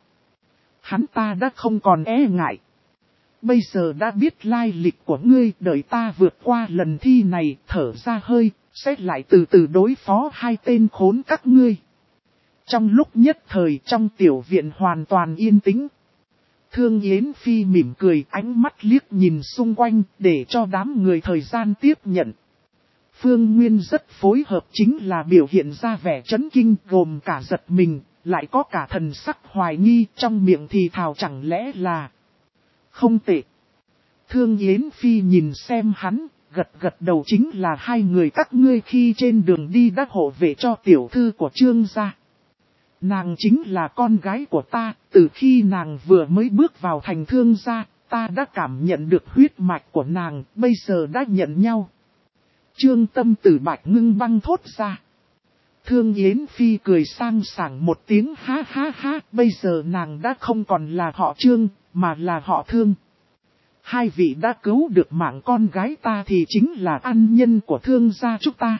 Hắn ta đã không còn e ngại. Bây giờ đã biết lai lịch của ngươi, đợi ta vượt qua lần thi này, thở ra hơi, sẽ lại từ từ đối phó hai tên khốn các ngươi. Trong lúc nhất thời trong tiểu viện hoàn toàn yên tĩnh. Thương Yến Phi mỉm cười, ánh mắt liếc nhìn xung quanh để cho đám người thời gian tiếp nhận. Phương Nguyên rất phối hợp, chính là biểu hiện ra vẻ chấn kinh, gồm cả giật mình, lại có cả thần sắc hoài nghi, trong miệng thì thào chẳng lẽ là không tệ. Thương Yến Phi nhìn xem hắn, gật gật đầu, chính là hai người các ngươi khi trên đường đi đã hộ vệ cho tiểu thư của Trương gia. Nàng chính là con gái của ta, từ khi nàng vừa mới bước vào thành Thương gia, ta đã cảm nhận được huyết mạch của nàng, bây giờ đã nhận nhau. Trương Tâm Tử Bạch ngưng băng thốt ra. Thương Yến Phi cười sang sảng một tiếng ha ha ha, bây giờ nàng đã không còn là họ Trương, mà là họ Thương. Hai vị đã cứu được mạng con gái ta thì chính là ân nhân của Thương gia chúng ta.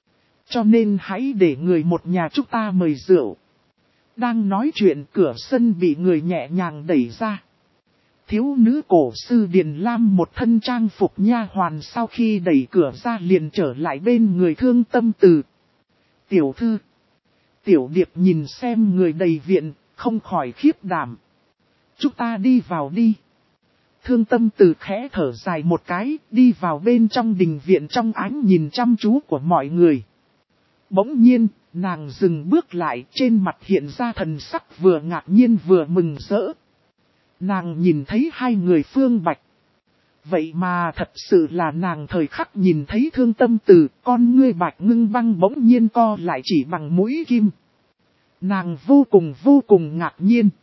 Cho nên hãy để người một nhà chúng ta mời rượu. Đang nói chuyện, cửa sân bị người nhẹ nhàng đẩy ra. Thiếu nữ cổ sư Điền Lam một thân trang phục nha hoàn sau khi đẩy cửa ra liền trở lại bên người Thương Tâm Từ. Tiểu thư. Tiểu điệp nhìn xem người đầy viện, không khỏi khiếp đảm. Chúng ta đi vào đi. Thương Tâm Từ khẽ thở dài một cái, đi vào bên trong đình viện trong ánh nhìn chăm chú của mọi người. Bỗng nhiên, nàng dừng bước lại, trên mặt hiện ra thần sắc vừa ngạc nhiên vừa mừng rỡ. Nàng nhìn thấy hai người Phương Bạch. Vậy mà thật sự là nàng thời khắc nhìn thấy Thương Tâm Từ, con ngươi Bạch Ngưng Băng bỗng nhiên co lại chỉ bằng mũi kim. Nàng vô cùng vô cùng ngạc nhiên.